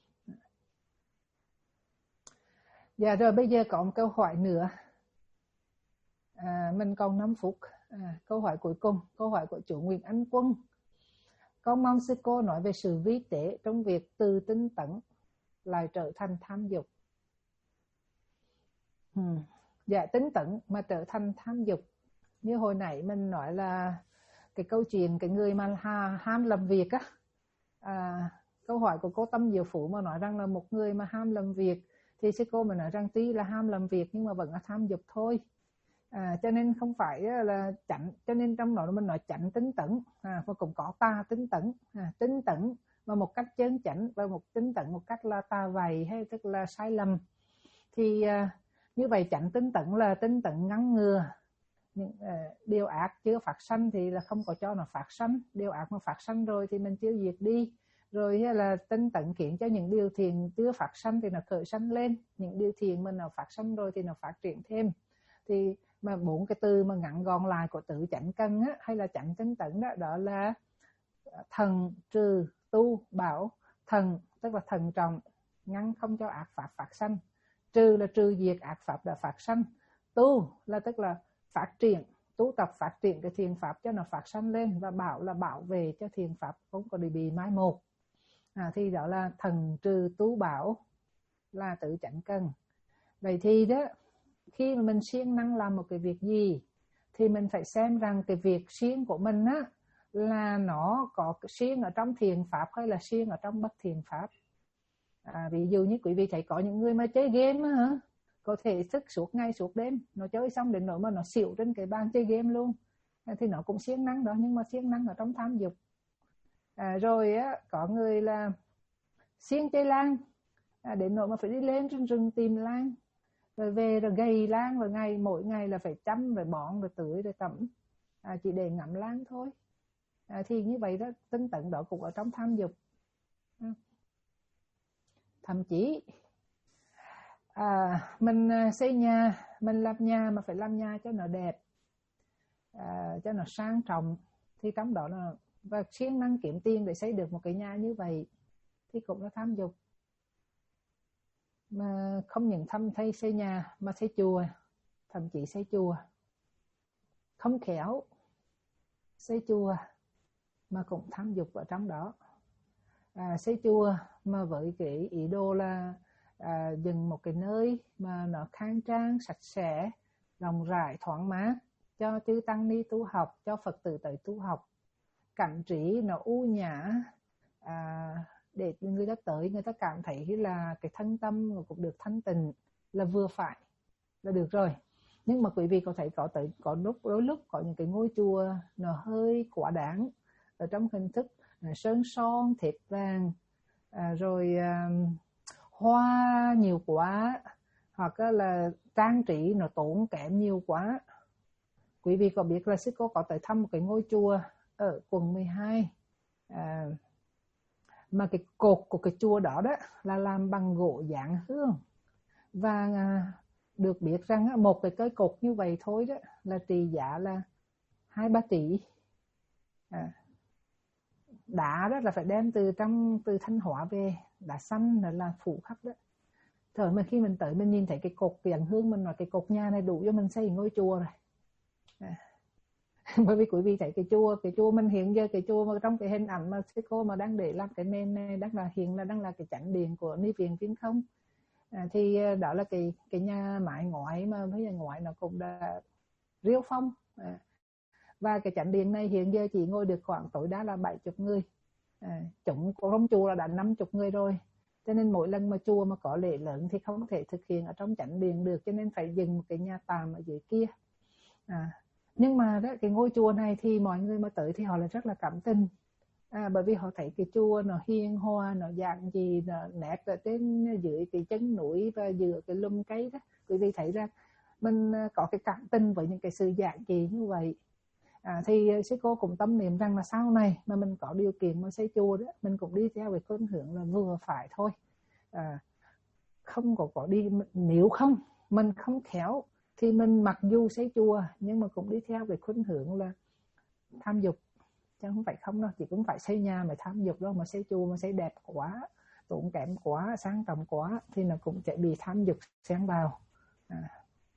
[SPEAKER 1] Dạ rồi, bây giờ có một câu hỏi nữa, à, mình còn năm phút. À, câu hỏi cuối cùng, câu hỏi của chủ Nguyễn Anh Quân: con mong sư cô nói về sự vi tế trong việc từ tinh tấn lại trở thành tham dục. Hmm. Dạ, tinh tấn mà trở thành tham dục, như hồi nãy mình nói là cái câu chuyện cái người mà ham làm việc á, à, câu hỏi của cô Tâm Diệu Phủ mà nói rằng là một người mà ham làm việc, thì sư cô mà nói rằng tuy là ham làm việc nhưng mà vẫn là tham dục thôi. À, cho nên không phải là chánh, cho nên trong đó mình nói chánh tinh tấn, à, và cũng có tà tinh tấn, à, tinh tấn mà một cách chân chánh và một tinh tấn một cách là tà vầy hay tức là sai lầm. Thì à, như vậy chánh tinh tấn là tinh tấn ngăn ngừa những uh, điều ác chưa phát sanh thì là không có cho nó phát sanh, điều ác mà phát sanh rồi thì mình chưa diệt đi. Rồi là tinh tấn khiến cho những điều thiện chưa phát sanh thì nó khởi sanh lên, những điều thiện mà nó phát sanh rồi thì nó phát triển thêm. Thì mà bốn cái từ mà ngắn gọn lại của tự chánh cần á, hay là chánh tinh tấn đó, đó là thần, trừ, tu, bảo. Thần tức là thần trọng, ngăn không cho ác pháp phát sanh. Trừ là trừ diệt ác pháp đã phát sanh. Tu là tức là phát triển, tu tập phát triển cái thiện pháp cho nó phát sanh lên. Và bảo là bảo vệ cho thiện pháp không có bị mai một. À, thì đó là thần, trừ, tu, bảo là tự chánh cần. Vậy thì đó, khi mà mình siêng năng làm một cái việc gì thì mình phải xem rằng cái việc siêng của mình á là nó có siêng ở trong thiện pháp hay là siêng ở trong bất thiện pháp. À, ví dụ như quý vị thấy có những người mà chơi game á, hả? Có thể thức suốt ngày suốt đêm, nó chơi xong đến nỗi mà nó xỉu trên cái bàn chơi game luôn. À, thì nó cũng siêng năng đó, nhưng mà siêng năng ở trong tham dục. À, rồi á, có người là siêng chơi lan, à, đến nỗi mà phải đi lên trên rừng tìm lan, rồi về rồi gầy lan, rồi ngày mỗi ngày là phải chăm, rồi bón, rồi tưới, rồi tẩm, à, chỉ để ngắm lan thôi. À, thì như vậy đó, tinh tấn đó cũng ở trong tham dục. À, thậm chí à, mình xây nhà, mình làm nhà mà phải làm nhà cho nó đẹp, à, cho nó sang trọng, thì trong đó là và siêng năng kiếm tiền để xây được một cái nhà như vậy thì cũng là tham dục. Mà không những thăm thay xây nhà mà xây chùa, thậm chí xây chùa không khéo, xây chùa mà cũng tham dục ở trong đó. À, xây chùa mà với cái ý đồ là à, dừng một cái nơi mà nó khang trang, sạch sẽ, rộng rãi, thoáng mát cho chư tăng ni tu học, cho Phật tử tới tu học, cảnh trí nó u nhã, à, để người ta tới người ta cảm thấy là cái thân tâm cũng được thanh tịnh, là vừa phải là được rồi. Nhưng mà quý vị có thấy có tới có lúc đôi lúc có những cái ngôi chùa nó hơi quá đáng ở trong hình thức sơn son thép vàng, à, rồi à, hoa nhiều quá, hoặc là trang trí nó tốn kém nhiều quá. Quý vị có biết là sư cô có tới thăm một cái ngôi chùa ở quận mười hai, à, mà cái cột của cái chùa đó đó là làm bằng gỗ dán hương, và à, được biết rằng một cái cây cột như vậy thôi đó là trị giá là hai ba tỷ. À, đá đó là phải đem từ trong từ Thanh Hóa về, đá xanh là, là phủ khắp đó. Thời mà khi mình tới mình nhìn thấy cái cột dán hương, mình nói cái cột nhà này đủ cho mình xây ngôi chùa rồi. À, bởi vì quý vị thấy cái chùa cái chùa mình hiện giờ cái chùa mà trong cái hình ảnh mà sư cô mà đang để làm cái nền này đang là hiện là đang là cái chánh điện của Ni Viện Viên Không. À, thì đó là cái cái nhà mái ngói mà bây giờ ngói nó cũng đã riêu phong. À, và cái chánh điện này hiện giờ chỉ ngồi được khoảng tối đa là bảy mươi người. À, chúng trong chùa là đã năm mươi người rồi, cho nên mỗi lần mà chùa mà có lễ lớn thì không thể thực hiện ở trong chánh điện được, cho nên phải dừng một cái nhà tạm ở dưới kia. À, nhưng mà đó, cái ngôi chùa này thì mọi người mà tới thì họ là rất là cảm tình. À, bởi vì họ thấy cái chùa nó hiền hòa, nó dạng gì, nó nét ở trên dưới cái chân núi và giữa cái lùm cây đó. Quý vị thấy ra mình có cái cảm tình với những cái sự dạng gì như vậy. À, thì sư cô cũng tâm niệm rằng là sau này mà mình có điều kiện mà xây chùa đó, mình cũng đi theo cái khuynh hướng là vừa phải thôi. À, không có có đi, nếu không mình không khéo thì mình mặc dù xây chùa nhưng mà cũng đi theo cái khuynh hướng là tham dục, chứ không phải không đâu. Chỉ cũng phải xây nhà mà tham dục đâu, mà xây chùa mà xây đẹp quá, tốn kém quá, sang trọng quá thì nó cũng sẽ bị tham dục xen vào. À,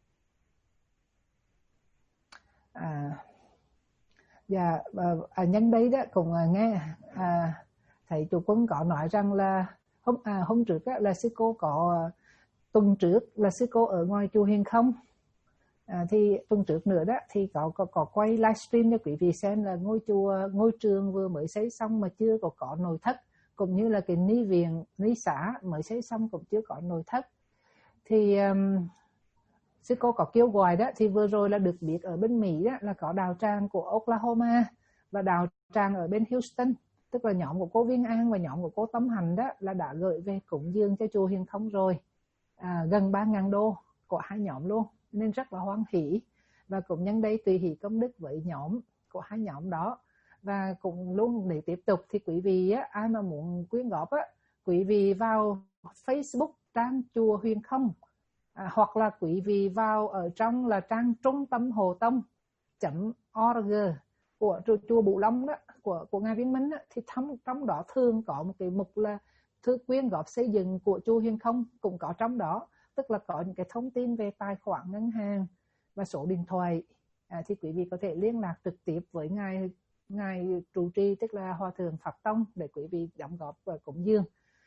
[SPEAKER 1] à, và à, nhân đây đó cũng nghe à, thầy chủ Quân có nói rằng là hôm à, hôm trước đó, là sư cô có tuần trước là sư cô ở ngoài chùa Hiền Không. À, thì tuần trước nữa đó thì có, có có quay livestream cho quý vị xem là ngôi chùa ngôi trường vừa mới xây xong mà chưa có có nội thất, cũng như là cái ni viện ni xã mới xây xong cũng chưa có nội thất. Thì um, sư cô có kêu gọi đó, thì vừa rồi là được biết ở bên Mỹ đó là có đạo tràng của Oklahoma và đạo tràng ở bên Houston, tức là nhóm của cô Viên An và nhóm của cô Tâm Hành đó là đã gửi về cúng dường cho chùa Hiền Không rồi, à, gần ba ngàn đô của hai nhóm luôn, nên rất là hoan hỷ. Và cũng nhân đây tùy hỷ công đức với nhóm của hai nhóm đó. Và cũng luôn để tiếp tục thì quý vị á, ai mà muốn quyên góp á, quý vị vào Facebook trang Chùa Huyền Không, à, hoặc là quý vị vào ở trong là trang trung tâm hồ tông chấm org của chùa Bửu Long đó, của của ngài Viên Minh đó, thì trong trong đó thường có một cái mục là thư quyên góp xây dựng của chùa Huyền Không cũng có trong đó, tức là có những cái thông tin về tài khoản ngân hàng và số điện thoại, à, thì quý vị có thể liên lạc trực tiếp với ngài ngài trụ trì, tức là Hòa thượng Pháp Tông, để quý vị đóng góp và cúng dường.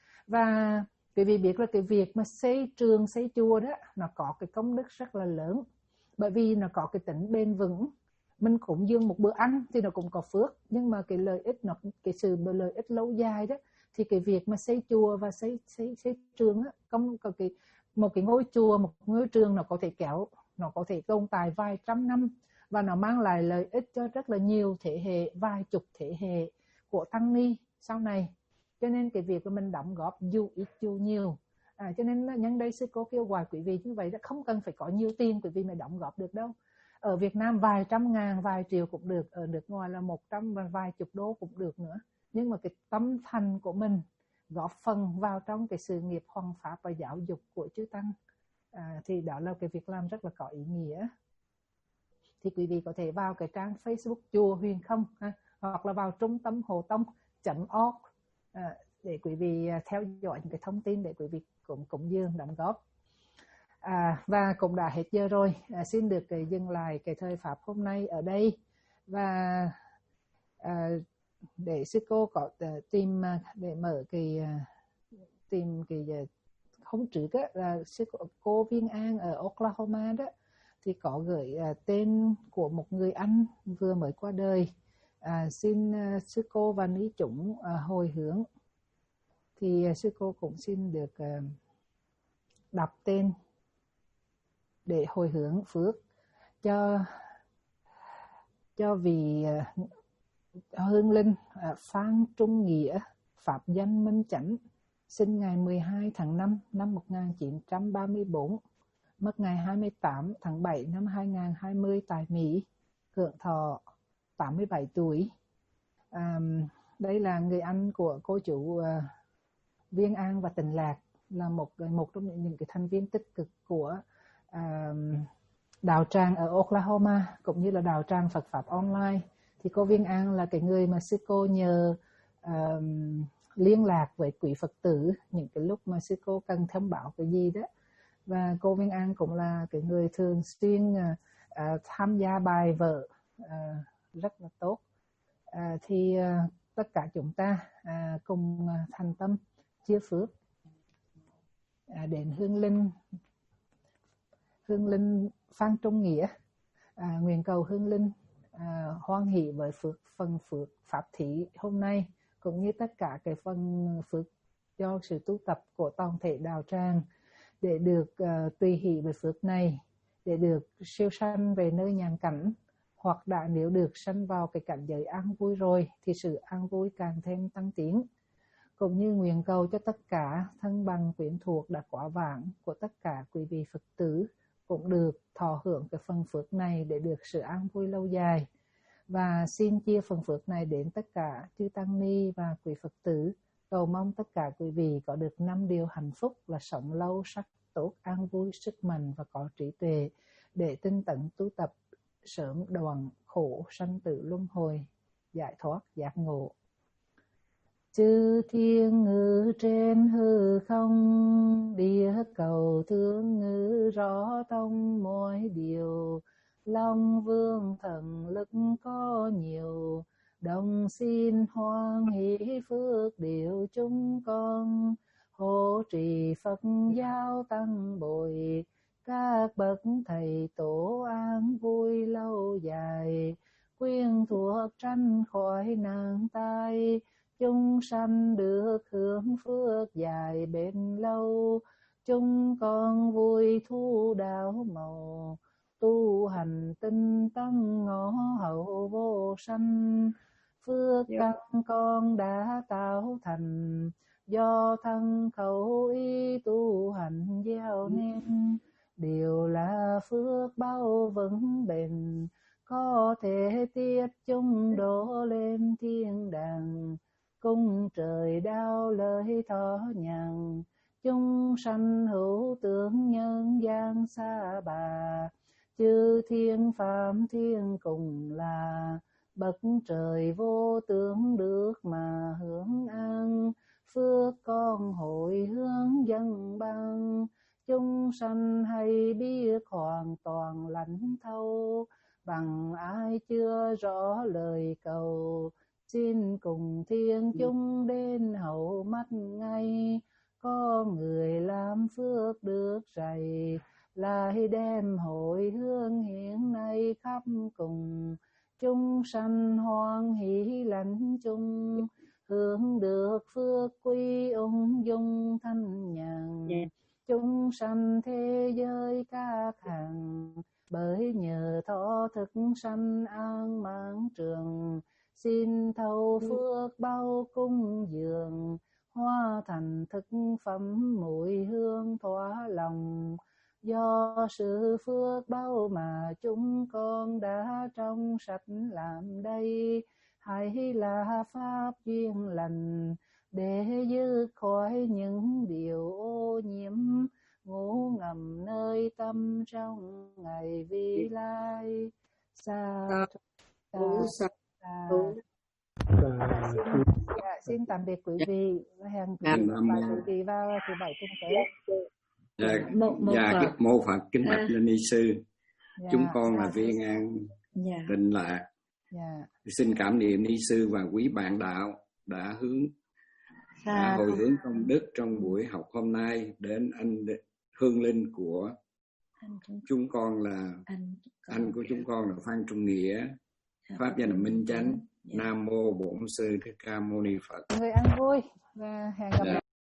[SPEAKER 1] Và quý vị biết là cái việc mà xây trường xây chùa đó nó có cái công đức rất là lớn, bởi vì nó có cái tính bền vững. Mình cúng dường một bữa ăn thì nó cũng có phước, nhưng mà cái lợi ích nó cái sự lợi ích lâu dài đó, thì cái việc mà xây chùa và xây xây xây trường á, công cái một cái ngôi chùa, một ngôi trường nó có thể kéo, nó có thể tồn tại vài trăm năm, và nó mang lại lợi ích cho rất là nhiều thế hệ, vài chục thế hệ của tăng ni sau này. Cho nên cái việc của mình đóng góp dù ít dù nhiều, à, cho nên nhân đây sư cô kêu gọi quý vị như vậy đó, không cần phải có nhiều tiền quý vị mới đóng góp được đâu. Ở Việt Nam vài trăm ngàn, vài triệu cũng được, ở nước ngoài là một trăm và vài chục đô cũng được nữa. Nhưng mà cái tâm thành của mình góp phần vào trong cái sự nghiệp hoằng pháp và giáo dục của chư tăng, à, thì đó là cái việc làm rất là có ý nghĩa. Thì quý vị có thể vào cái trang Facebook Chùa Huyền Không, ha, hoặc là vào trung tâm hồ tông chấm org, à, để quý vị theo dõi những cái thông tin để quý vị cũng cúng dường đóng góp. À, và cũng đã hết giờ rồi, à, xin được uh, dừng lại cái thời pháp hôm nay ở đây. Và à, để sư cô có uh, tìm uh, để mở cái uh, tìm cái uh, hôm trước á, là sư cô, cô Viên An ở Oklahoma đó, thì có gửi uh, tên của một người anh vừa mới qua đời. À, xin uh, sư cô và ní chúng uh, hồi hướng. Thì uh, sư cô cũng xin được uh, đọc tên để hồi hướng phước cho cho vị uh, hương linh uh, Phan Trung Nghĩa, pháp danh Minh Chánh, sinh ngày mười hai tháng năm năm một nghìn chín trăm ba mươi tư, mất ngày hai mươi tám tháng bảy năm hai nghìn không trăm hai mươi tại Mỹ, hưởng thọ tám mươi bảy tuổi. À, đây là người anh của cô chủ uh, Viên An và Tịnh Lạc, là một một trong những, những cái thành viên tích cực của uh, đạo tràng ở Oklahoma, cũng như là đạo tràng Phật Pháp Online. Thì cô Viên An là cái người mà sư cô nhờ uh, liên lạc với quý Phật tử những cái lúc mà sư cô cần thông báo cái gì đó. Và cô Viên An cũng là cái người thường xuyên uh, uh, tham gia bài vở uh, rất là tốt. Uh, thì uh, tất cả chúng ta uh, cùng uh, thành tâm chia phước uh, đến hương linh hương linh Phan Trung Nghĩa, à, nguyện cầu hương linh à, hoan hỷ với phước phần phước pháp thí hôm nay, cũng như tất cả cái phần phước do sự tu tập của toàn thể đạo tràng, để được uh, tùy hỷ với phước này, để được siêu sanh về nơi nhàn cảnh, hoặc đã nếu được sanh vào cái cảnh giới an vui rồi thì sự an vui càng thêm tăng tiến. Cũng như nguyện cầu cho tất cả thân bằng quyến thuộc đã quả vãng của tất cả quý vị Phật tử cũng được thọ hưởng cái phần phước này để được sự an vui lâu dài. Và xin chia phần phước này đến tất cả chư tăng ni và quý Phật tử, cầu mong tất cả quý vị có được năm điều hạnh phúc là sống lâu, sắc tốt, an vui, sức mạnh và có trí tuệ, để tinh tấn tu tập sớm đoạn khổ sanh tử luân hồi, giải thoát giác ngộ. Chư thiên ngự trên hư không, địa cầu thương ngữ rõ thông mọi điều. Long vương thần lực có nhiều, đồng xin hoan hỷ phước điều chúng con. Hộ trì Phật giáo tăng bồi, các bậc thầy tổ an vui lâu dài. Quyên thuộc tránh khỏi nạn tai, chúng sanh được hưởng phước dài bền lâu. Chúng con vui thu đạo màu, tu hành tinh tấn ngõ hậu vô sanh. Phước căn con đã tạo thành, do thân khẩu ý tu hành gieo nên. đều là phước bao vững bền, có thể tiếp chung đổ lên thiên đàng. Cung trời đao lời thọ nhàn, chúng sanh hữu tưởng nhân gian xa bà. Chư thiên phạm thiên cùng là, bậc trời vô tướng được mà hưởng an. Phước con hội hướng dân ban, chúng sanh hay biết hoàn toàn lãnh thấu. Bằng ai chưa rõ lời cầu, xin cùng thiên chúng đến hậu mắt ngay. Có người làm phước được rày, lại đem hội hương hiện nay khắp cùng. Chúng sanh hoan hỷ lãnh chung, hưởng được phước quy ung dung thanh nhàn. Chúng sanh thế giới các hàng, bởi nhờ thọ thực sanh an mãn trường. Xin thâu phước bao cung dường, hóa thành thực phẩm mùi hương thỏa lòng. Do sự phước bao mà chúng con đã trong sạch làm đây, hãy là pháp duyên lành để dứt khỏi những điều ô nhiễm ngủ ngầm nơi tâm trong ngày vi lai. Sa sa sa. Dạ, xin tạm biệt quý vị và hẹn quý vị vào thứ bảy tuần tới.
[SPEAKER 5] Dạ, dạ mô Phật kính bạch lên ni sư. Dạ, chúng con là Viên An dạ. Tịnh Lạc. Dạ. Xin cảm niệm ni sư và quý bạn đạo đã hướng dạ. đã hồi hướng công đức trong buổi học hôm nay đến anh hương linh của anh chúng con là anh, anh của chúng con là Phan Trung Nghĩa. Dạ. Pháp danh là Minh Chánh. Dạ. Nam mô Bổn Sư Thích Ca Mâu Ni Phật.
[SPEAKER 1] Người ăn vui và hẹn gặp lại. Dạ.